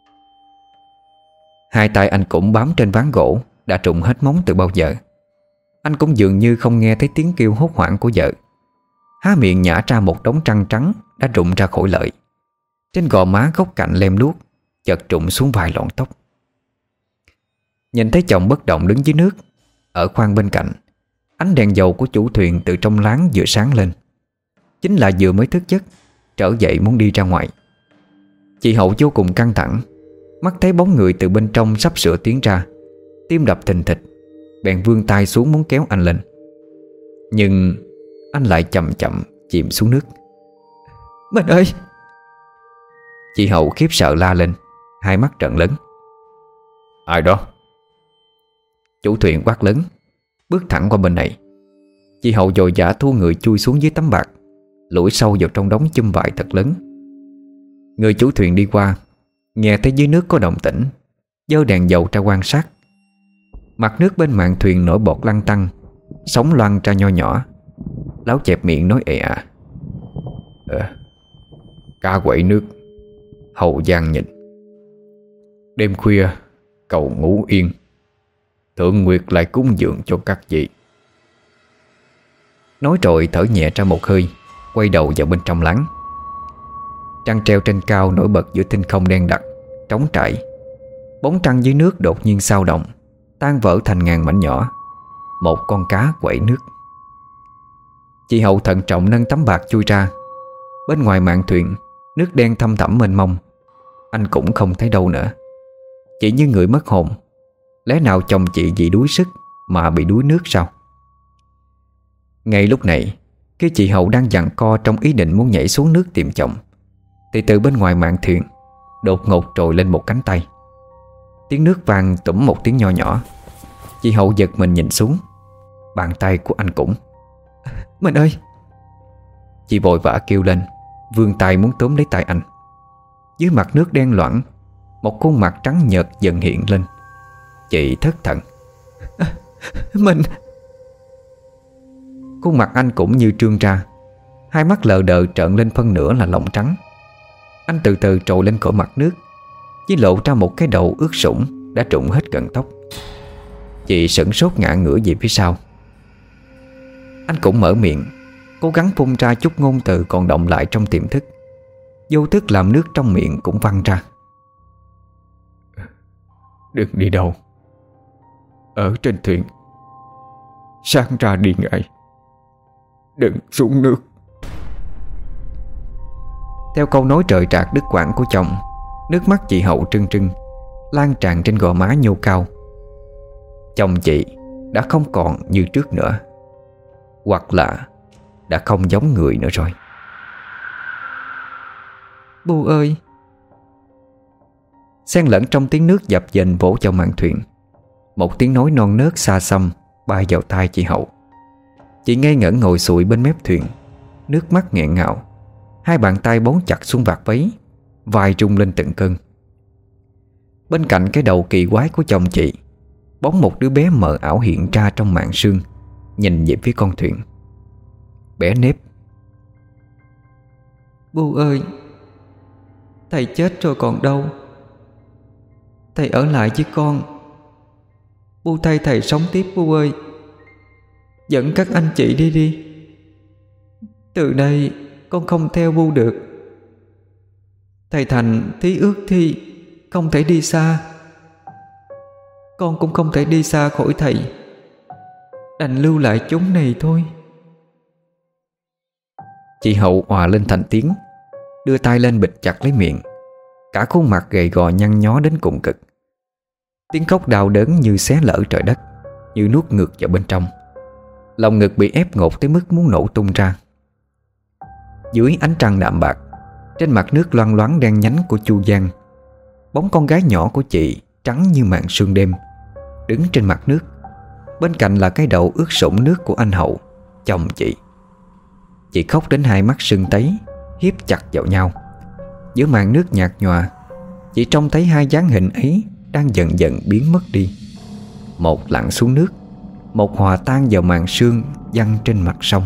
Hai tay anh cũng bám trên ván gỗ đã trụng hết móng từ bao giờ. Anh cũng dường như không nghe thấy tiếng kêu hốt hoảng của vợ. Há miệng nhả ra một đống trăng trắng đã rụng ra khỏi lợi. Trên gò má góc cạnh lem luốc chợt trụng xuống vài lọn tóc. Nhìn thấy chồng bất động đứng dưới nước. Ở khoang bên cạnh, ánh đèn dầu của chủ thuyền từ trong láng vừa sáng lên. Chính là vừa mới thức giấc, trở dậy muốn đi ra ngoài. Chị Hậu vô cùng căng thẳng, mắt thấy bóng người từ bên trong sắp sửa tiến ra, tim đập thình thịch, bèn vươn tay xuống muốn kéo anh lên. Nhưng anh lại chậm chậm chìm xuống nước. Mình ơi! Chị Hậu khiếp sợ la lên, hai mắt trợn lớn. Ai đó? Chủ thuyền quát lớn, bước thẳng qua bên này. Chị Hậu vội vã thu người chui xuống dưới tấm bạt, lủi sâu vào trong đống chum vải thật lớn. Người chủ thuyền đi qua, nghe thấy dưới nước có động tĩnh, giơ đèn dầu ra quan sát. Mặt nước bên mạn thuyền nổi bọt lăn tăn, sóng loang ra nho nhỏ. Láo chẹp miệng nói ệ à: Cá quậy nước, Hậu Giang nhìn. Đêm khuya cầu ngủ yên, Thượng Nguyệt lại cúng dường cho các vị. Nói rồi thở nhẹ ra một hơi, quay đầu vào bên trong lắng. Trăng treo trên cao nổi bật giữa thinh không đen đặc, trống trải, Bóng trăng dưới nước đột nhiên xao động, tan vỡ thành ngàn mảnh nhỏ. Một con cá quẩy nước. Chị Hậu thận trọng nâng tấm bạc chui ra. Bên ngoài mạn thuyền, nước đen thăm thẳm mênh mông. Anh cũng không thấy đâu nữa. Chỉ như người mất hồn. Lẽ nào chồng chị vì đuối sức mà bị đuối nước sao? Ngay lúc này, khi chị Hậu đang giằng co trong ý định muốn nhảy xuống nước tìm chồng, thì từ bên ngoài mạn thuyền đột ngột trồi lên một cánh tay. Tiếng nước vang tủm một tiếng nho nhỏ. Chị Hậu giật mình nhìn xuống. Bàn tay của anh cũng. Mình ơi! Chị vội vã kêu lên, vươn tay muốn túm lấy tay anh. Dưới mặt nước đen loãng, một khuôn mặt trắng nhợt dần hiện lên. Chị thất thần. Mình... Khuôn mặt anh cũng như trương ra. Hai mắt lờ đờ trợn lên phân nửa là lọng trắng. Anh từ từ trồi lên khỏi mặt nước, chỉ lộ ra một cái đầu ướt sũng đã trụng hết cận tóc. Chị sửng sốt ngã ngửa về phía sau. Anh cũng mở miệng, cố gắng phun ra chút ngôn từ còn động lại trong tiềm thức. Vô thức làm nước trong miệng cũng văng ra. Đừng đi đâu. Ở trên thuyền, sáng ra đi ngay. Đừng xuống nước. Theo câu nói trời trạc đứt quãng của chồng, nước mắt chị Hậu trưng trưng lan tràn trên gò má nhô cao. Chồng chị đã không còn như trước nữa, hoặc là đã không giống người nữa rồi. Bu ơi! Xen lẫn trong tiếng nước dập dềnh vỗ vào mạn thuyền, một tiếng nói non nớt xa xăm bay vào tai chị Hậu. Chị ngây ngẩn ngồi sụi bên mép thuyền, nước mắt nghẹn ngào. Hai bàn tay bấu chặt xuống vạt váy, vai rung lên từng cơn. Bên cạnh cái đầu kỳ quái của chồng chị, bóng một đứa bé mờ ảo hiện ra trong màn sương, nhìn về phía con thuyền. Bé nếp. Bu ơi! Thầy chết rồi còn đâu. Thầy ở lại với con. Bu thay thầy sống tiếp Bu ơi. Dẫn các anh chị đi đi. Từ đây con không theo Bu được. Thầy Thành thí ước thi không thể đi xa. Con cũng không thể đi xa khỏi thầy, đành lưu lại chốn này thôi. Chị Hậu òa lên thành tiếng, đưa tay lên bịt chặt lấy miệng. Cả khuôn mặt gầy gò nhăn nhó đến cùng cực. Tiếng khóc đau đớn như xé lở trời đất, như nuốt ngược vào bên trong. Lòng ngực bị ép ngột tới mức muốn nổ tung ra. Dưới ánh trăng đạm bạc, trên mặt nước loang loáng đen nhánh của Chu Giang, bóng con gái nhỏ của chị trắng như màn sương đêm, đứng trên mặt nước. Bên cạnh là cái đầu ướt sũng nước của anh Hậu, chồng chị. Chị khóc đến hai mắt sưng tấy, hiếp chặt vào nhau. Giữa màn nước nhạt nhòa, chị trông thấy hai dáng hình ấy đang dần dần biến mất đi. Một lặn xuống nước, một hòa tan vào màn sương văng trên mặt sông.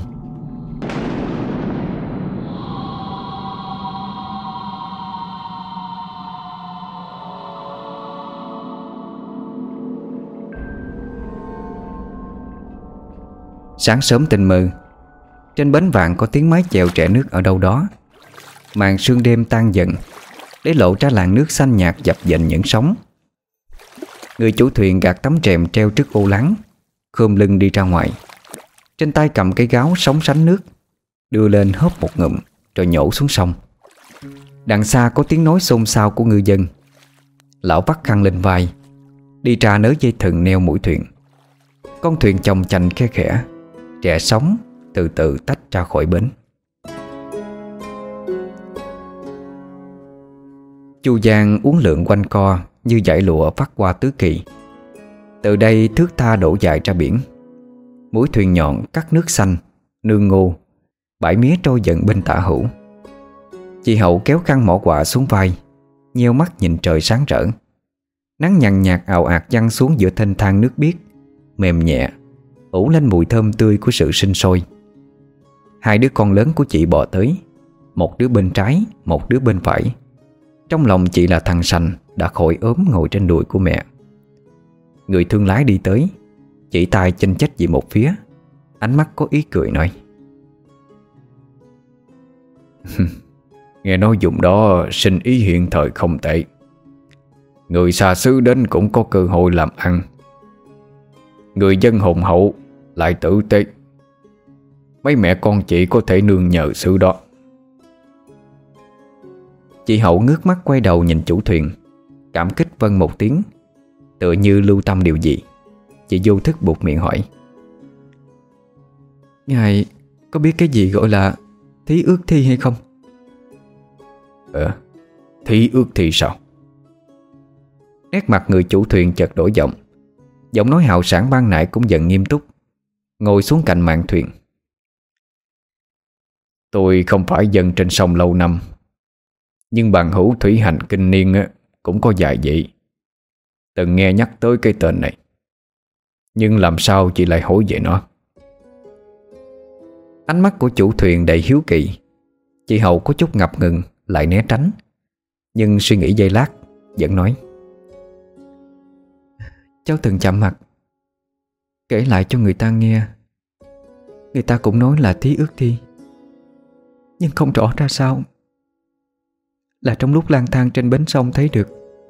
Sáng sớm tình mơ, trên bến vạn có tiếng mái chèo trẻ nước ở đâu đó. Màn sương đêm tan dần, để lộ ra làn nước xanh nhạt dập dềnh những sóng. Người chủ thuyền gạt tấm rèm treo trước ô lắng, khom lưng đi ra ngoài. Trên tay cầm cái gáo sóng sánh nước, đưa lên hớp một ngụm rồi nhổ xuống sông. Đằng xa có tiếng nói xôn xao của ngư dân. Lão vắt khăn lên vai, đi ra nới dây thừng neo mũi thuyền. Con thuyền chồng chành khe khẽ, rẽ sóng từ từ tách ra khỏi bến. Chu Giang uốn lượn quanh co như dải lụa vắt qua tứ kỳ. Từ đây thước tha đổ dài ra biển. Mũi thuyền nhọn cắt nước xanh, nương ngô, bãi mía trôi dần bên tả hữu. Chị Hậu kéo khăn mỏ quạ xuống vai, nheo mắt nhìn trời sáng rỡ. Nắng nhàn nhạt ào ạt giăng xuống giữa thênh thang nước biếc, mềm nhẹ, ủ lên mùi thơm tươi của sự sinh sôi. Hai đứa con lớn của chị bò tới, một đứa bên trái, một đứa bên phải. Trong lòng chị là thằng Sành đã khỏi ốm ngồi trên đùi của mẹ. Người thương lái đi tới, chỉ tay chênh chách về một phía, ánh mắt có ý cười nói: Nghe nói vùng đó sinh ý hiện thời không tệ. người xa xứ đến cũng có cơ hội làm ăn. Người dân hùng hậu lại tử tế. Mấy mẹ con chị có thể nương nhờ sự đó. Chị Hậu ngước mắt quay đầu nhìn chủ thuyền, cảm kích vâng một tiếng. Tựa như lưu tâm điều gì, chị vô thức buột miệng hỏi: Ngài có biết cái gì gọi là thí ước thi hay không? Thí ước thi sao? Nét mặt người chủ thuyền chợt đổi giọng. Giọng nói hào sảng ban nãy cũng dần nghiêm túc, ngồi xuống cạnh mạn thuyền. Tôi không phải dân trên sông lâu năm, nhưng bằng hữu thủy hành kinh niên cũng có vài vị từng nghe nhắc tới cái tên này. Nhưng làm sao chị lại hỏi về nó? Ánh mắt của chủ thuyền đầy hiếu kỳ. Chị Hậu có chút ngập ngừng lại né tránh, nhưng suy nghĩ giây lát vẫn nói: Cháu từng chạm mặt, kể lại cho người ta nghe. Người ta cũng nói là thí ước thi, nhưng không rõ ra sao. Là trong lúc lang thang trên bến sông thấy được.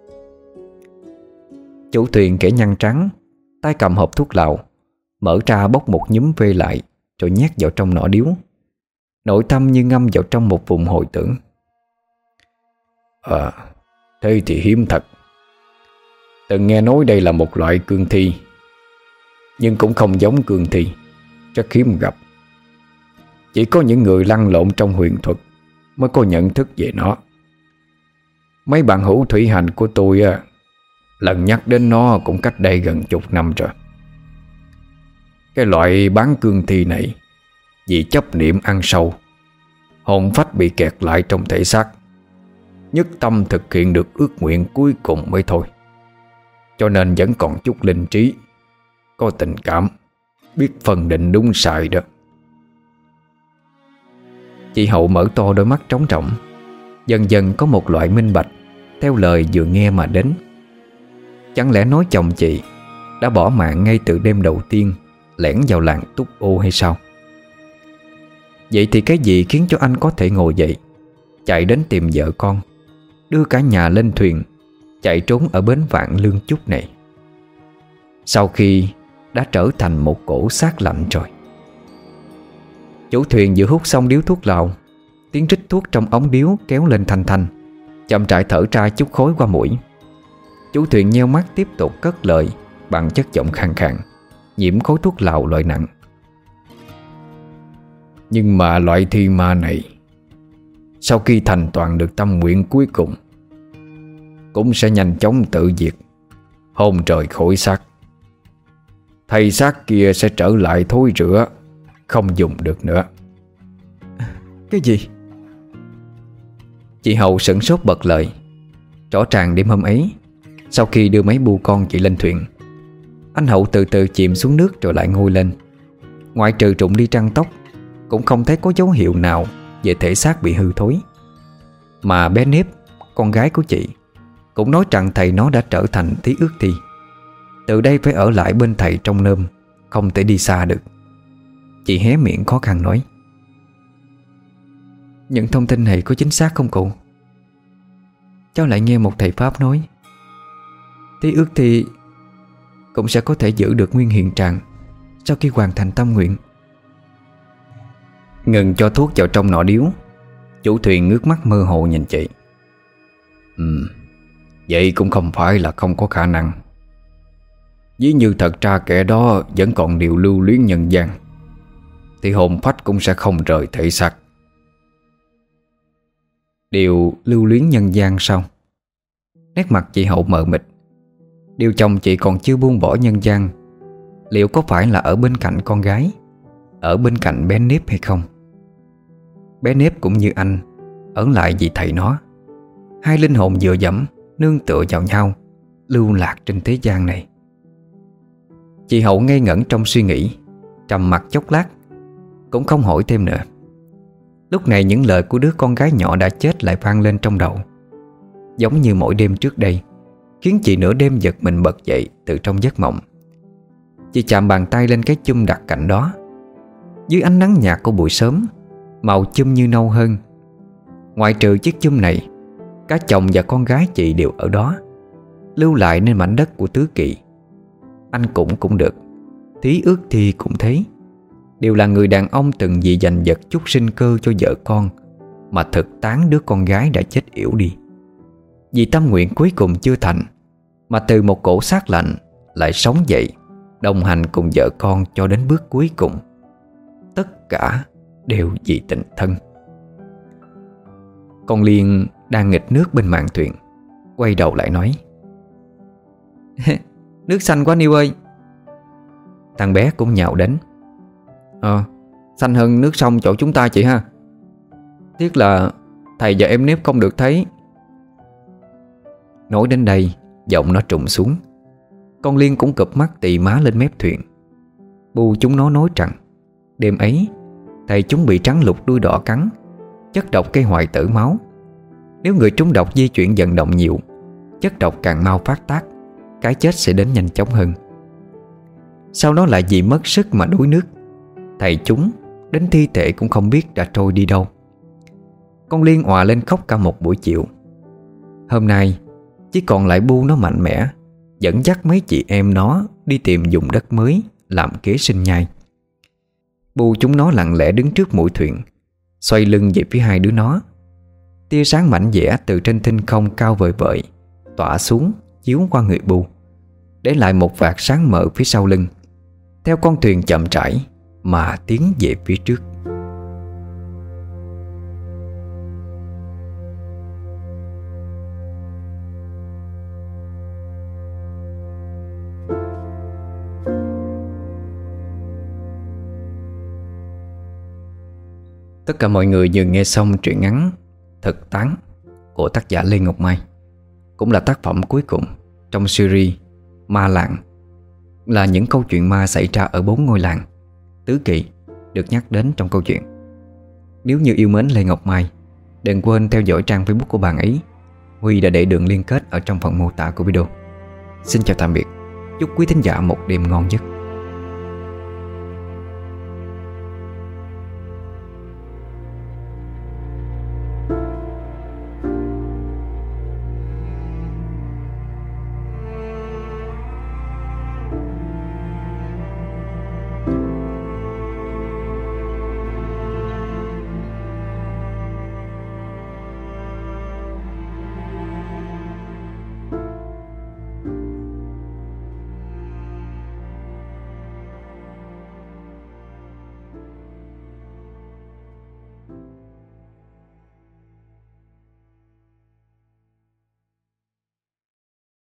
Chủ thuyền kẻ nhăn trắng, tay cầm hộp thuốc lào, mở ra bốc một nhúm về lại, rồi nhét vào trong nỏ điếu. Nội tâm như ngâm vào trong một vùng hồi tưởng. Thế thì hiếm thật. Từng nghe nói đây là một loại cương thi, nhưng cũng không giống cương thi, rất hiếm gặp. Chỉ có những người lăn lộn trong huyền thuật mới có nhận thức về nó. Mấy bạn hữu thủy hành của tôi lần nhắc đến nó cũng cách đây gần chục năm rồi. Cái loại bán cương thi này vì chấp niệm ăn sâu, hồn phách bị kẹt lại trong thể xác, nhất tâm thực hiện được ước nguyện cuối cùng mới thôi. Cho nên vẫn còn chút linh trí, có tình cảm, biết phân định đúng sai đó. Chị Hậu mở to đôi mắt trống trỏng, dần dần có một loại minh bạch theo lời vừa nghe mà đến. Chẳng lẽ nói chồng chị đã bỏ mạng ngay từ đêm đầu tiên lẻn vào làng Túc Ô hay sao? Vậy thì cái gì khiến cho anh có thể ngồi dậy, chạy đến tìm vợ con, đưa cả nhà lên thuyền, chạy trốn ở bến Vạn Lương Chúc này, sau khi đã trở thành một cỗ xác lạnh rồi? Chủ thuyền vừa hút xong điếu thuốc lào, tiếng rít thuốc trong ống điếu kéo lên thanh thanh, chậm rãi thở ra chút khói qua mũi. Chủ thuyền nheo mắt tiếp tục cất lời bằng chất giọng khàn khàn, nhiễm khói thuốc lào loại nặng. Nhưng mà loại thi ma này, sau khi thành toàn được tâm nguyện cuối cùng, cũng sẽ nhanh chóng tự diệt, hồn trời khỏi xác. Thây xác kia sẽ trở lại thối rữa, không dùng được nữa. Cái gì? Chị Hậu sửng sốt bật lời. Rõ ràng đêm hôm ấy, sau khi đưa mấy bu con chị lên thuyền, anh Hậu từ từ chìm xuống nước rồi lại ngồi lên. Ngoại trừ rụng đi răng tóc, cũng không thấy có dấu hiệu nào về thể xác bị hư thối. Mà bé Nếp, con gái của chị, cũng nói rằng thầy nó đã trở thành thí ước thi, từ đây phải ở lại bên thầy trong nơm, không thể đi xa được. Chị hé miệng khó khăn nói: Những thông tin này có chính xác không cụ? Cháu lại nghe một thầy Pháp nói thí ước thi cũng sẽ có thể giữ được nguyên hiện trạng sau khi hoàn thành tâm nguyện. Ngừng cho thuốc vào trong nọ điếu, chủ thuyền ngước mắt mơ hồ nhìn chị. Vậy cũng không phải là không có khả năng. Ví như thật ra kẻ đó vẫn còn điều lưu luyến nhân gian, thì hồn phách cũng sẽ không rời thể xác. Điều lưu luyến nhân gian sao? Nét mặt chị Hậu mờ mịt. Điều chồng chị còn chưa buông bỏ nhân gian, liệu có phải là ở bên cạnh con gái, ở bên cạnh bé Nếp hay không? Bé Nếp cũng như anh, ở lại vì thầy nó. Hai linh hồn dựa dẫm, nương tựa vào nhau, lưu lạc trên thế gian này. Chị Hậu ngây ngẩn trong suy nghĩ, trầm mặc chốc lát, cũng không hỏi thêm nữa. Lúc này những lời của đứa con gái nhỏ đã chết lại vang lên trong đầu, giống như mỗi đêm trước đây, khiến chị nửa đêm giật mình bật dậy từ trong giấc mộng. Chị chạm bàn tay lên cái chum đặt cạnh đó. Dưới ánh nắng nhạt của buổi sớm, màu chum như nâu hơn. Ngoại trừ chiếc chum này, cả chồng và con gái chị đều ở đó. lưu lại nên mảnh đất của Tứ Kỵ. Anh cũng được, Thí Ước Thi cũng thế, đều là người đàn ông từng vì giành giật chút sinh cơ cho vợ con mà thực tán đứa con gái đã chết yểu đi. Vì tâm nguyện cuối cùng chưa thành, mà từ một cổ xác lạnh lại sống dậy, đồng hành cùng vợ con cho đến bước cuối cùng. Tất cả đều vì tình thân. Con Liên đang nghịch nước bên mạn thuyền, quay đầu lại nói: Nước xanh quá Niêu ơi. Thằng bé cũng nhào đến: Xanh hơn nước sông chỗ chúng ta chị ha. Tiếc là thầy và em nếp không được thấy. Nói đến đây, giọng nó trùng xuống. Con Liên cũng cụp mắt tì má lên mép thuyền. Bu chúng nó nói rằng đêm ấy thầy chúng bị trắng lục đuôi đỏ cắn, chất độc gây hoại tử máu. Nếu người trúng độc di chuyển vận động nhiều, chất độc càng mau phát tác, cái chết sẽ đến nhanh chóng hơn. Sau đó lại vì mất sức mà đuối nước, thầy chúng đến thi thể cũng không biết đã trôi đi đâu. Con Liên òa lên khóc cả một buổi chiều. Hôm nay chỉ còn lại Bu nó mạnh mẽ, dẫn dắt mấy chị em nó đi tìm vùng đất mới làm kế sinh nhai. Bu chúng nó lặng lẽ đứng trước mũi thuyền, xoay lưng về phía hai đứa nó. Tia sáng mảnh vẽ từ trên thinh không cao vời vợi tỏa xuống chiếu qua người Bu, để lại một vạt sáng mờ phía sau lưng, theo con thuyền chậm rãi mà tiến về phía trước. Tất cả mọi người vừa nghe xong truyện ngắn Thực Tán của tác giả Lê Ngọc Mai, cũng là tác phẩm cuối cùng trong series Ma Làng, là những câu chuyện ma xảy ra ở 4 ngôi làng Tứ Kỵ được nhắc đến trong câu chuyện. Nếu như yêu mến Lê Ngọc Mai, đừng quên theo dõi trang Facebook của bạn ấy. Huy đã để đường liên kết ở trong phần mô tả của video. Xin chào tạm biệt, chúc quý thính giả một đêm ngon giấc.